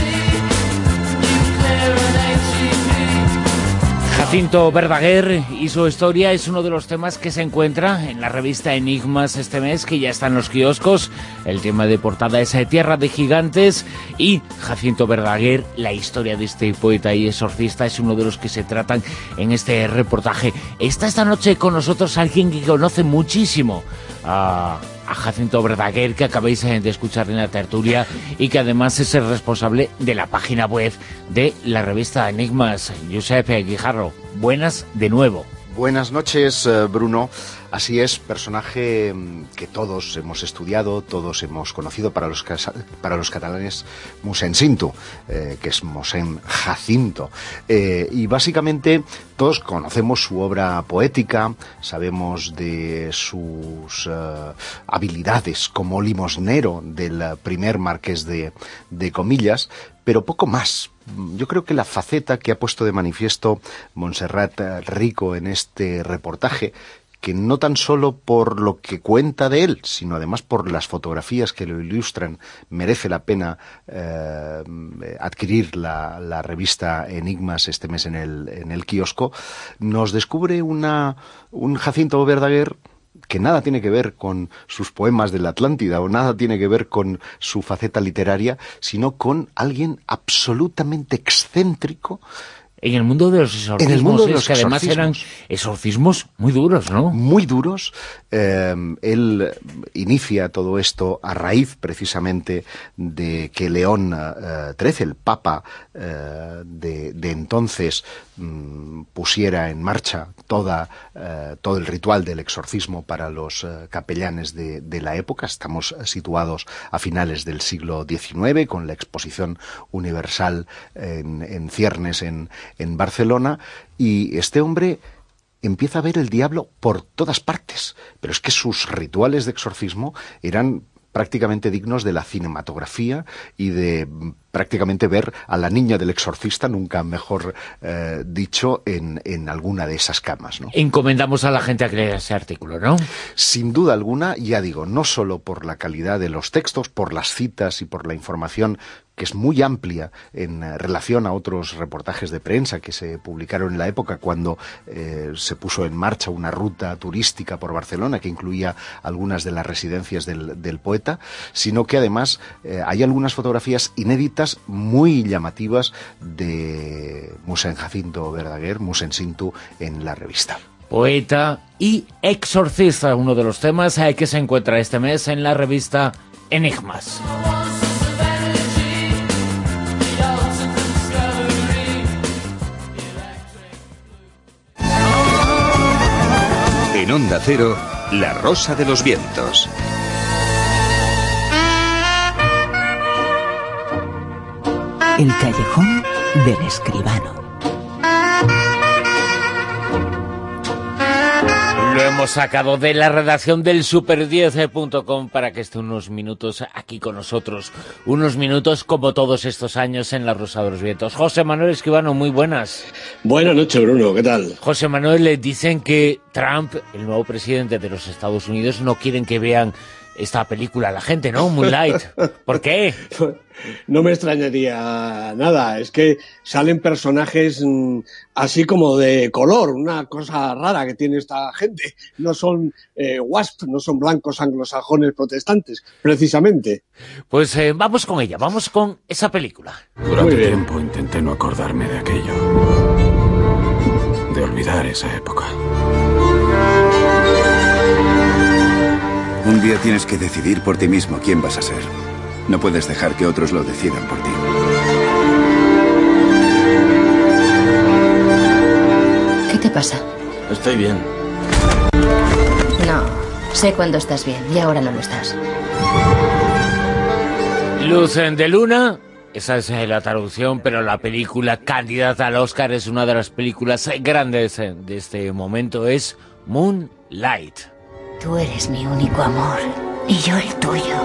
Jacinto Verdaguer y su historia es uno de los temas que se encuentra en la revista Enigmas este mes, que ya está en los kioscos. El tema de portada es Tierra de Gigantes, y Jacinto Verdaguer, la historia de este poeta y exorcista, es uno de los que se tratan en este reportaje. Está esta noche con nosotros alguien que conoce muchísimo a... a Jacinto Verdaguer, que acabáis de escuchar en la tertulia, y que además es el responsable de la página web de la revista Enigmas. Josep Guijarro, buenas de nuevo. Buenas noches, Bruno. Así es, personaje que todos hemos estudiado, todos hemos conocido, para los, para los catalanes, Mosén Cinto, eh, que es Mosén Jacinto. Eh, y básicamente todos conocemos su obra poética, sabemos de sus uh, habilidades como limosnero del primer marqués de, de Comillas, pero poco más. Yo creo que la faceta que ha puesto de manifiesto Montserrat Rico en este reportaje, que no tan solo por lo que cuenta de él, sino además por las fotografías que lo ilustran, merece la pena eh, adquirir la, la revista Enigmas este mes en el, en el kiosco, nos descubre una, un Jacinto Verdaguer que nada tiene que ver con sus poemas de la Atlántida o nada tiene que ver con su faceta literaria, sino con alguien absolutamente excéntrico. En el mundo de los exorcismos, en el mundo de los es que además eran exorcismos muy duros, ¿no? Muy duros. Eh, él inicia todo esto a raíz precisamente de que León eh, trece, el Papa eh, de, de entonces, mm, pusiera en marcha toda, eh, todo el ritual del exorcismo para los eh, capellanes de, de la época. Estamos situados a finales del siglo diecinueve, con la Exposición Universal en, en ciernes en en Barcelona, y este hombre empieza a ver el diablo por todas partes, pero es que sus rituales de exorcismo eran prácticamente dignos de la cinematografía y de prácticamente ver a la niña del exorcista, nunca mejor eh, dicho, en, en alguna de esas camas, ¿no? Encomendamos a la gente a que lea ese artículo, ¿no? Sin duda alguna, ya digo, no solo por la calidad de los textos, por las citas y por la información que es muy amplia en relación a otros reportajes de prensa que se publicaron en la época cuando eh, se puso en marcha una ruta turística por Barcelona que incluía algunas de las residencias del, del poeta, sino que además eh, hay algunas fotografías inéditas muy llamativas de Mossèn Jacinto Verdaguer, Mossèn Cinto, en la revista. Poeta y exorcista, uno de los temas eh, que se encuentra este mes en la revista Enigmas. En Onda Cero, La Rosa de los Vientos. El callejón del escribano. Lo hemos sacado de la redacción del super diez punto com para que esté unos minutos aquí con nosotros. Unos minutos como todos estos años en La Rosa de los Vientos. José Manuel Escribano, muy buenas. Buenas noches, Bruno, ¿qué tal? José Manuel, le dicen que Trump, el nuevo presidente de los Estados Unidos, no quieren que vean esta película la gente, ¿no? Moonlight. ¿Por qué? No me extrañaría nada. Es que salen personajes mmm, así como de color, una cosa rara que tiene esta gente. No son eh, wasp, no son blancos anglosajones protestantes, precisamente. Pues eh, vamos con ella, vamos con esa película. Durante tiempo intenté no acordarme de aquello, de olvidar esa época. Un día tienes que decidir por ti mismo quién vas a ser. No puedes dejar que otros lo decidan por ti. ¿Qué te pasa? Estoy bien. No, sé cuándo estás bien y ahora no lo estás. Luz de Luna, esa es la traducción, pero la película candidata al Oscar es una de las películas grandes de este momento, es Moonlight. Tú eres mi único amor y yo el tuyo.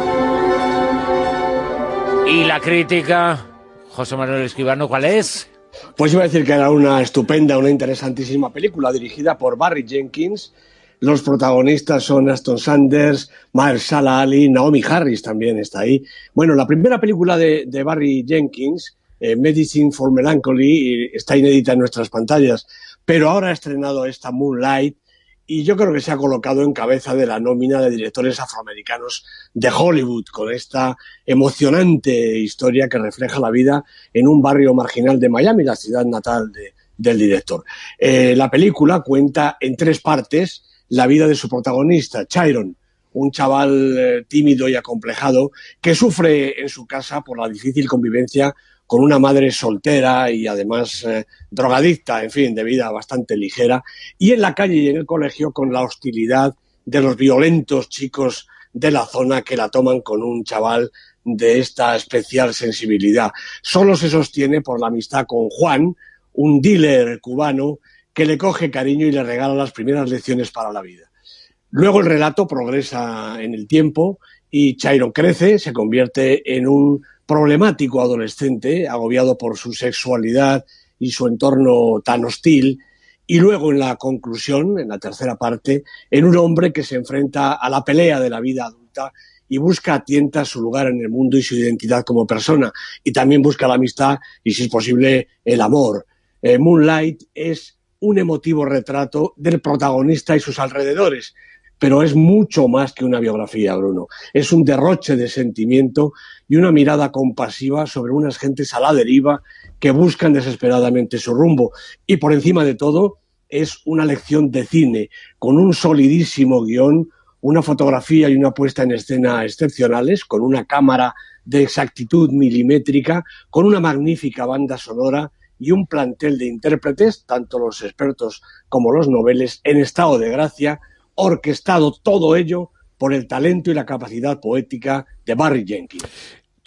¿Y la crítica, José Manuel Escribano, cuál es? Pues iba a decir que era una estupenda, una interesantísima película dirigida por Barry Jenkins. Los protagonistas son Aston Sanders, Mahershala Ali, Naomi Harris también está ahí. Bueno, la primera película de, de Barry Jenkins, eh, Medicine for Melancholy, está inédita en nuestras pantallas, pero ahora ha estrenado esta Moonlight, y yo creo que se ha colocado en cabeza de la nómina de directores afroamericanos de Hollywood, con esta emocionante historia que refleja la vida en un barrio marginal de Miami, la ciudad natal de, del director. Eh, la película cuenta en tres partes la vida de su protagonista, Chiron, un chaval eh, tímido y acomplejado que sufre en su casa por la difícil convivencia con una madre soltera y además eh, drogadicta, en fin, de vida bastante ligera, y en la calle y en el colegio con la hostilidad de los violentos chicos de la zona que la toman con un chaval de esta especial sensibilidad. Solo se sostiene por la amistad con Juan, un dealer cubano que le coge cariño y le regala las primeras lecciones para la vida. Luego el relato progresa en el tiempo y Chiron crece, se convierte en un problemático adolescente, agobiado por su sexualidad y su entorno tan hostil, y luego en la conclusión, en la tercera parte, en un hombre que se enfrenta a la pelea de la vida adulta y busca a tientas su lugar en el mundo y su identidad como persona, y también busca la amistad y, si es posible, el amor. Eh, Moonlight es un emotivo retrato del protagonista y sus alrededores, pero es mucho más que una biografía, Bruno. Es un derroche de sentimiento y una mirada compasiva sobre unas gentes a la deriva que buscan desesperadamente su rumbo. Y por encima de todo, es una lección de cine, con un solidísimo guión, una fotografía y una puesta en escena excepcionales, con una cámara de exactitud milimétrica, con una magnífica banda sonora y un plantel de intérpretes, tanto los expertos como los noveles, en estado de gracia, orquestado todo ello por el talento y la capacidad poética de Barry Jenkins.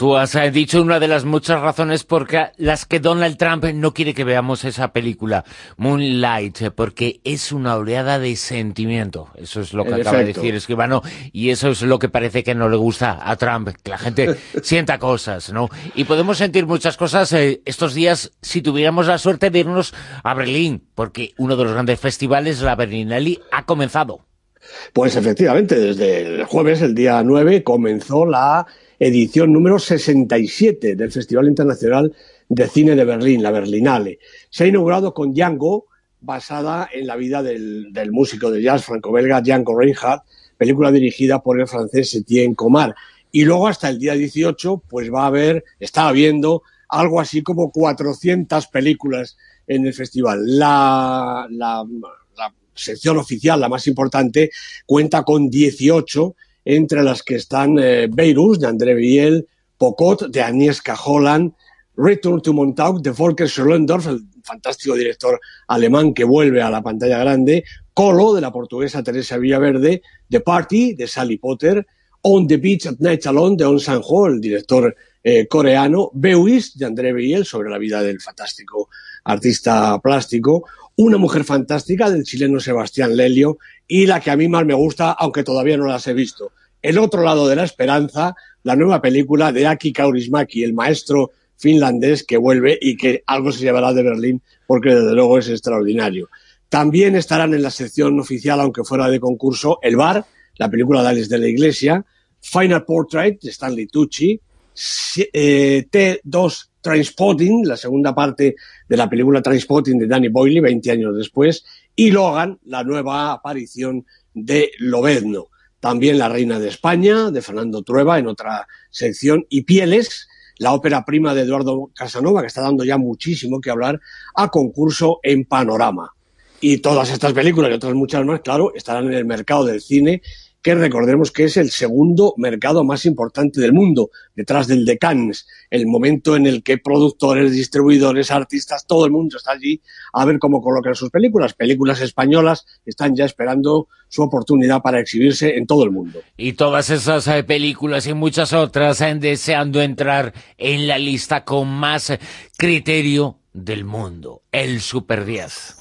Tú has eh, dicho una de las muchas razones por las que Donald Trump no quiere que veamos esa película, Moonlight, porque es una oleada de sentimiento. Eso es lo que En acaba efecto. de decir Escribano, y eso es lo que parece que no le gusta a Trump, que la gente sienta cosas, ¿no? Y podemos sentir muchas cosas eh, estos días si tuviéramos la suerte de irnos a Berlín, porque uno de los grandes festivales, la Berlinale, ha comenzado. Pues efectivamente, desde el jueves, el día nueve, comenzó la edición número sesenta y siete del Festival Internacional de Cine de Berlín, la Berlinale. Se ha inaugurado con Django, basada en la vida del, del músico de jazz franco-belga Django Reinhardt, película dirigida por el francés Etienne Comar. Y luego hasta el día dieciocho, pues va a haber, está habiendo algo así como cuatrocientas películas en el festival. La, la, la sección oficial, la más importante, cuenta con dieciocho, entre las que están eh, Beirut, de André Biel, Pocot, de Agnieszka Holland, Return to Montauk, de Volker Schlöndorff, el fantástico director alemán que vuelve a la pantalla grande, Colo, de la portuguesa Teresa Villaverde, The Party, de Sally Potter, On the Beach at Night Alone, de On Sang-ho, el director eh, coreano, Beois, de André Biel, sobre la vida del fantástico artista plástico, Una mujer fantástica, del chileno Sebastián Lelio, y la que a mí más me gusta, aunque todavía no las he visto, El otro lado de la esperanza, la nueva película de Aki Kaurismäki, el maestro finlandés que vuelve y que algo se llevará de Berlín porque desde luego es extraordinario. También estarán en la sección oficial, aunque fuera de concurso, El bar, la película de Alex de la Iglesia, Final Portrait, de Stanley Tucci, eh, T dos Trainspotting, la segunda parte de la película Trainspotting de Danny Boyle, veinte años después, y Logan, la nueva aparición de Lobezno. También La reina de España, de Fernando Trueba, en otra sección, y Pieles, la ópera prima de Eduardo Casanova, que está dando ya muchísimo que hablar, a concurso en Panorama. Y todas estas películas y otras muchas más, claro, estarán en el mercado del cine, que recordemos que es el segundo mercado más importante del mundo, detrás del de Cannes, el momento en el que productores, distribuidores, artistas, todo el mundo está allí a ver cómo colocan sus películas. Películas españolas están ya esperando su oportunidad para exhibirse en todo el mundo. Y todas esas eh, películas y muchas otras eh, deseando entrar en la lista con más criterio del mundo, el Super diez.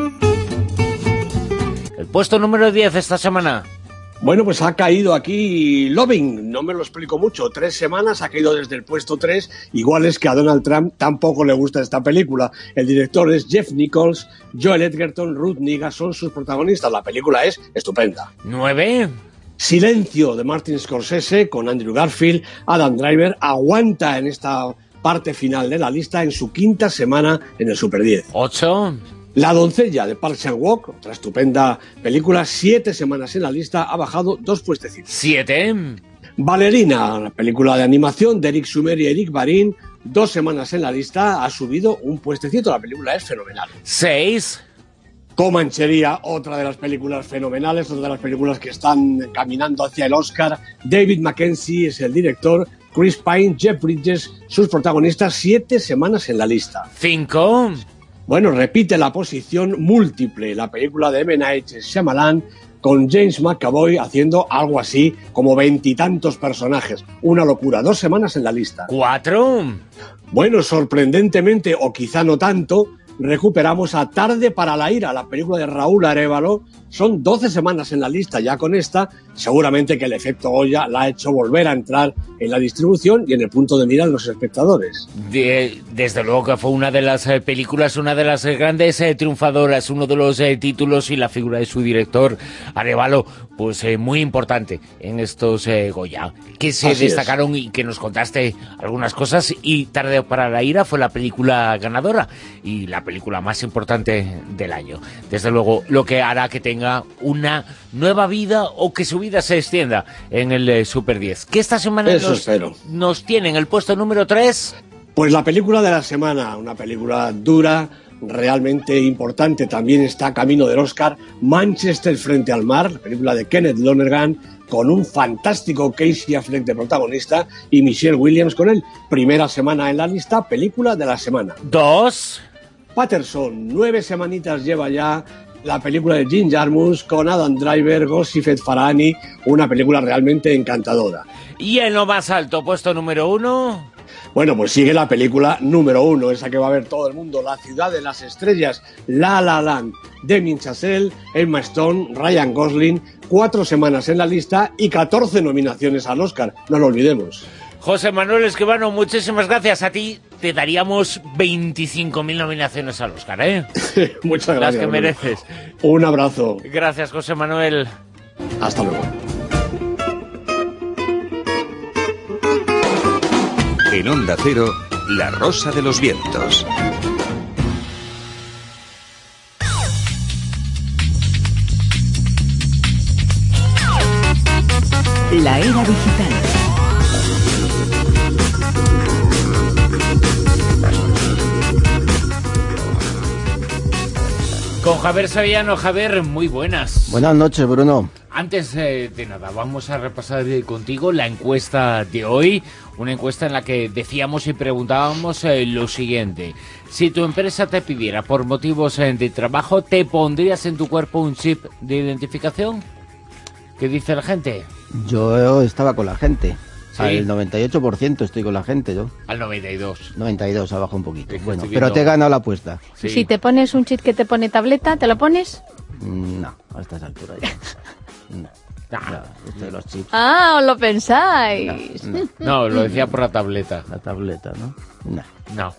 El puesto número diez esta semana. Bueno, pues ha caído aquí Loving, no me lo explico mucho, tres semanas, ha caído desde el puesto tres, igual es que a Donald Trump tampoco le gusta esta película. El director es Jeff Nichols, Joel Edgerton, Ruth Negga son sus protagonistas, la película es estupenda. ¿Nueve? Silencio, de Martin Scorsese, con Andrew Garfield, Adam Driver, aguanta en esta parte final de la lista en su quinta semana en el Super diez. ¿Ocho? La doncella, de Park Chan-wook, otra estupenda película, siete semanas en la lista, ha bajado dos puestecitos. ¿Siete? Ballerina, una película de animación de Eric Sumer y Eric Barin, dos semanas en la lista, ha subido un puestecito, la película es fenomenal. ¿Seis? Comanchería, otra de las películas fenomenales, otra de las películas que están caminando hacia el Oscar. David Mackenzie es el director, Chris Pine, Jeff Bridges, sus protagonistas, siete semanas en la lista. ¿Cinco? Bueno, repite la posición Múltiple, la película de M. Night Shyamalan, con James McAvoy haciendo algo así como veintitantos personajes. Una locura, dos semanas en la lista. ¿Cuatro? Bueno, sorprendentemente, o quizá no tanto, recuperamos a Tarde para la ira, la película de Raúl Arévalo. Son doce semanas en la lista ya con esta. Seguramente que el efecto Goya la ha hecho volver a entrar en la distribución y en el punto de mira de los espectadores. De, desde luego que fue una de las eh, películas, una de las eh, grandes eh, triunfadoras, uno de los eh, títulos y la figura de su director, Arévalo, pues eh, muy importante en estos eh, Goya, que se Así destacaron es. y que nos contaste algunas cosas. Y Tarde para la ira fue la película ganadora y la película más importante del año. Desde luego, lo que hará que tenga una nueva vida o que su vida se extienda en el eh, Super diez. Que esta semana Eso nos, espero. nos tiene en el puesto número tres. Pues la película de la semana, una película dura, realmente importante, también está camino del Oscar, Manchester frente al mar, la película de Kenneth Lonergan, con un fantástico Casey Affleck de protagonista y Michelle Williams con él. Primera semana en la lista, película de la semana. Dos. Patterson, nueve semanitas lleva ya la película de Jim Jarmusch con Adam Driver, Gossifet Farahani, una película realmente encantadora. ¿Y en lo más alto, puesto número uno? Bueno, pues sigue la película número uno, esa que va a ver todo el mundo, La ciudad de las estrellas, La La Land, Damien Chazelle, Emma Stone, Ryan Gosling, cuatro semanas en la lista y catorce nominaciones al Oscar, no lo olvidemos. José Manuel Escribano, muchísimas gracias. A ti te daríamos veinticinco mil nominaciones al Oscar, ¿eh? Muchas gracias. Las que mereces. Un abrazo. Gracias, José Manuel. Hasta luego. En Onda Cero, La Rosa de los Vientos. La era digital. Con Javier Sevillano. Javier, muy buenas. Buenas noches, Bruno. Antes eh, de nada, vamos a repasar eh, contigo la encuesta de hoy, una encuesta en la que decíamos y preguntábamos eh, lo siguiente: si tu empresa te pidiera por motivos eh, de trabajo, ¿te pondrías en tu cuerpo un chip de identificación? ¿Qué dice la gente? Yo estaba con la gente. ¿Sí? Al noventa y ocho por ciento estoy con la gente, yo. Al noventa y dos. noventa y dos, abajo un poquito. Es que Bueno, estoy pero viendo... te he ganado la apuesta. Sí. Si te pones un chip que te pone tableta, ¿te lo pones? No, a estas alturas ya. No. No, esto de los chips. Ah, ¿os lo pensáis? No, no. No, lo decía por la tableta. La tableta, ¿no? No. No.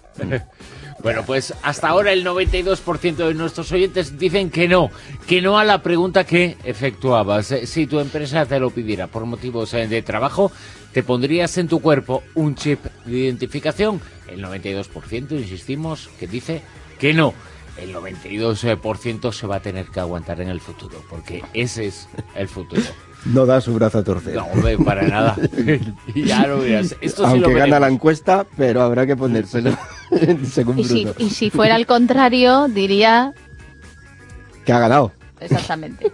Bueno, pues hasta ahora el noventa y dos por ciento de nuestros oyentes dicen que no, que no a la pregunta que efectuabas. Si tu empresa te lo pidiera por motivos de trabajo, ¿te pondrías en tu cuerpo un chip de identificación? El noventa y dos por ciento, insistimos, que dice que no. El noventa y dos por ciento se va a tener que aguantar en el futuro, porque ese es el futuro. No da su brazo a torcer. No, hombre, para nada. Ya lo verás. Esto sí Aunque lo gana la encuesta, pero habrá que ponérselo según Y si, Bruno. y si fuera al contrario, diría... Que ha ganado. Exactamente.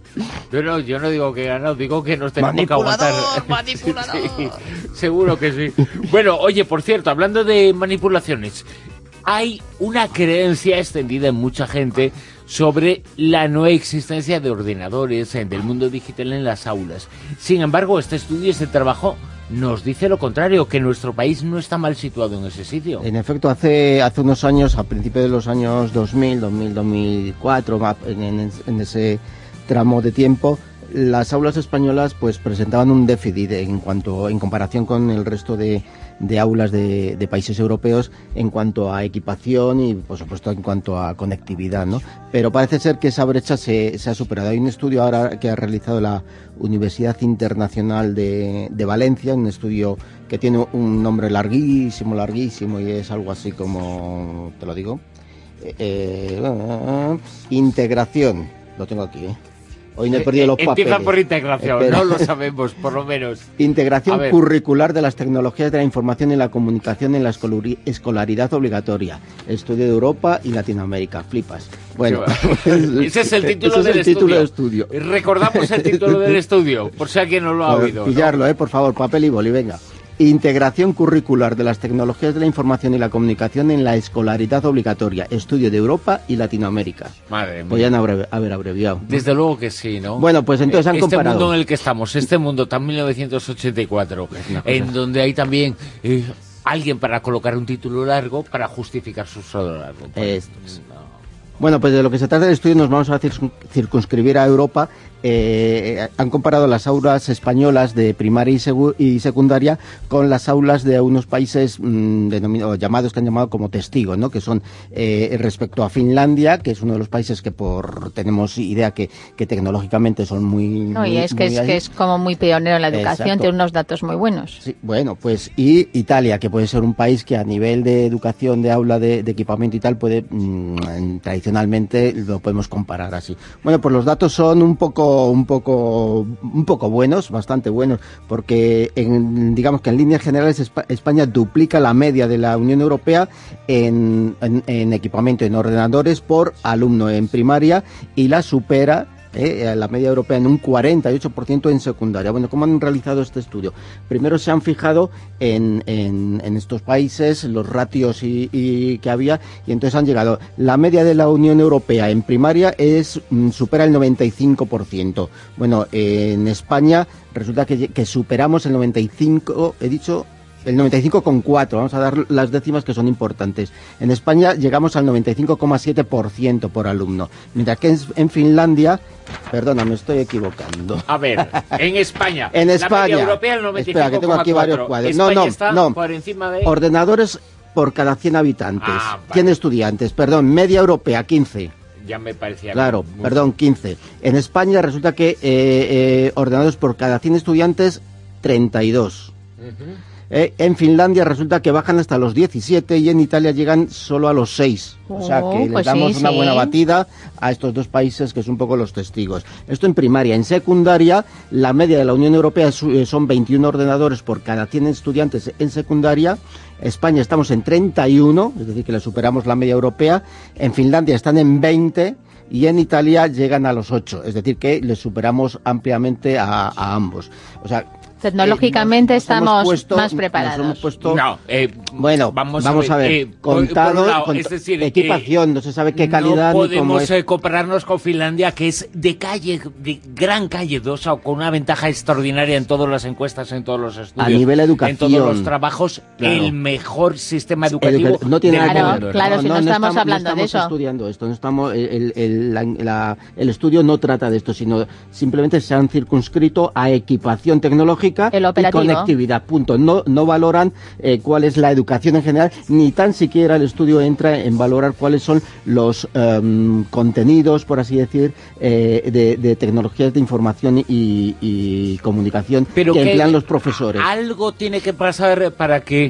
Yo no, yo no digo que he ganado, digo que nos tenemos que aguantar. Manipulador. Sí, sí, seguro que sí. Bueno, oye, por cierto, hablando de manipulaciones, hay una creencia extendida en mucha gente sobre la no existencia de ordenadores en del mundo digital en las aulas. Sin embargo, este estudio, este trabajo, nos dice lo contrario, que nuestro país no está mal situado en ese sitio. En efecto, hace hace unos años, a principios de los años dos mil, dos mil, dos mil cuatro, en, en, en ese tramo de tiempo, las aulas españolas pues presentaban un déficit en cuanto en comparación con el resto de, de aulas de, de países europeos en cuanto a equipación y por supuesto en cuanto a conectividad, ¿no? Pero parece ser que esa brecha se, se ha superado. Hay un estudio ahora que ha realizado la Universidad Internacional de, de Valencia, un estudio que tiene un nombre larguísimo, larguísimo y es algo así como, te lo digo, eh, eh, integración, lo tengo aquí, ¿eh? Hoy no he perdido los papeles. Empieza por integración, Espera. No lo sabemos, por lo menos. Integración curricular de las tecnologías de la información y la comunicación en la escolaridad obligatoria. Estudio de Europa y Latinoamérica. Flipas. Bueno, ese es el título, ese del, es el título estudio. del estudio. Recordamos el título del estudio, por si alguien no lo ha oído. Pillarlo, ¿no? eh, por favor, papel y boli, venga. Integración curricular de las tecnologías de la información y la comunicación en la escolaridad obligatoria. Estudio de Europa y Latinoamérica. Madre mía. Podrían haber, haber abreviado, ¿no? Desde luego que sí, ¿no? Bueno, pues entonces han este comparado. Este mundo en el que estamos, este mundo tan mil novecientos ochenta y cuatro, en donde hay también eh, alguien para colocar un título largo para justificar su solo largo. Esto es. No. Bueno, pues de lo que se trata del estudio nos vamos a circunscribir a Europa. Eh, han comparado las aulas españolas de primaria y, y secundaria con las aulas de unos países mmm, denominados, llamados, que han llamado como testigos, ¿no? Que son eh, respecto a Finlandia, que es uno de los países que por tenemos idea que, que tecnológicamente son muy... No, muy, y es que, es, que es como muy pionero en la educación, Exacto. Tiene unos datos muy buenos. Sí, bueno, pues y Italia, que puede ser un país que a nivel de educación, de aula, de, de equipamiento y tal, puede mmm, tradicionalmente lo podemos comparar así. Bueno, pues los datos son un poco un poco un poco buenos, bastante buenos, porque en, digamos que en líneas generales España duplica la media de la Unión Europea en, en, en equipamiento en ordenadores por alumno en primaria y la supera eh, la media europea en un cuarenta y ocho por ciento en secundaria. Bueno, ¿cómo han realizado este estudio? Primero se han fijado en, en, en estos países, los ratios y, y que había, y entonces han llegado. La media de la Unión Europea en primaria es supera el noventa y cinco por ciento. Bueno, eh, en España resulta que, que superamos el noventa y cinco, he dicho... el noventa y cinco coma cuatro, vamos a dar las décimas que son importantes. En España llegamos al noventa y cinco coma siete por ciento por alumno, mientras que en, en Finlandia, perdona, me estoy equivocando. A ver, en España, en España, la media europea el noventa y cinco coma cuatro. Espera, que tengo aquí varios cuadros. No, no, está no. por encima de... Ordenadores por cada cien habitantes, ah, vale. cien estudiantes, perdón, media europea, quince. Ya me parecía... Claro, muy... perdón, quince. En España resulta que eh, eh, ordenadores por cada cien estudiantes, treinta y dos. Uh-huh. Eh, en Finlandia resulta que bajan hasta los diecisiete y en Italia llegan solo a los seis. Oh, o sea que les pues damos sí, una sí. buena batida a estos dos países que son un poco los testigos. Esto en primaria. En secundaria, la media de la Unión Europea son veintiún ordenadores por cada cien estudiantes en secundaria. España estamos en treinta y uno, es decir, que le superamos la media europea. En Finlandia están en veinte y en Italia llegan a los ocho, es decir, que les superamos ampliamente a, a ambos. O sea, tecnológicamente eh, nos, nos estamos puesto, más preparados. Nos hemos puesto, no, eh, bueno, vamos, vamos a ver, a ver eh, contado, por, por lado, es decir, equipación, eh, no se sabe qué calidad. No podemos ni cómo es. Eh, compararnos con Finlandia, que es de calle, de gran calle, o sea, con una ventaja extraordinaria en todas las encuestas, en todos los estudios, a nivel educación, en todos los trabajos, claro. El mejor sistema educativo. Educa no tiene claro, nada que ver. Claro, no, si no, no estamos, estamos hablando no estamos de eso. estudiando esto, no estamos, el, el, la, la, el estudio no trata de esto, sino simplemente se han circunscrito a equipación tecnológica el operativo. Y conectividad, punto. No, no valoran eh, cuál es la educación en general, ni tan siquiera el estudio entra en valorar cuáles son los um, contenidos, por así decir, eh, de, de tecnologías de información y, y comunicación Pero que, que emplean los profesores. Algo tiene que pasar para que,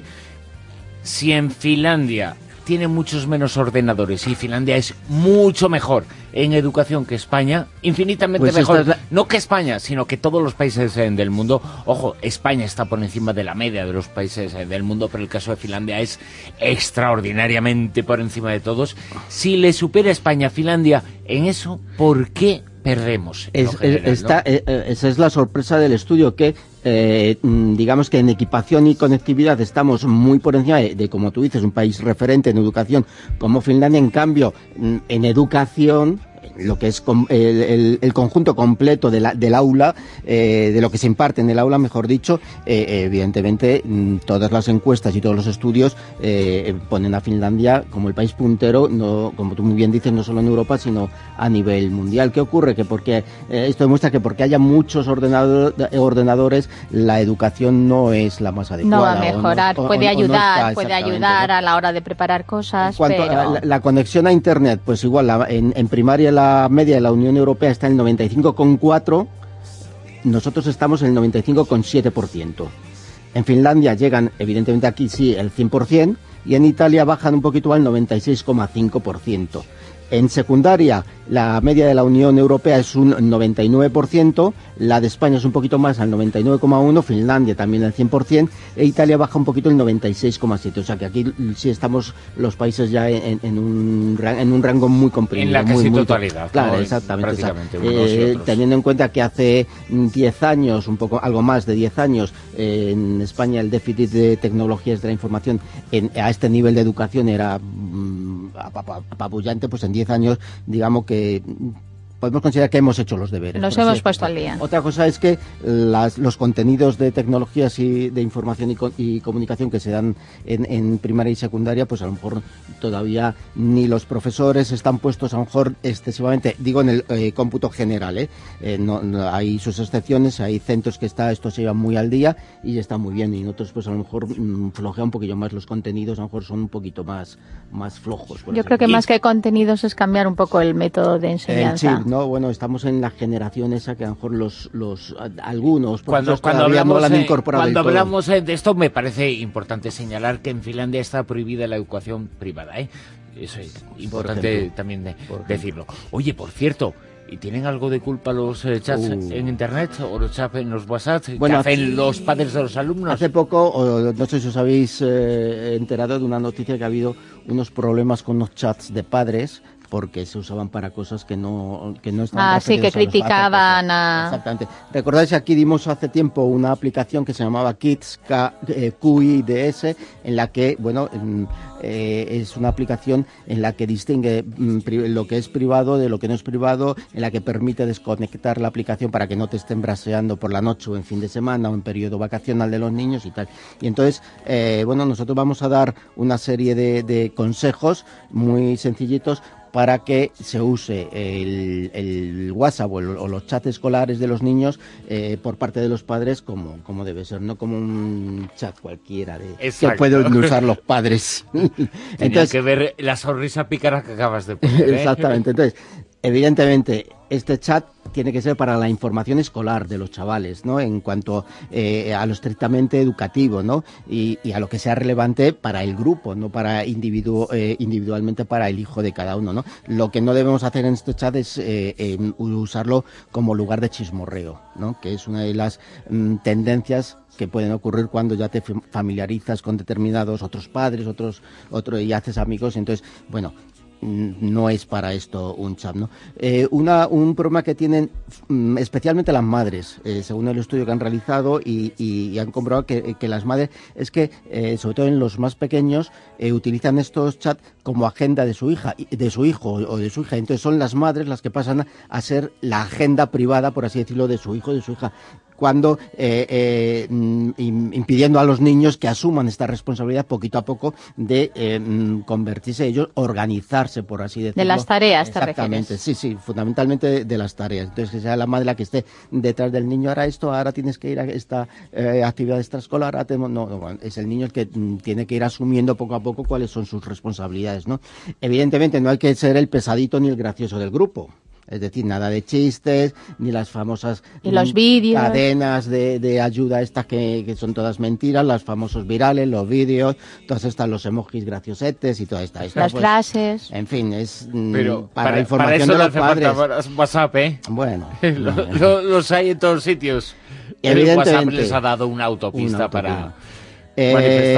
si en Finlandia tiene muchos menos ordenadores y Finlandia es mucho mejor en educación que España, infinitamente pues mejor, la... no que España, sino que todos los países del mundo. Ojo, España está por encima de la media de los países del mundo, pero el caso de Finlandia es extraordinariamente por encima de todos. Si le supera España a Finlandia en eso, ¿por qué perdemos? Es, general, es, esta, ¿no? eh, esa es la sorpresa del estudio, que eh, digamos que en equipación y conectividad estamos muy por encima de, de, como tú dices, un país referente en educación como Finlandia. En cambio, en educación, lo que es el, el, el conjunto completo de la, del aula, eh, de lo que se imparte en el aula, mejor dicho, eh, evidentemente todas las encuestas y todos los estudios eh, ponen a Finlandia como el país puntero, no, como tú muy bien dices, no solo en Europa, sino a nivel mundial. ¿Qué ocurre? Que porque eh, esto demuestra que porque haya muchos ordenador, ordenadores, la educación no es la más adecuada. No va a mejorar, no, puede o, ayudar, no puede ayudar ¿no? a la hora de preparar cosas, Cuanto pero... a la, la conexión a Internet, pues igual, la, en, en primaria la media de la Unión Europea está en el noventa y cinco coma cuatro, nosotros estamos en el noventa y cinco coma siete por ciento. En Finlandia llegan, evidentemente aquí sí, el cien por ciento, y en Italia bajan un poquito al noventa y seis coma cinco por ciento. En secundaria, la media de la Unión Europea es un noventa y nueve por ciento, la de España es un poquito más, al noventa y nueve coma uno por ciento, Finlandia también al cien por ciento, e Italia baja un poquito el noventa y seis coma siete por ciento. O sea que aquí sí estamos los países ya en, en, un, en un rango muy comprimido. En la casi muy, muy, totalidad. Claro, ¿no? exactamente. Prácticamente, o sea, eh, teniendo en cuenta que hace diez años, un poco algo más de diez años, eh, en España el déficit de tecnologías de la información en, a este nivel de educación era mmm, apabullante, pues en diez años digamos que podemos considerar que hemos hecho los deberes. Nos hemos puesto al día. Otra cosa es que las, los contenidos de tecnologías y de información y, co y comunicación que se dan en, en primaria y secundaria, pues a lo mejor todavía ni los profesores están puestos a lo mejor excesivamente, digo en el eh, cómputo general, ¿eh? Eh, no, no, hay sus excepciones, hay centros que está, esto se lleva muy al día y está muy bien, y en otros pues a lo mejor mmm, flojea un poquillo más los contenidos, a lo mejor son un poquito más, más flojos. Yo creo que más que contenidos es cambiar un poco el método de enseñanza. Eh, sí, no, bueno, estamos en la generación esa que a lo mejor los, los algunos cuando, cuando hablamos, no la han incorporado cuando del todo. hablamos de esto, me parece importante señalar que en Finlandia está prohibida la educación privada, ¿eh? Eso es importante también de, decirlo. Oye, por cierto, ¿y tienen algo de culpa los eh, chats uh. en internet o los chats en los WhatsApp bueno, que hacen los padres de los alumnos? Hace poco, o, no sé si os habéis eh, enterado de una noticia que ha habido unos problemas con los chats de padres porque se usaban para cosas que no, que no estaban Ah, sí, que criticaban a... Exactamente. Recordáis que aquí dimos hace tiempo una aplicación que se llamaba Kids, Q I D S, en la que, bueno, eh, es una aplicación en la que distingue mm, lo que es privado de lo que no es privado, en la que permite desconectar la aplicación para que no te estén braseando por la noche o en fin de semana o en periodo vacacional de los niños y tal. Y entonces, eh, bueno, nosotros vamos a dar una serie de, de consejos muy sencillitos para que se use el, el WhatsApp o, el, o los chats escolares de los niños eh, por parte de los padres como, como debe ser, no como un chat cualquiera de, que pueden usar los padres. Tenía entonces, que ver la sonrisa pícara que acabas de poner, ¿eh? Exactamente. Entonces, evidentemente, este chat tiene que ser para la información escolar de los chavales, ¿no? En cuanto eh, a lo estrictamente educativo, ¿no? Y, y a lo que sea relevante para el grupo, no para individuo, eh, individualmente para el hijo de cada uno, ¿no? Lo que no debemos hacer en este chat es eh, eh, usarlo como lugar de chismorreo, ¿no? Que es una de las mm, tendencias que pueden ocurrir cuando ya te familiarizas con determinados otros padres, otros, otros y haces amigos. Entonces, bueno, no es para esto un chat, ¿no? Eh, una, un problema que tienen mm, especialmente las madres, eh, según el estudio que han realizado y, y, y han comprobado que, que las madres, es que, eh, sobre todo en los más pequeños, eh, utilizan estos chats como agenda de su hija, de su hijo o de su hija. Entonces son las madres las que pasan a ser la agenda privada, por así decirlo, de su hijo o de su hija, cuando eh, eh, impidiendo a los niños que asuman esta responsabilidad poquito a poco de eh, convertirse ellos, organizarse, por así decirlo. De las tareas, te Exactamente, refieres. sí, sí, fundamentalmente de, de las tareas. Entonces, que sea la madre la que esté detrás del niño, ahora esto, ahora tienes que ir a esta eh, actividad extraescolar, ahora te, no, no, es el niño el que mm, tiene que ir asumiendo poco a poco cuáles son sus responsabilidades, ¿no? Evidentemente no hay que ser el pesadito ni el gracioso del grupo. Es decir, nada de chistes, ni las famosas y los vídeos, cadenas de, de ayuda estas que, que son todas mentiras, los famosos virales, los vídeos, todas estas, los emojis graciosetes y toda esta. esta las pues, frases. En fin, es Pero para, para información para eso de los no padres. hace falta WhatsApp, ¿eh? Bueno. lo, no, lo, los hay en todos sitios. El WhatsApp les ha dado una autopista, una autopista. para... Eh,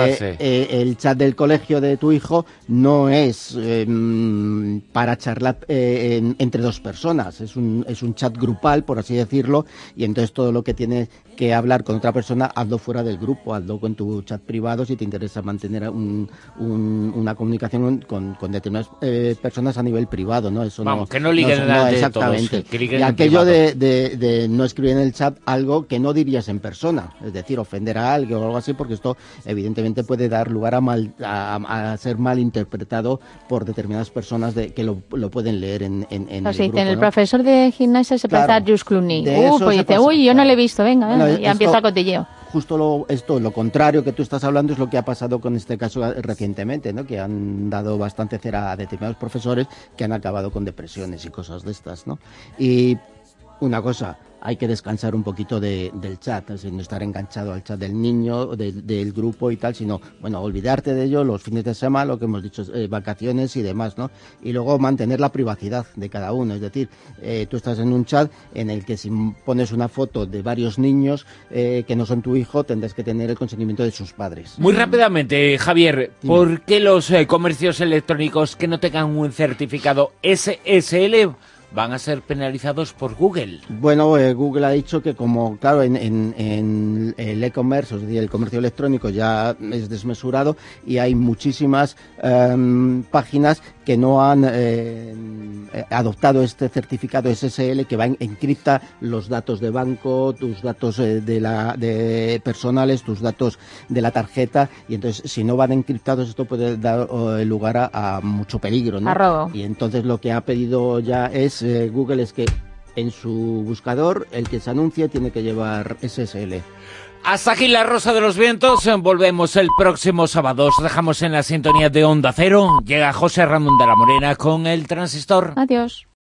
eh, el chat del colegio de tu hijo no es eh, para charlar eh, en, entre dos personas, es un, es un chat grupal, por así decirlo, y entonces todo lo que tienes que hablar con otra persona, hazlo fuera del grupo, hazlo con tu chat privado si te interesa mantener un, un, una comunicación con, con determinadas eh, personas a nivel privado, ¿no? Eso Vamos, no, que no liguen no, no, de exactamente. todos, que liguen y en aquello privado. de, de, de no escribir en el chat algo que no dirías en persona, es decir, ofender a alguien o algo así, porque esto evidentemente puede dar lugar a, mal, a, a ser mal interpretado por determinadas personas de, que lo, lo pueden leer en, en, en o el sea, grupo, el ¿no? profesor de gimnasia se Claro, parece a George Clooney. de Uh, eso pues se dice, pasa, uy, yo no claro. lo he visto, venga, venga, Bueno, y ya esto- empieza el cotilleo. Justo lo, esto, lo contrario que tú estás hablando es lo que ha pasado con este caso recientemente, ¿no? Que han dado bastante cera a determinados profesores que han acabado con depresiones y cosas de estas, ¿no? Y una cosa, hay que descansar un poquito de, del chat, es decir, no estar enganchado al chat del niño, de, del grupo y tal, sino, bueno, olvidarte de ello los fines de semana, lo que hemos dicho, eh, vacaciones y demás, ¿no? Y luego mantener la privacidad de cada uno, es decir, eh, tú estás en un chat en el que si pones una foto de varios niños eh, que no son tu hijo, tendrás que tener el consentimiento de sus padres. Muy rápidamente, Javier, ¿por qué los eh, comercios electrónicos que no tengan un certificado S S L van a ser penalizados por Google? Bueno, eh, Google ha dicho que como, claro, en, en, en el e-commerce, es decir, el comercio electrónico ya es desmesurado y hay muchísimas eh, páginas que no han eh, adoptado este certificado S S L que va en, encripta los datos de banco, tus datos eh, de la de personales, tus datos de la tarjeta, y entonces si no van encriptados esto puede dar eh, lugar a, a mucho peligro, ¿no? A robo. Y entonces lo que ha pedido ya es eh, Google es que en su buscador el que se anuncie tiene que llevar S S L. Hasta aquí la Rosa de los Vientos. Volvemos el próximo sábado. Os dejamos en la sintonía de Onda Cero. Llega José Ramón de la Morena con el Transistor. Adiós.